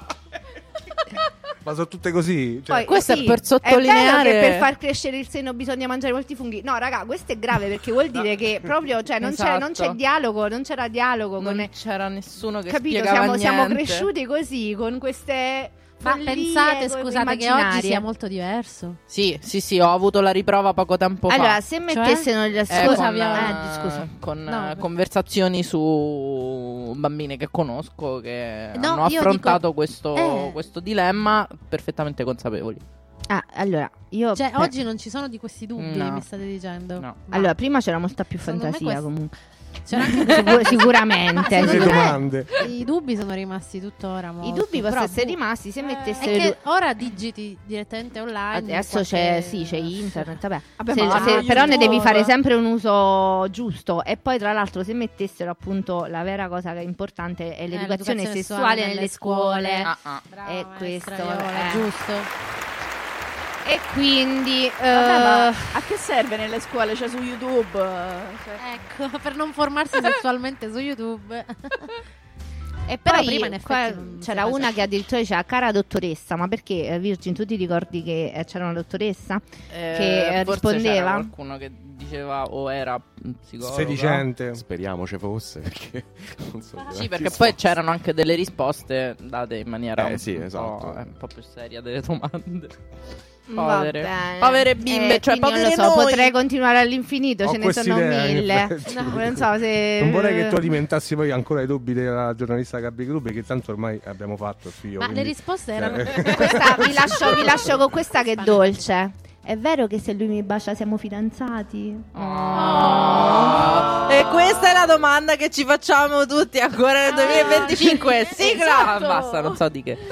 Ma sono tutte così. Cioè, Poi, questo è sì, per È sottolineare- vero che per far crescere il seno bisogna mangiare molti funghi. No, raga, questo è grave perché vuol dire che proprio, cioè, non, c'è, non c'è Esatto. dialogo, non c'era dialogo Non con. c'era nessuno che Capito? spiegava Siamo, siamo niente. cresciuti così, con queste. Ma follie, pensate, co- scusate, che immaginarie. oggi sia molto diverso. Sì, sì, sì, ho avuto la riprova poco tempo fa. Allora, se mettessero gli Eh, ascolti. con, Eh, eh, scusa. con No, eh, conversazioni su bambine che conosco che No, hanno io affrontato dico- questo, eh. questo dilemma perfettamente consapevoli. Ah, allora, io. Cioè, beh, oggi non ci sono di questi dubbi, No. mi state dicendo? No. Ma- Allora, prima c'era molta più Secondo me fantasia questo- comunque. c'era anche Sicur- sicuramente. Ma le secondo me domande. I dubbi sono rimasti tuttora I molti. dubbi possono Però, essere boh, rimasti se è mettessero. che ora digiti direttamente online. Adesso qualche- c'è, sì, c'è internet, vabbè. Vabbè, Se- ma se- YouTube- però ne devi fare sempre un uso giusto. E poi, tra l'altro, se mettessero appunto la vera cosa che è importante è l'educazione, l'educazione sessuale sessuale nelle nelle scuole. scuole. Ah, ah. Brava, E maestra questo Viola, è- giusto. E quindi eh, Vabbè, ma a che serve nelle scuole? Cioè su YouTube? Cioè, Ecco, per non formarsi sessualmente su YouTube. E Però poi prima in effetti qua non si c'era faceva. una che addirittura diceva: cara dottoressa, ma perché eh, Virgin, tu ti ricordi che eh, c'era una dottoressa Eh, che eh, forse c'era rispondeva? qualcuno che diceva o era un psicologo. Sedicente. Speriamo ci fosse perché non so Sì, perché poi c'erano anche delle risposte date in maniera Eh, un, sì, un esatto. po', eh, un po' più seria delle domande. Va Povere, bene. povere bimbe, Eh, cioè quindi povere non lo so, noi. potrei continuare all'infinito, Ho ce ne questa sono idea, in mille. effetti. No, non so se Non vorrei che tu alimentassi poi ancora i dubbi della giornalista Gabri Grubbe, che tanto ormai abbiamo fatto il figlio. Ma le quindi- risposte cioè- erano. questa, vi, lascio, vi lascio con questa che è dolce. È vero che se lui mi bacia siamo fidanzati? Oh. E questa è la domanda che ci facciamo tutti ancora nel duemilaventicinque. Sigla! Esatto. Basta, non so di che.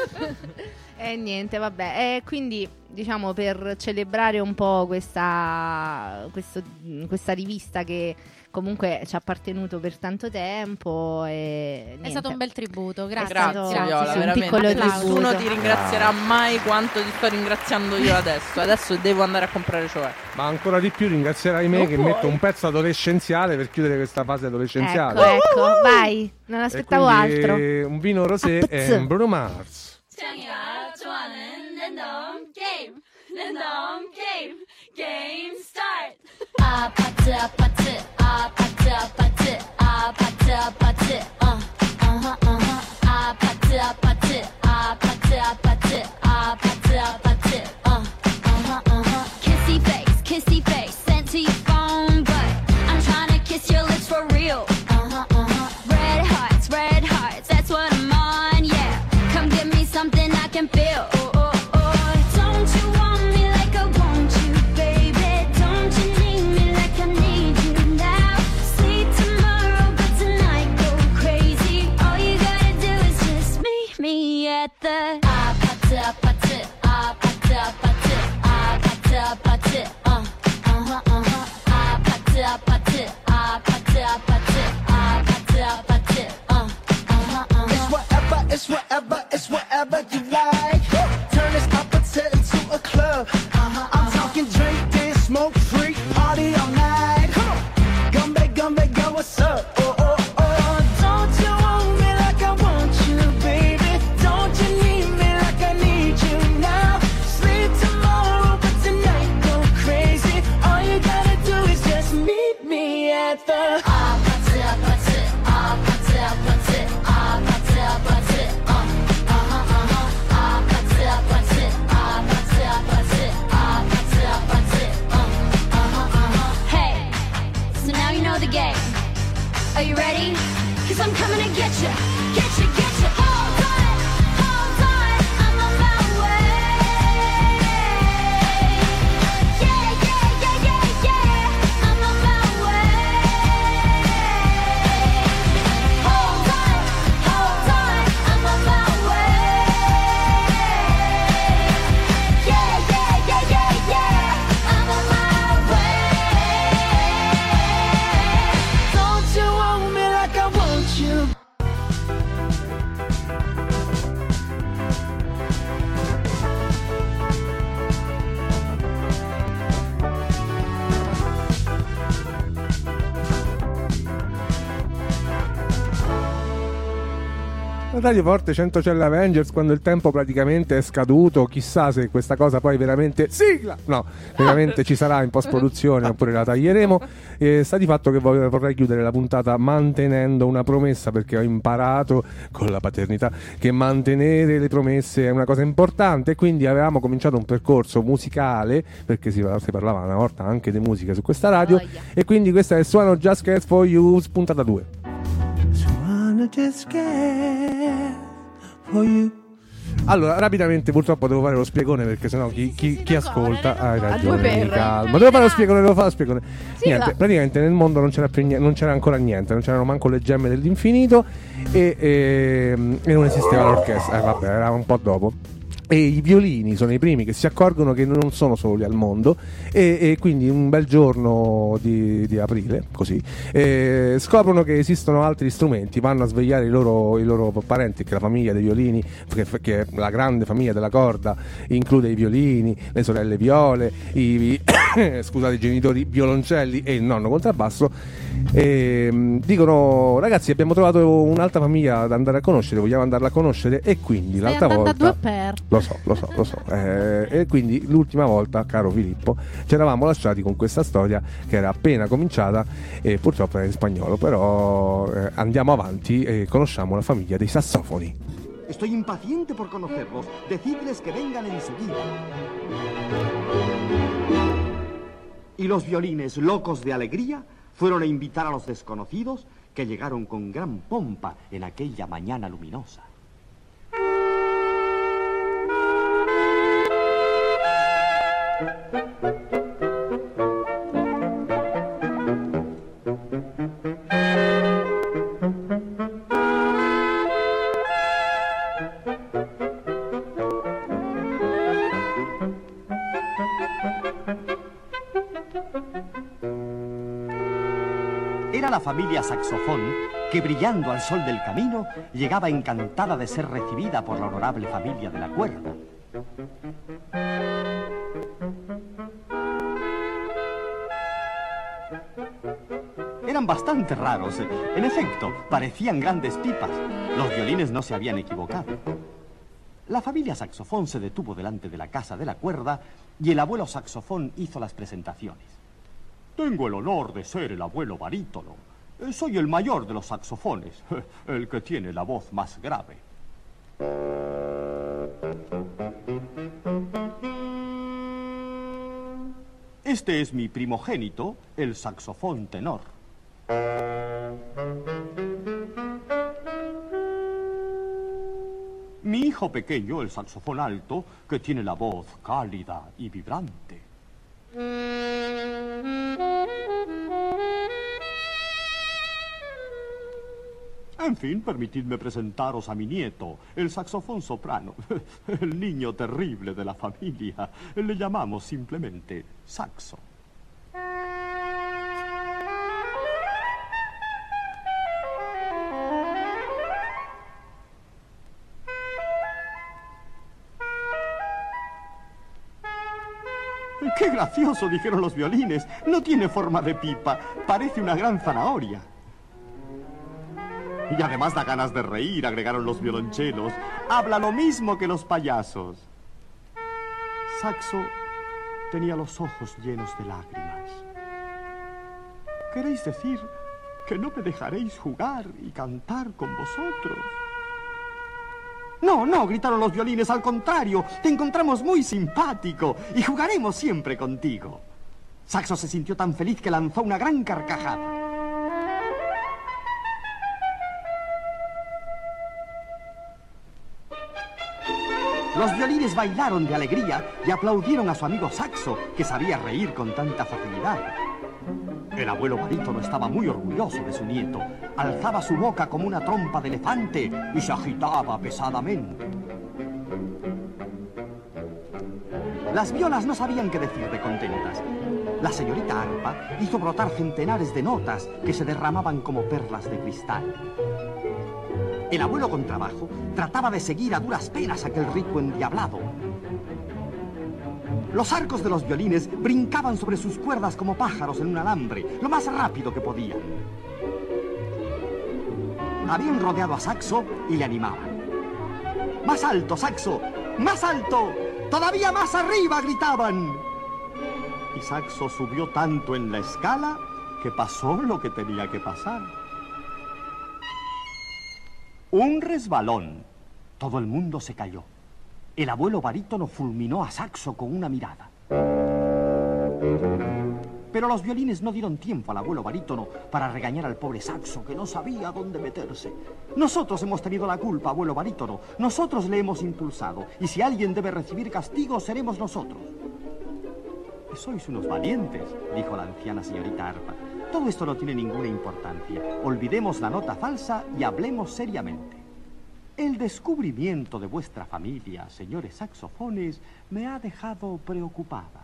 E niente, vabbè. E quindi, diciamo, per celebrare un po' questa, questo, questa rivista che comunque ci ha appartenuto per tanto tempo. E È niente. stato un bel tributo, grazie. Grazie, Grazie, Viola, sì, un veramente. piccolo Nessuno tributo. ti ringrazierà mai quanto ti sto ringraziando io adesso. Adesso devo andare a comprare cioè. Ma ancora di più ringrazierai me Non che puoi. metto un pezzo adolescenziale per chiudere questa fase adolescenziale. Ecco, ecco, vai. Non E aspettavo quindi altro. un vino rosé e un Bruno Mars. 창이가 좋아하는 랜덤 게임 랜덤 게임 게임 스타트 아파트 아파트 아파트 아파트 아파트 아파트 어 어허 어허 아파트 아파트 아파트 아파트 아파트 아파트 어 어허 어허 kissy face kissy face sent to your phone but I'm trying to kiss your lips for real uh-huh uh-huh red hearts red hearts that's what I'm on yeah come give me something I can feel. Oh, oh, oh. Don't you want me like I want you, baby? Don't you need me like I need you now? Sleep tomorrow, but tonight go crazy. All you gotta do is just meet me at the 아파트 아파트 아파트 아파트 아파트 아파트 uh uh-huh uh-huh 아파트 아파트 아파트 아파트 아파트 아파트 uh uh-huh uh-huh It's whatever, it's whatever, it's whatever you like. Turn this opposite into a club. I'm talking drink, dance, smoke, freak, party all night. Come on, Gumbe, Gumbe, go, what's up? Oh, oh, oh. Don't you want me like I want you, baby? Don't you need me like I need you now? Sleep tomorrow, but tonight go crazy. All you gotta do is just meet me at the 아파트 아파트 아파트 아파트 아파트 아파트 어 어허 어허 아파트 아파트 아파트 아파트 아파트 아파트 어 어허 어허 Hey, so now you know the game. Are you ready? Cause I'm coming to get you, get you, get you. Hold on, hold on, I'm on my way. Yeah, yeah, yeah, yeah, yeah, I'm on my way. Hold on, hold on, I'm on my way. Yeah, yeah, yeah, yeah, yeah, I'm on my way. Don't you want me like I want you? Radio Forte Centocelle Avengers, quando il tempo praticamente è scaduto, chissà se questa cosa poi veramente sigla, no, veramente ci sarà in post produzione oppure la taglieremo. E sta di fatto che voglio- vorrei chiudere la puntata mantenendo una promessa, perché ho imparato con la paternità che mantenere le promesse è una cosa importante, e quindi avevamo cominciato un percorso musicale, perché si, si parlava una volta anche di musica su questa radio, e quindi questa è Suono Just Cats for You, puntata due. Wanna just get for you. Allora, rapidamente, purtroppo devo fare lo spiegone, perché sennò chi, chi, chi ascolta ha due ragione. per. Calma, devo fare lo spiegone, devo fare lo spiegone. Sì, Niente, va. praticamente nel mondo non c'era, più niente, non c'era ancora niente, non c'erano manco le gemme dell'infinito, e, e, e non esisteva l'orchestra. Eh, vabbè, era un po' dopo. E i violini sono i primi che si accorgono che non sono soli al mondo, e, e quindi un bel giorno di, di aprile, così, eh, scoprono che esistono altri strumenti, vanno a svegliare i loro, i loro parenti, che la famiglia dei violini, che, che la grande famiglia della corda include i violini, le sorelle viole, i, i scusate, i genitori violoncelli e il nonno contrabbasso, e mh, dicono: ragazzi, abbiamo trovato un'altra famiglia da andare a conoscere, vogliamo andarla a conoscere. E quindi Stai l'altra andando volta a due per. lo so, lo so, lo so. Eh, e quindi l'ultima volta, caro Filippo, ci eravamo lasciati con questa storia che era appena cominciata e purtroppo era in spagnolo, però eh, andiamo avanti e conosciamo la famiglia dei sassofoni. Estoy impaciente por conocerlos. Decidles que vengan enseguida. Y los violines, locos de alegría, fueron a invitar a los desconocidos que llegaron con gran pompa en aquella mañana luminosa. Era la familia Saxofón que, brillando al sol del camino, llegaba encantada de ser recibida por la honorable familia de la cuerda. Eran bastante raros. En efecto, parecían grandes pipas. Los violines no se habían equivocado. La familia Saxofón se detuvo delante de la casa de la cuerda y el abuelo Saxofón hizo las presentaciones. Tengo el honor de ser el abuelo barítono. Soy el mayor de los saxofones, el que tiene la voz más grave. Este es mi primogénito, el saxofón tenor. Mi hijo pequeño, el saxofón alto, que tiene la voz cálida y vibrante. En fin, permitidme presentaros a mi nieto, el saxofón soprano, el niño terrible de la familia. Le llamamos simplemente Saxo. ¡Qué gracioso!, dijeron los violines. No tiene forma de pipa, parece una gran zanahoria. Y además da ganas de reír, agregaron los violonchelos. Habla lo mismo que los payasos. Saxo tenía los ojos llenos de lágrimas. ¿Queréis decir que no me dejaréis jugar y cantar con vosotros? No, no, gritaron los violines, al contrario, te encontramos muy simpático y jugaremos siempre contigo. Saxo se sintió tan feliz que lanzó una gran carcajada. Los violines bailaron de alegría y aplaudieron a su amigo Saxo, que sabía reír con tanta facilidad. El abuelo barítono estaba muy orgulloso de su nieto. Alzaba su boca como una trompa de elefante y se agitaba pesadamente. Las violas no sabían qué decir de contentas. La señorita arpa hizo brotar centenares de notas que se derramaban como perlas de cristal. El abuelo contrabajo trataba de seguir a duras penas aquel ritmo endiablado. Los arcos de los violines brincaban sobre sus cuerdas como pájaros en un alambre, lo más rápido que podían. Habían rodeado a Saxo y le animaban. ¡Más alto, Saxo! ¡Más alto! ¡Todavía más arriba!, gritaban. Y Saxo subió tanto en la escala que pasó lo que tenía que pasar. Un resbalón. Todo el mundo se cayó. El abuelo barítono fulminó a Saxo con una mirada. Pero los violines no dieron tiempo al abuelo barítono para regañar al pobre Saxo, que no sabía dónde meterse. Nosotros hemos tenido la culpa, abuelo barítono. Nosotros le hemos impulsado. Y si alguien debe recibir castigo, seremos nosotros. Sois unos valientes, dijo la anciana señorita arpa. Todo esto no tiene ninguna importancia. Olvidemos la nota falsa y hablemos seriamente. El descubrimiento de vuestra familia, señores saxofones, me ha dejado preocupada.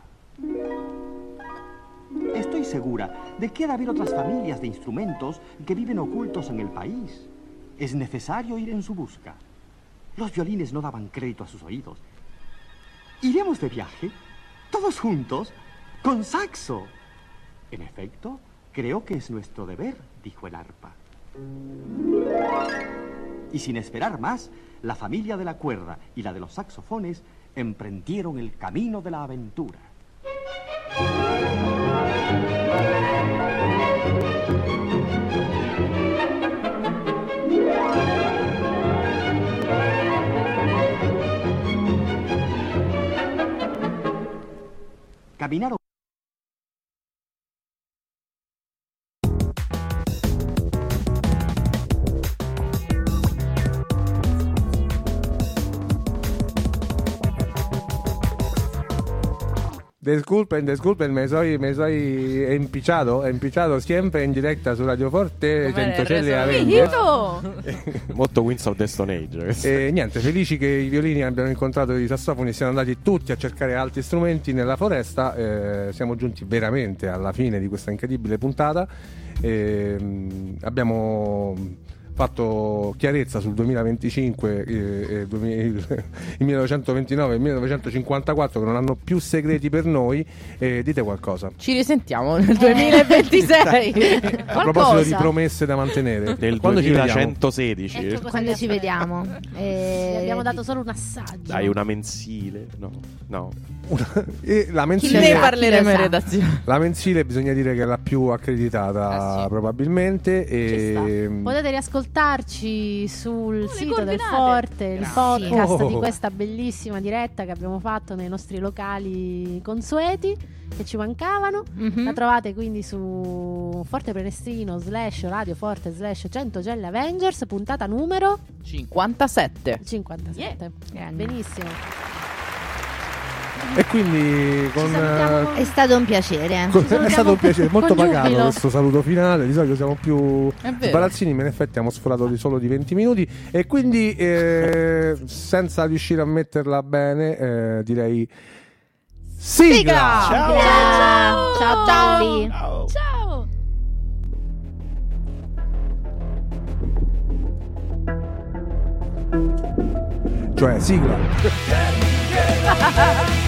Estoy segura de que ha de haber otras familias de instrumentos que viven ocultos en el país. Es necesario ir en su busca. Los violines no daban crédito a sus oídos. ¿Iremos de viaje? ¿Todos juntos? ¿Con Saxo? En efecto, creo que es nuestro deber, dijo el arpa. Y sin esperar más, la familia de la cuerda y la de los saxofones emprendieron el camino de la aventura. Caminaron. Disculpen, disculpen, me soy, me soy empicciato, empicciato siempre in diretta su Radio Forte centosei a venti. Molto Winds of the Stone Age. E niente, felici che i violini abbiano incontrato i sassofoni e siano andati tutti a cercare altri strumenti nella foresta. Eh, siamo giunti veramente alla fine di questa incredibile puntata E, mh, abbiamo fatto chiarezza sul duemilaventicinque, eh, eh, duemila, il millenovecentoventinove e il millenovecentocinquantaquattro, che non hanno più segreti per noi. Eh, dite qualcosa. Ci risentiamo nel duemilaventisei. A proposito di promesse da mantenere, del quando ci vediamo? duemilacentosedici. Ecco, Quando ci vediamo? Eh, Vi abbiamo dato solo un assaggio. Dai, una mensile? No, no. E la Chi mensile, ne parleremo in redazione? la mensile bisogna dire che è la più accreditata, Ah, sì. probabilmente. E Potete riascoltarci sul le sito del coordinate. Forte il Grazie. podcast Oh. di questa bellissima diretta che abbiamo fatto nei nostri locali consueti, che ci mancavano. Mhm. La trovate quindi su Forte Prenestrino slash Radio Forte slash cento Gelle Avengers, puntata numero cinquantasette. cinquantasette. Benissimo. E quindi con, È stato un piacere. con- è stato un piacere, molto con pagato giubilo. questo saluto finale. Di solito siamo più È vero. sbarazzini, ma in effetti abbiamo sforato di solo di venti minuti. E quindi, eh, senza riuscire a metterla bene, eh, direi sigla! Ciao. Ciao, ciao, belli. Ciao. Cioè sigla.